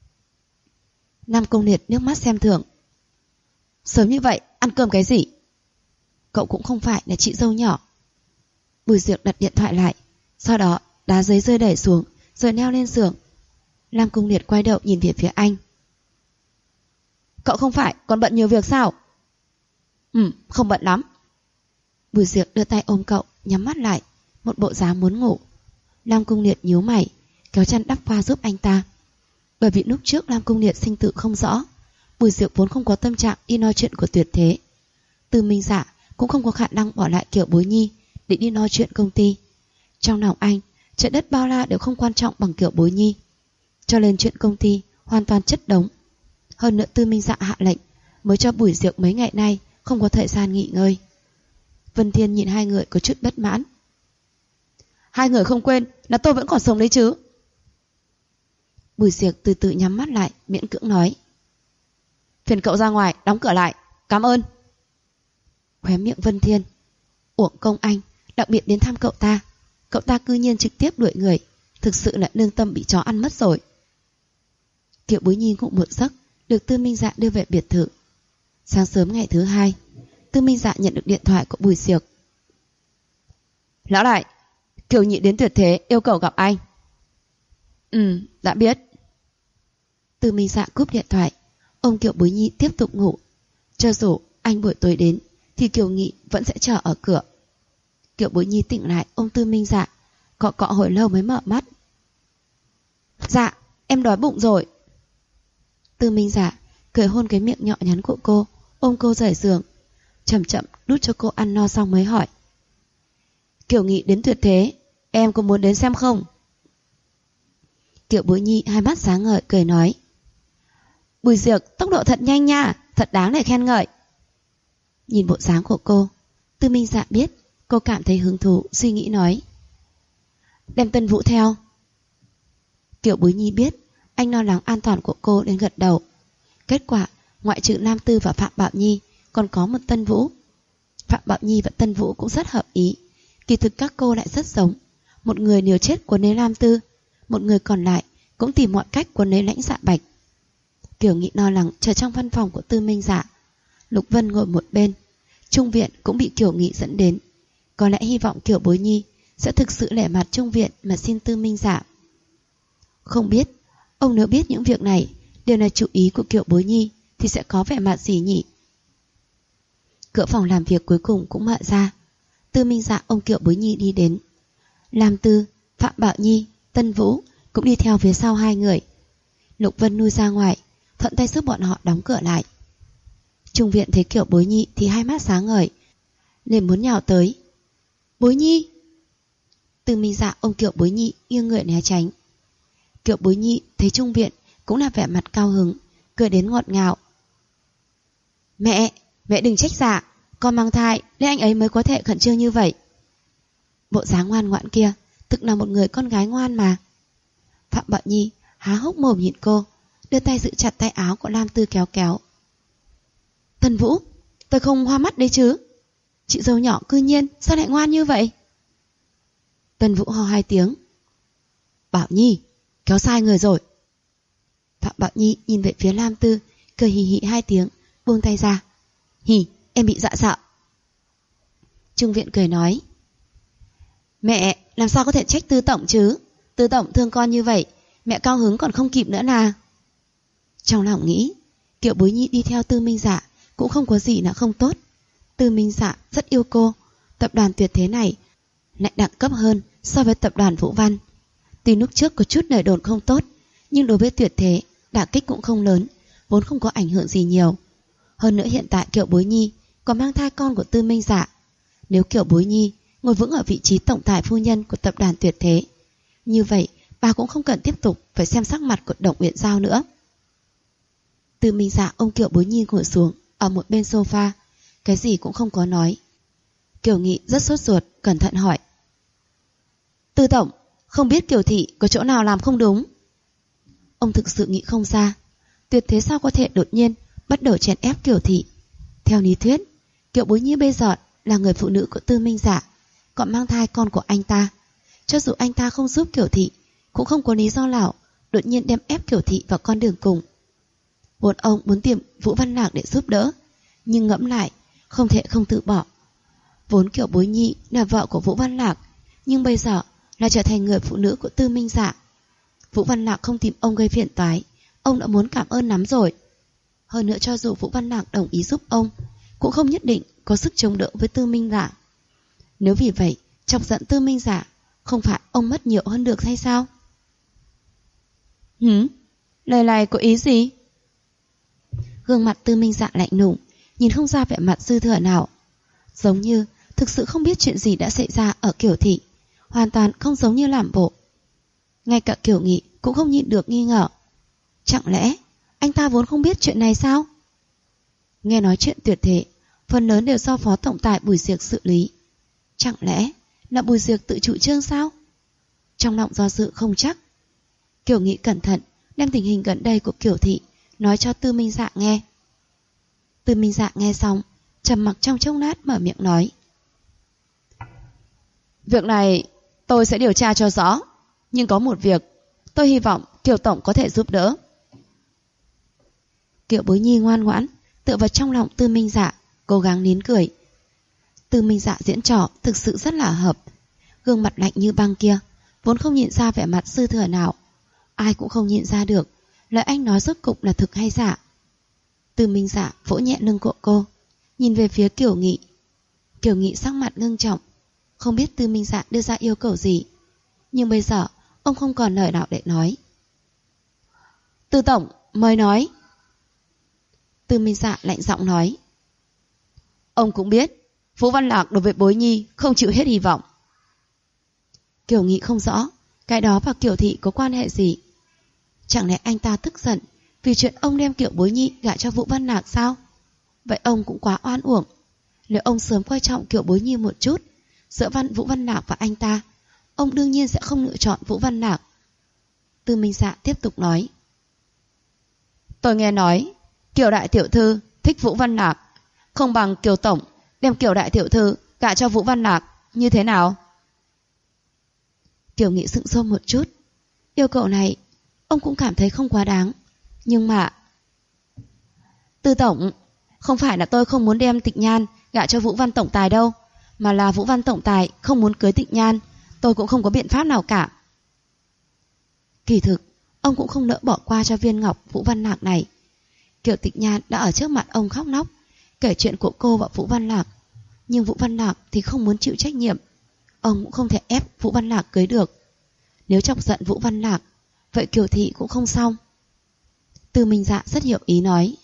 Nam Cung Liệt nước mắt xem thường. Sớm như vậy, ăn cơm cái gì? Cậu cũng không phải là chị dâu nhỏ. Bùi Diệc đặt điện thoại lại, sau đó đá giấy rơi đẩy xuống, rồi leo lên giường. Nam Cung Liệt quay đầu nhìn về phía anh. Cậu không phải còn bận nhiều việc sao? Không bận lắm, Bùi Diệc đưa tay ôm cậu, nhắm mắt lại, một bộ dáng muốn ngủ. Lam Cung Liệt nhíu mày, kéo chăn đắp qua giúp anh ta. Bởi vì lúc trước Lam Cung Liệt sinh tử không rõ, Bùi Diệc vốn không có tâm trạng đi nói chuyện của Tuyệt Thế. Tư Minh Dạ cũng không có khả năng bỏ lại Kiều Bối Nhi để đi nói chuyện công ty. Trong lòng anh, trời đất bao la đều không quan trọng bằng Kiều Bối Nhi, cho nên chuyện công ty hoàn toàn chất đống. Hơn nữa Tư Minh Dạ hạ lệnh mới cho Bùi Diệc mấy ngày nay không có thời gian nghỉ ngơi. Vân Thiên nhìn hai người có chút bất mãn. Hai người không quên là tôi vẫn còn sống đấy chứ? Bùi Diệc từ từ nhắm mắt lại, miễn cưỡng nói. Phiền cậu ra ngoài, đóng cửa lại, cảm ơn. Khóe miệng Vân Thiên. Uổng công anh, đặc biệt đến thăm cậu ta cư nhiên trực tiếp đuổi người, thực sự là lương tâm bị chó ăn mất rồi. Kiều Bối Nhi ngủ một giấc, được Tư Minh Dạ đưa về biệt thự. Sáng sớm ngày thứ hai, Tư Minh Dạ nhận được điện thoại của Bùi Diệc. Lão đại, Kiều Nhị đến Tuyệt Thế yêu cầu gặp anh. Đã biết. Tư Minh Dạ cúp điện thoại, ôm Kiều Bối Nhi tiếp tục ngủ. Cho dù anh buổi tối đến thì Kiều Nghị vẫn sẽ chờ ở cửa. Kiều Bối Nhi tỉnh lại ôm Tư Minh Dạ, cọ cọ hồi lâu mới mở mắt. Dạ, em đói bụng rồi. Tư Minh Dạ cười hôn cái miệng nhỏ nhắn của cô, ôm cô rời giường, chậm chậm đút cho cô ăn no xong mới hỏi. Kiều Nghị đến Tuyệt Thế, em có muốn đến xem không? Kiều Bối Nhi hai mắt sáng ngời cười nói. Bùi Diệc tốc độ thật nhanh nha, thật đáng để khen ngợi. Nhìn bộ dáng của cô, Tư Minh Dạ biết cô cảm thấy hứng thú, suy nghĩ nói. Đem Tân Vũ theo. Kiều Bối Nhi biết anh lo lắng an toàn của cô nên gật đầu. Kết quả ngoại trừ Lam Tư và Phạm Bảo Nhi còn có một Tân Vũ. Phạm Bảo Nhi và Tân Vũ cũng rất hợp ý. Kỳ thực các cô lại rất giống. Một người liều chết quấn lấy Lam Tư, một người còn lại cũng tìm mọi cách quấn lấy Lãnh Dạ Bạch. Kiều Nghị lo lắng chờ trong văn phòng của Tư Minh Dạ. Lục Vân ngồi một bên. Trung viện cũng bị Kiều Nghị dẫn đến. Có lẽ hy vọng Kiều Bối Nhi sẽ thực sự lẻ mặt Trung viện mà xin Tư Minh Dạ. Không biết ông nếu biết những việc này đều là chủ ý của Kiều Bối Nhi thì sẽ có vẻ mặt gì nhỉ? Cửa phòng làm việc cuối cùng cũng mở ra. Tư Minh Dạ ôm Kiều Bối Nhi đi đến. Lam Tư, Phạm Bảo Nhi, Tân Vũ cũng đi theo phía sau hai người. Lục Vân nuôi ra ngoài, thuận tay giúp bọn họ đóng cửa lại. Trung viện thấy Kiều Bối Nhi thì hai mắt sáng ngời, liền muốn nhào tới. Bối Nhi! Tư Minh Dạ ôm Kiều Bối Nhi nghiêng người né tránh. Kiều Bối Nhi thấy Trung viện cũng là vẻ mặt cao hứng, cười đến ngọt ngào. Mẹ đừng trách Dạ, con mang thai nên anh ấy mới có thể khẩn trương như vậy. Bộ dáng ngoan ngoãn kia thực là một người con gái ngoan mà. Phạm Bảo Nhi há hốc mồm nhìn cô, đưa tay giữ chặt tay áo của Lam Tư kéo kéo. Tân Vũ, tôi không hoa mắt đấy chứ? Chị dâu nhỏ cư nhiên sao lại ngoan như vậy? Tân Vũ ho hai tiếng. Bảo Nhi, kéo sai người rồi. Phạm Bảo Nhi nhìn về phía Lam Tư, cười hì hì hai tiếng, buông tay ra. Hì, em bị dọa sợ. Trung viện cười nói. Mẹ, làm sao có thể trách Tư tổng chứ? Tư tổng thương con như vậy, mẹ cao hứng còn không kịp nữa là. Trong lòng nghĩ, Kiều Bối Nhi đi theo Tư Minh Dạ cũng không có gì là không tốt. Tư Minh Dạ rất yêu cô. Tập đoàn Tuyệt Thế này lại đẳng cấp hơn so với tập đoàn Vũ Văn. Tuy lúc trước có chút lời đồn không tốt, nhưng đối với Tuyệt Thế đả kích cũng không lớn, vốn không có ảnh hưởng gì nhiều. Hơn nữa hiện tại Kiều Bối Nhi còn mang thai con của Tư Minh Dạ. Nếu Kiều Bối Nhi ngồi vững ở vị trí tổng tài phu nhân của tập đoàn Tuyệt Thế, như vậy bà cũng không cần tiếp tục phải xem sắc mặt của Động Uyển Giao nữa. Tư Minh Dạ ôm Kiều Bối Nhi ngồi xuống ở một bên sofa, cái gì cũng không có nói. Kiều Nghị rất sốt ruột, cẩn thận hỏi. Tư tổng, không biết Kiều thị có chỗ nào làm không đúng? Ông thực sự nghĩ không ra, Tuyệt Thế sao có thể đột nhiên bắt đầu chèn ép Kiều thị. Theo lý thuyết, Kiều Bối Nhi bây giờ là người phụ nữ của Tư Minh Dạ, còn mang thai con của anh ta. Cho dù anh ta không giúp Kiều thị, cũng không có lý do nào đột nhiên đem ép Kiều thị vào con đường cùng. Vốn ông muốn tìm Vũ Văn Lạc để giúp đỡ, nhưng ngẫm lại không thể không từ bỏ. Vốn Kiều Bối Nhi là vợ của Vũ Văn Lạc, nhưng bây giờ là trở thành người phụ nữ của Tư Minh Dạ. Vũ Văn Lạc không tìm ông gây phiền toái, ông đã muốn cảm ơn lắm rồi. Hơn nữa cho dù Vũ Văn Lạc đồng ý giúp ông, cũng không nhất định có sức chống đỡ với Tư Minh Dạ. Nếu vì vậy chọc giận Tư Minh Dạ, không phải ông mất nhiều hơn được hay sao? Lời này có ý gì? Gương mặt Tư Minh Dạ lạnh lùng, nhìn không ra vẻ mặt dư thừa nào, giống như thực sự không biết chuyện gì đã xảy ra ở Kiều thị, hoàn toàn không giống như làm bộ. Ngay cả Kiều Nghị cũng không nhịn được nghi ngờ. Chẳng lẽ anh ta vốn không biết chuyện này sao? Nghe nói chuyện tuyệt thể phần lớn đều do Phó Tổng tài Bùi Diệc xử lý. Chẳng lẽ là Bùi Diệc tự chủ trương sao? Trong lòng do dự không chắc, Kiều Nghị cẩn thận đem tình hình gần đây của Kiều thị nói cho Tư Minh Dạ nghe. Tư Minh Dạ nghe xong, trầm mặc trong chốc lát mở miệng nói: Việc này tôi sẽ điều tra cho rõ, nhưng có một việc tôi hy vọng Kiều Tổng có thể giúp đỡ. Kiều Bối Nhi ngoan ngoãn tựa vào trong lòng Tư Minh Dạ, cố gắng nín cười. Tư Minh Dạ diễn trò thực sự rất là hợp. Gương mặt lạnh như băng kia vốn không nhìn ra vẻ mặt dư thừa nào, ai cũng không nhìn ra được lời anh nói rốt cục là thực hay giả. Tư Minh Dạ vỗ nhẹ lưng của cô, nhìn về phía Kiều Nghị. Kiều Nghị sắc mặt ngưng trọng, không biết Tư Minh Dạ đưa ra yêu cầu gì, nhưng bây giờ ông không còn lời nào để nói. Tư Tổng, mời nói. Tư Minh Dạ lạnh giọng nói: Ông cũng biết Vũ Văn Lạc đối với Bối Nhi không chịu hết hy vọng. Kiều Nghị không rõ cái đó và Kiều thị có quan hệ gì. Chẳng lẽ anh ta tức giận vì chuyện ông đem Kiều Bối Nhi gả cho Vũ Văn Lạc sao? Vậy ông cũng quá oan uổng. Nếu ông sớm coi trọng Kiều Bối Nhi một chút, giữa Vũ Văn Lạc và anh ta, ông đương nhiên sẽ không lựa chọn Vũ Văn Lạc. Tư Minh Dạ tiếp tục nói: Tôi nghe nói Kiều đại tiểu thư thích Vũ Văn Lạc, không bằng Kiều Tổng đem Kiều đại tiểu thư gả cho Vũ Văn Lạc, như thế nào? Kiều Nghị sững sốt một chút. Yêu cầu này ông cũng cảm thấy không quá đáng, nhưng mà... Tư Tổng, không phải là tôi không muốn đem Tịch Nhan gả cho Vũ Văn Tổng Tài đâu, mà là Vũ Văn Tổng Tài không muốn cưới Tịch Nhan, tôi cũng không có biện pháp nào cả. Kỳ thực ông cũng không nỡ bỏ qua cho viên ngọc Vũ Văn Lạc này. Kiều Tịch Nhan đã ở trước mặt ông khóc lóc kể chuyện của cô và Vũ Văn Lạc, nhưng Vũ Văn Lạc thì không muốn chịu trách nhiệm. Ông cũng không thể ép Vũ Văn Lạc cưới được. Nếu chọc giận Vũ Văn Lạc, vậy Kiều thị cũng không xong. Tư Minh Dạ rất hiểu ý nói: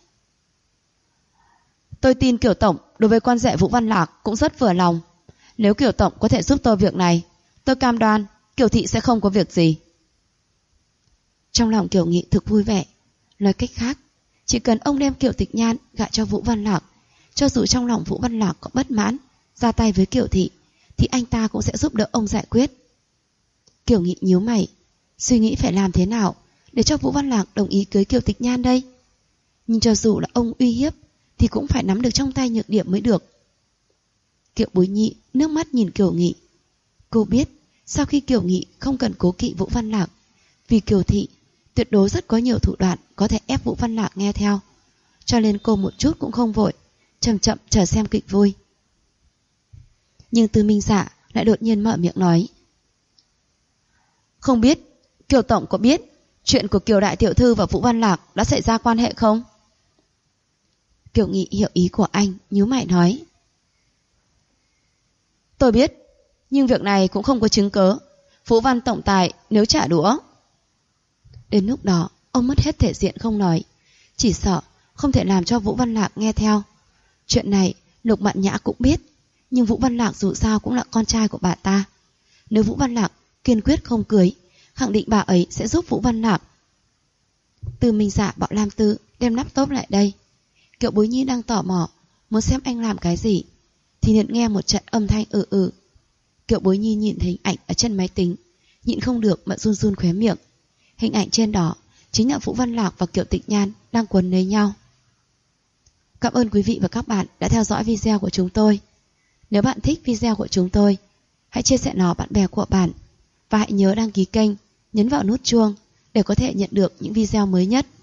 Tôi tin Kiều Tổng đối với con rể Vũ Văn Lạc cũng rất vừa lòng. Nếu Kiều Tổng có thể giúp tôi việc này, tôi cam đoan Kiều thị sẽ không có việc gì. Trong lòng Kiều Nghị thực vui vẻ. Nói cách khác, chỉ cần ông đem Kiều Tịch Nhan gả cho Vũ Văn Lạc, cho dù trong lòng Vũ Văn Lạc có bất mãn ra tay với Kiều thị, thì anh ta cũng sẽ giúp đỡ ông giải quyết. Kiều Nghị nhíu mày, suy nghĩ phải làm thế nào để cho Vũ Văn Lạc đồng ý cưới Kiều Tịch Nhan đây. Nhưng cho dù là ông uy hiếp thì cũng phải nắm được trong tay nhược điểm mới được. Kiều Bối Nhi nước mắt nhìn Kiều Nghị. Cô biết sau khi Kiều Nghị không cần cố kỵ Vũ Văn Lạc, vì Kiều thị tuyệt đối rất có nhiều thủ đoạn có thể ép Vũ Văn Lạc nghe theo, cho nên cô một chút cũng không vội, chậm chậm chờ xem kịch vui. Nhưng Tư Minh Dạ lại đột nhiên mở miệng nói: Không biết Kiều Tổng có biết chuyện của Kiều đại tiểu thư và Vũ Văn Lạc đã xảy ra quan hệ không? Kiều Nghị hiểu ý của anh, nhíu mày nói: Tôi biết, nhưng việc này cũng không có chứng cớ. Vũ Văn Tổng Tài nếu trả đũa. Đến lúc đó ông mất hết thể diện không nói, chỉ sợ không thể làm cho Vũ Văn Lạc nghe theo. Chuyện này Lục Mạn Nhã cũng biết, nhưng Vũ Văn Lạc dù sao cũng là con trai của bà ta. Nếu Vũ Văn Lạc kiên quyết không cưới, khẳng định bà ấy sẽ giúp Vũ Văn Lạc. Tư Minh Dạ bảo Lam Tư đem laptop lại đây. Kiều Bối Nhi đang tò mò muốn xem anh làm cái gì, thì nhận nghe một trận âm thanh Kiều Bối Nhi nhìn thấy hình ảnh ở trên máy tính, nhịn không được mà run run khóe miệng. Hình ảnh trên đó chính là Vũ Văn Lạc và Kiều Tịch Nhan đang quấn lấy nhau. Cảm ơn quý vị và các bạn đã theo dõi video của chúng tôi. Nếu bạn thích video của chúng tôi, hãy chia sẻ nó bạn bè của bạn, và hãy nhớ đăng ký kênh, nhấn vào nút chuông để có thể nhận được những video mới nhất.